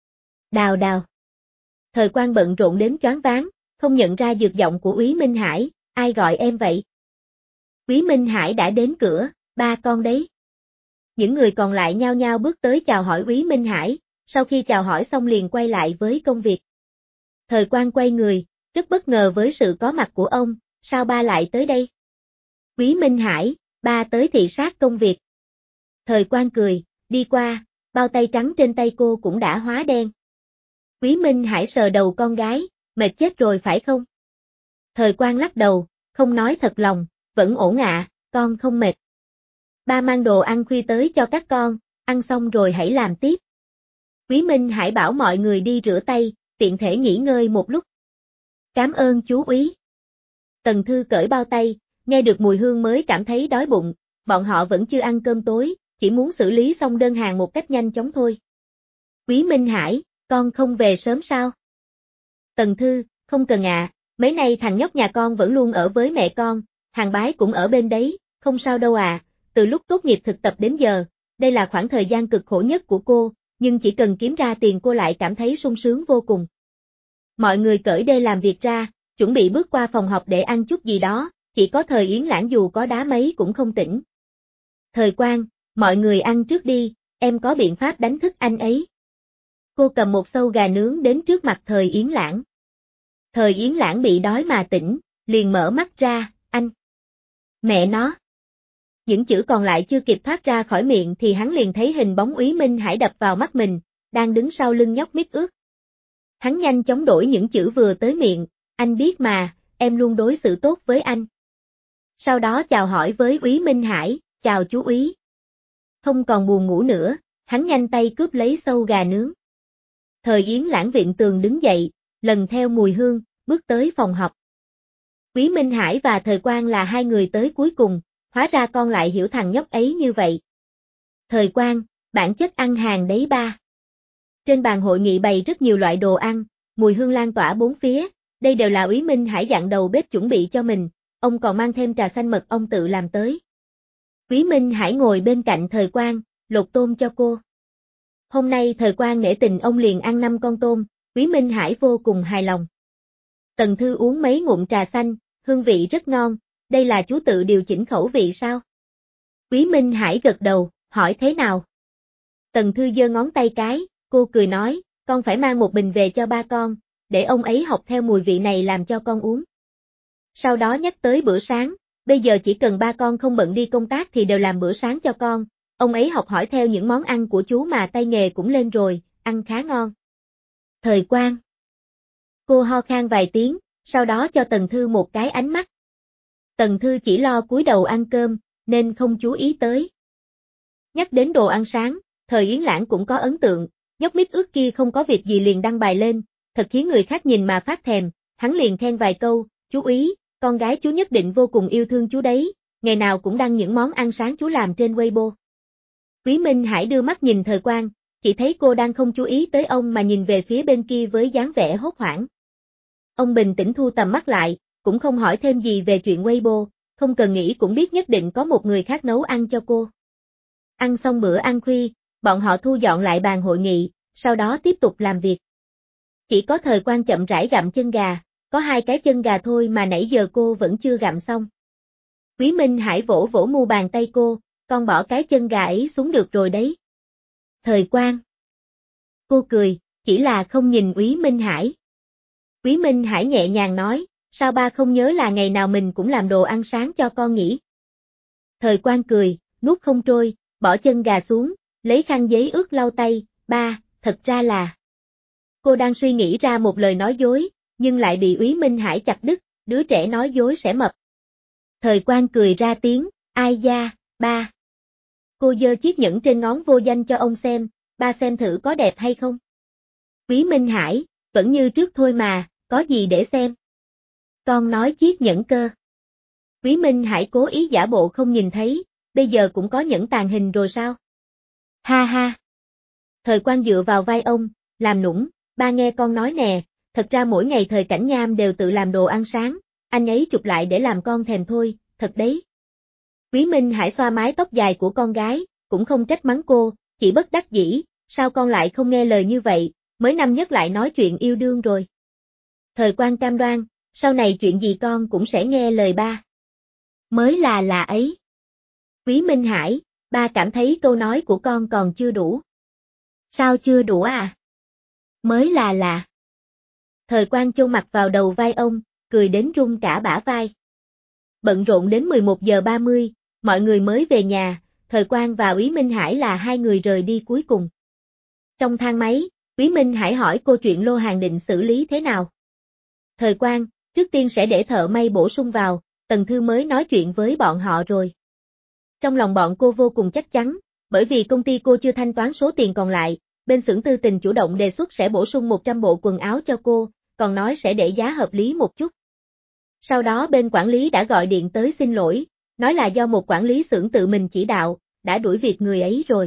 Đào Đào. Thời Quang bận rộn đến choáng váng, không nhận ra dược giọng của Quý Minh Hải, ai gọi em vậy? Quý Minh Hải đã đến cửa, ba con đấy. Những người còn lại nhao nhao bước tới chào hỏi Quý Minh Hải, sau khi chào hỏi xong liền quay lại với công việc. Thời Quang quay người, rất bất ngờ với sự có mặt của ông, sao ba lại tới đây? Quý Minh Hải, ba tới thị sát công việc. Thời Quang cười, đi qua, bao tay trắng trên tay cô cũng đã hóa đen. Quý Minh Hải sờ đầu con gái, mệt chết rồi phải không? Thời Quang lắc đầu, không nói thật lòng, vẫn ổn ạ, con không mệt. Ba mang đồ ăn khuya tới cho các con, ăn xong rồi hãy làm tiếp. Quý Minh Hải bảo mọi người đi rửa tay, tiện thể nghỉ ngơi một lúc. Cảm ơn chú úy. Tần Thư cởi bao tay, nghe được mùi hương mới cảm thấy đói bụng, bọn họ vẫn chưa ăn cơm tối, chỉ muốn xử lý xong đơn hàng một cách nhanh chóng thôi. Quý Minh Hải, con không về sớm sao? Tần Thư, không cần ạ, à, mấy nay thằng nhóc nhà con vẫn luôn ở với mẹ con, Hàng Bái cũng ở bên đấy, không sao đâu à, từ lúc tốt nghiệp thực tập đến giờ, đây là khoảng thời gian cực khổ nhất của cô, nhưng chỉ cần kiếm ra tiền cô lại cảm thấy sung sướng vô cùng. Mọi người cởi đê làm việc ra, chuẩn bị bước qua phòng học để ăn chút gì đó, chỉ có Thời Yến Lãng dù có đá mấy cũng không tỉnh. Thời Quang, mọi người ăn trước đi, em có biện pháp đánh thức anh ấy. Cô cầm một sâu gà nướng đến trước mặt Thời Yến Lãng. Thời Yến Lãng bị đói mà tỉnh, liền mở mắt ra, anh. Mẹ nó. Những chữ còn lại chưa kịp thoát ra khỏi miệng thì hắn liền thấy hình bóng Úy Minh Hải đập vào mắt mình, đang đứng sau lưng nhóc mít ướt. Hắn nhanh chóng đổi những chữ vừa tới miệng, anh biết mà, em luôn đối xử tốt với anh. Sau đó chào hỏi với Úy Minh Hải, chào chú Úy. Không còn buồn ngủ nữa, hắn nhanh tay cướp lấy sâu gà nướng. Thời Yến Lãng viện tường đứng dậy, lần theo mùi hương, bước tới phòng học. Úy Minh Hải và Thời Quang là hai người tới cuối cùng, hóa ra con lại hiểu thằng nhóc ấy như vậy. Thời Quang, bản chất ăn hàng đấy ba. Trên bàn hội nghị bày rất nhiều loại đồ ăn, mùi hương lan tỏa bốn phía, đây đều là Úy Minh Hải dặn đầu bếp chuẩn bị cho mình, ông còn mang thêm trà xanh mật ông tự làm tới. Úy Minh Hải ngồi bên cạnh Thời Quang, lột tôm cho cô. Hôm nay Thời Quang nể tình ông liền ăn năm con tôm, Úy Minh Hải vô cùng hài lòng. Tần Thư uống mấy ngụm trà xanh, hương vị rất ngon, đây là chú tự điều chỉnh khẩu vị sao? Úy Minh Hải gật đầu, hỏi thế nào? Tần Thư giơ ngón tay cái, cô cười nói, con phải mang một bình về cho ba con, để ông ấy học theo mùi vị này làm cho con uống. Sau đó nhắc tới bữa sáng, bây giờ chỉ cần ba con không bận đi công tác thì đều làm bữa sáng cho con, Ông ấy học hỏi theo những món ăn của chú mà tay nghề cũng lên rồi, ăn khá ngon. Thời Quang. Cô ho khan vài tiếng, sau đó cho Tần Thư một cái ánh mắt. Tần Thư chỉ lo cúi đầu ăn cơm, nên không chú ý tới. Nhắc đến đồ ăn sáng, Thời Yến Lãng cũng có ấn tượng, nhóc mít ướt kia không có việc gì liền đăng bài lên, thật khiến người khác nhìn mà phát thèm, hắn liền khen vài câu, chú ý, con gái chú nhất định vô cùng yêu thương chú đấy, ngày nào cũng đăng những món ăn sáng chú làm trên Weibo. Quý Minh Hải đưa mắt nhìn Thời Quang, chỉ thấy cô đang không chú ý tới ông mà nhìn về phía bên kia với dáng vẻ hốt hoảng. Ông bình tĩnh thu tầm mắt lại, cũng không hỏi thêm gì về chuyện Weibo, không cần nghĩ cũng biết nhất định có một người khác nấu ăn cho cô. Ăn xong bữa ăn khuya, bọn họ thu dọn lại bàn hội nghị, sau đó tiếp tục làm việc. Chỉ có Thời Quang chậm rãi gặm chân gà, có hai cái chân gà thôi mà nãy giờ cô vẫn chưa gặm xong. Quý Minh Hải vỗ vỗ mu bàn tay cô, con bỏ cái chân gà ấy xuống được rồi đấy. Thời Quang. Cô cười, chỉ là không nhìn Quý Minh Hải. Quý Minh Hải nhẹ nhàng nói, sao ba không nhớ là ngày nào mình cũng làm đồ ăn sáng cho con nhỉ? Thời Quang cười, nuốt không trôi, bỏ chân gà xuống, lấy khăn giấy ướt lau tay, ba, thật ra là... Cô đang suy nghĩ ra một lời nói dối, nhưng lại bị Quý Minh Hải chặt đứt, đứa trẻ nói dối sẽ mập. Thời Quang cười ra tiếng, ai da, ba. Cô giơ chiếc nhẫn trên ngón vô danh cho ông xem, ba xem thử có đẹp hay không. Quý Minh Hải, vẫn như trước thôi mà, có gì để xem. Con nói chiếc nhẫn cơ. Quý Minh Hải cố ý giả bộ không nhìn thấy, bây giờ cũng có nhẫn tàng hình rồi sao? Ha ha. Thời Quang dựa vào vai ông, làm nũng, ba nghe con nói nè, thật ra mỗi ngày Thời Cảnh Nham đều tự làm đồ ăn sáng, anh ấy chụp lại để làm con thèm thôi, thật đấy. Quý Minh Hải xoa mái tóc dài của con gái, cũng không trách mắng cô, chỉ bất đắc dĩ, sao con lại không nghe lời như vậy, mới năm nhất lại nói chuyện yêu đương rồi. Thời Quang cam đoan, sau này chuyện gì con cũng sẽ nghe lời ba. Mới là là ấy. Quý Minh Hải, ba cảm thấy câu nói của con còn chưa đủ. Sao chưa đủ à? Mới là là. Thời Quang chôn mặt vào đầu vai ông, cười đến run cả bả vai. Bận rộn đến mười một giờ ba mươi, mọi người mới về nhà, Thời Quang và Quý Minh Hải là hai người rời đi cuối cùng. Trong thang máy, Quý Minh Hải hỏi cô chuyện lô hàng định xử lý thế nào. Thời Quang, trước tiên sẽ để thợ may bổ sung vào, Tần Thư mới nói chuyện với bọn họ rồi. Trong lòng bọn cô vô cùng chắc chắn, bởi vì công ty cô chưa thanh toán số tiền còn lại, bên xưởng Tư Tình chủ động đề xuất sẽ bổ sung một trăm bộ quần áo cho cô, còn nói sẽ để giá hợp lý một chút. Sau đó bên quản lý đã gọi điện tới xin lỗi, nói là do một quản lý xưởng tự mình chỉ đạo, đã đuổi việc người ấy rồi.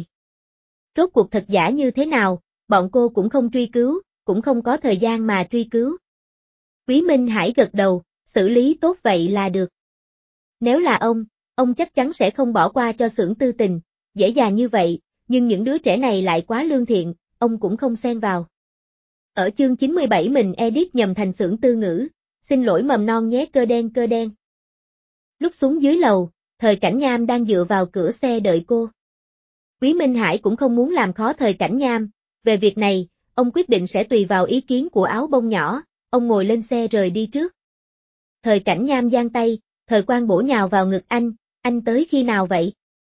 Rốt cuộc thật giả như thế nào, bọn cô cũng không truy cứu, cũng không có thời gian mà truy cứu. Quý Minh Hải gật đầu, xử lý tốt vậy là được. Nếu là ông, ông chắc chắn sẽ không bỏ qua cho xưởng Tư Tình, dễ dàng như vậy, nhưng những đứa trẻ này lại quá lương thiện, ông cũng không xen vào. Ở chương chín mươi bảy mình edit nhầm thành xưởng Tư Ngữ, xin lỗi mầm non nhé cơ đen cơ đen. Lúc xuống dưới lầu, Thời Cảnh Nham đang dựa vào cửa xe đợi cô. Quý Minh Hải cũng không muốn làm khó Thời Cảnh Nham, về việc này, ông quyết định sẽ tùy vào ý kiến của áo bông nhỏ, ông ngồi lên xe rời đi trước. Thời Cảnh Nham giang tay, Thời Quang bổ nhào vào ngực anh, anh tới khi nào vậy?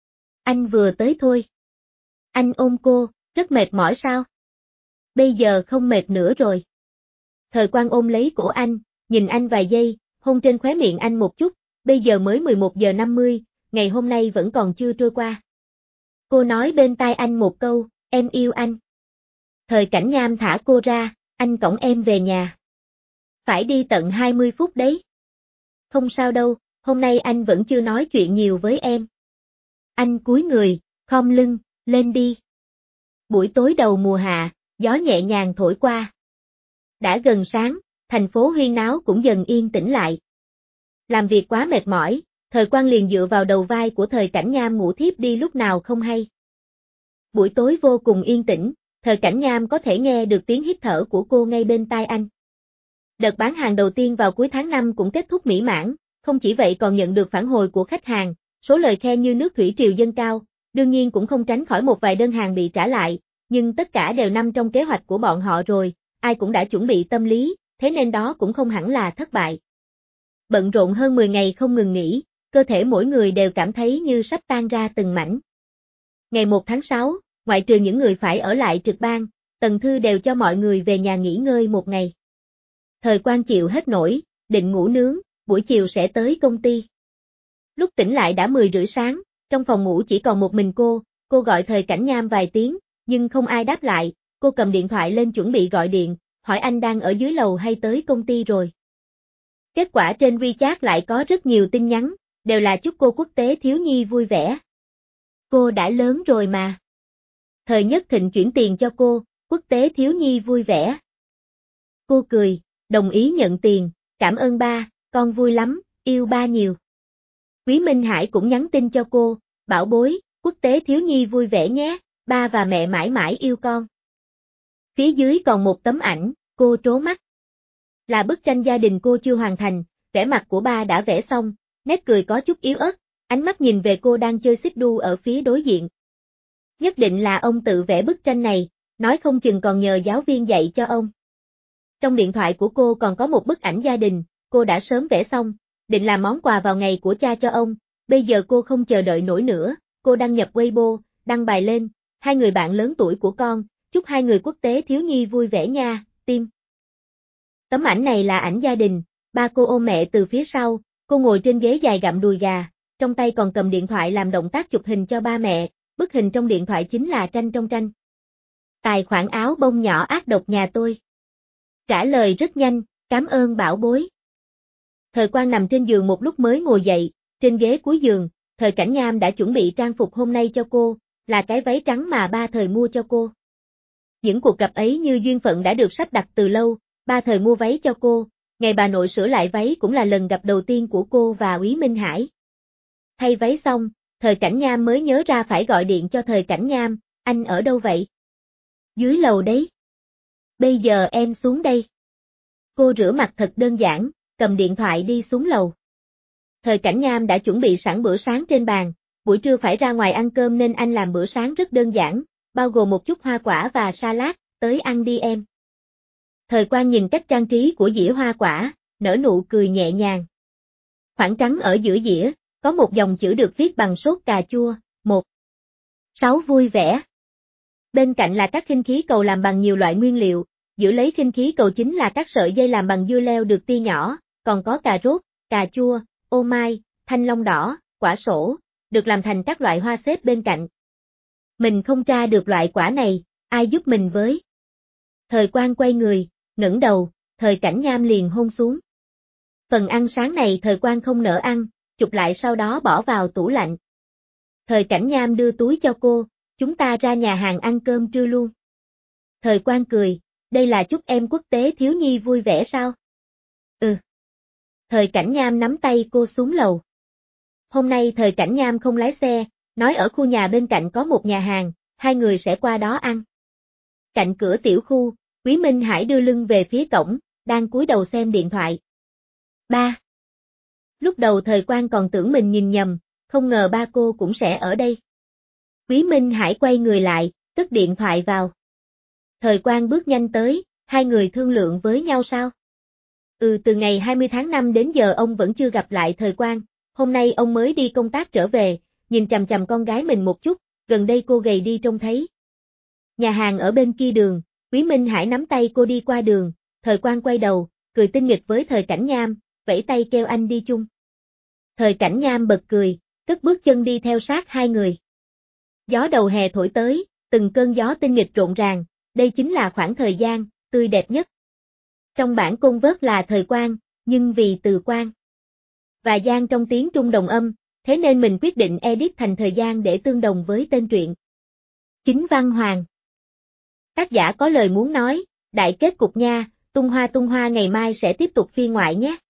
Anh vừa tới thôi. Anh ôm cô, rất mệt mỏi sao? Bây giờ không mệt nữa rồi. Thời Quang ôm lấy cổ anh, nhìn anh vài giây, hôn trên khóe miệng anh một chút, bây giờ mới mười một giờ năm mươi, ngày hôm nay vẫn còn chưa trôi qua. Cô nói bên tai anh một câu, em yêu anh. Thời Cảnh Nham thả cô ra, anh cõng em về nhà. Phải đi tận hai mươi phút đấy. Không sao đâu, hôm nay anh vẫn chưa nói chuyện nhiều với em. Anh cúi người, khom lưng, lên đi. Buổi tối đầu mùa hạ, gió nhẹ nhàng thổi qua. Đã gần sáng, thành phố huyên náo cũng dần yên tĩnh lại. Làm việc quá mệt mỏi, Thời Quang liền dựa vào đầu vai của Thời Cảnh Nham ngủ thiếp đi lúc nào không hay. Buổi tối vô cùng yên tĩnh, Thời Cảnh Nham có thể nghe được tiếng hít thở của cô ngay bên tai anh. Đợt bán hàng đầu tiên vào cuối tháng năm cũng kết thúc mỹ mãn, không chỉ vậy còn nhận được phản hồi của khách hàng, số lời khen như nước thủy triều dâng cao, đương nhiên cũng không tránh khỏi một vài đơn hàng bị trả lại, nhưng tất cả đều nằm trong kế hoạch của bọn họ rồi, ai cũng đã chuẩn bị tâm lý, thế nên đó cũng không hẳn là thất bại. Bận rộn hơn mười ngày không ngừng nghỉ, cơ thể mỗi người đều cảm thấy như sắp tan ra từng mảnh. Ngày một tháng sáu, ngoại trừ những người phải ở lại trực ban, Tần Thư đều cho mọi người về nhà nghỉ ngơi một ngày. Thời Quang chịu hết nổi, định ngủ nướng, buổi chiều sẽ tới công ty. Lúc tỉnh lại đã mười rưỡi sáng, trong phòng ngủ chỉ còn một mình cô, cô gọi Thời Cảnh Nham vài tiếng, nhưng không ai đáp lại, cô cầm điện thoại lên chuẩn bị gọi điện, hỏi anh đang ở dưới lầu hay tới công ty rồi. Kết quả trên WeChat lại có rất nhiều tin nhắn, đều là chúc cô Quốc tế thiếu nhi vui vẻ. Cô đã lớn rồi mà. Thời Nhất Thịnh chuyển tiền cho cô, Quốc tế thiếu nhi vui vẻ. Cô cười, đồng ý nhận tiền, cảm ơn ba, con vui lắm, yêu ba nhiều. Quý Minh Hải cũng nhắn tin cho cô, bảo bối, Quốc tế thiếu nhi vui vẻ nhé, ba và mẹ mãi mãi yêu con. Phía dưới còn một tấm ảnh, cô trố mắt. Là bức tranh gia đình cô chưa hoàn thành, vẻ mặt của ba đã vẽ xong, nét cười có chút yếu ớt, ánh mắt nhìn về cô đang chơi xích đu ở phía đối diện. Nhất định là ông tự vẽ bức tranh này, nói không chừng còn nhờ giáo viên dạy cho ông. Trong điện thoại của cô còn có một bức ảnh gia đình, cô đã sớm vẽ xong, định làm món quà vào ngày của cha cho ông, bây giờ cô không chờ đợi nổi nữa, cô đăng nhập Weibo, đăng bài lên, hai người bạn lớn tuổi của con, chúc hai người quốc tế thiếu nhi vui vẻ nha, tim. Tấm ảnh này là ảnh gia đình, ba cô ôm mẹ từ phía sau, cô ngồi trên ghế dài gặm đùi gà, trong tay còn cầm điện thoại làm động tác chụp hình cho ba mẹ, bức hình trong điện thoại chính là tranh trong tranh. Tài khoản áo bông nhỏ ác độc nhà tôi. Trả lời rất nhanh, cảm ơn bảo bối. Thời Quang nằm trên giường một lúc mới ngồi dậy, trên ghế cuối giường, Thời Cảnh Nham đã chuẩn bị trang phục hôm nay cho cô, là cái váy trắng mà ba Thời mua cho cô. Những cuộc gặp ấy như duyên phận đã được sắp đặt từ lâu, ba Thời mua váy cho cô, ngày bà nội sửa lại váy cũng là lần gặp đầu tiên của cô và Úy Minh Hải. Thay váy xong, Thời Cảnh Nham mới nhớ ra phải gọi điện cho Thời Cảnh Nham, anh ở đâu vậy? Dưới lầu đấy. Bây giờ em xuống đây. Cô rửa mặt thật đơn giản, cầm điện thoại đi xuống lầu. Thời Cảnh Nham đã chuẩn bị sẵn bữa sáng trên bàn, buổi trưa phải ra ngoài ăn cơm nên anh làm bữa sáng rất đơn giản, bao gồm một chút hoa quả và salad, tới ăn đi em. Thời Quang nhìn cách trang trí của dĩa hoa quả, nở nụ cười nhẹ nhàng. Khoảng trắng ở giữa dĩa, có một dòng chữ được viết bằng sốt cà chua, một. sáu vui vẻ. Bên cạnh là các khinh khí cầu làm bằng nhiều loại nguyên liệu, giữ lấy khinh khí cầu chính là các sợi dây làm bằng dưa leo được tia nhỏ, còn có cà rốt, cà chua, ô mai, thanh long đỏ, quả sổ, được làm thành các loại hoa xếp bên cạnh. Mình không tra được loại quả này, ai giúp mình với? Thời Quang quay người, ngẩng đầu, Thời Cảnh Nham liền hôn xuống. Phần ăn sáng này Thời Quang không nỡ ăn, chụp lại sau đó bỏ vào tủ lạnh. Thời Cảnh Nham đưa túi cho cô, chúng ta ra nhà hàng ăn cơm trưa luôn. Thời Quang cười, đây là chúc em quốc tế thiếu nhi vui vẻ sao? Ừ. Thời Cảnh Nham nắm tay cô xuống lầu. Hôm nay Thời Cảnh Nham không lái xe, nói ở khu nhà bên cạnh có một nhà hàng, hai người sẽ qua đó ăn. Cạnh cửa tiểu khu, Quý Minh Hải đưa lưng về phía cổng, đang cúi đầu xem điện thoại. Ba. Lúc đầu Thời Quang còn tưởng mình nhìn nhầm, không ngờ ba cô cũng sẽ ở đây. Quý Minh Hải quay người lại, cất điện thoại vào. Thời Quang bước nhanh tới, hai người thương lượng với nhau sao? Ừ, từ ngày hai mươi tháng năm đến giờ ông vẫn chưa gặp lại Thời Quang, hôm nay ông mới đi công tác trở về, nhìn chằm chằm con gái mình một chút, gần đây cô gầy đi trông thấy. Nhà hàng ở bên kia đường, Quý Minh Hải nắm tay cô đi qua đường, Thời Quang quay đầu, cười tinh nghịch với Thời Cảnh Nham, vẫy tay kêu anh đi chung. Thời Cảnh Nham bật cười, cất bước chân đi theo sát hai người. Gió đầu hè thổi tới, từng cơn gió tinh nghịch rộn ràng, đây chính là khoảng thời gian tươi đẹp nhất. Trong bản cung vớt là Thời Quang, nhưng vì từ Quang và Giang trong tiếng Trung đồng âm, thế nên mình quyết định edit thành thời gian để tương đồng với tên truyện. Chính văn Hoàng. Tác giả có lời muốn nói, đại kết cục nha, tung hoa tung hoa ngày mai sẽ tiếp tục phiên ngoại nhé.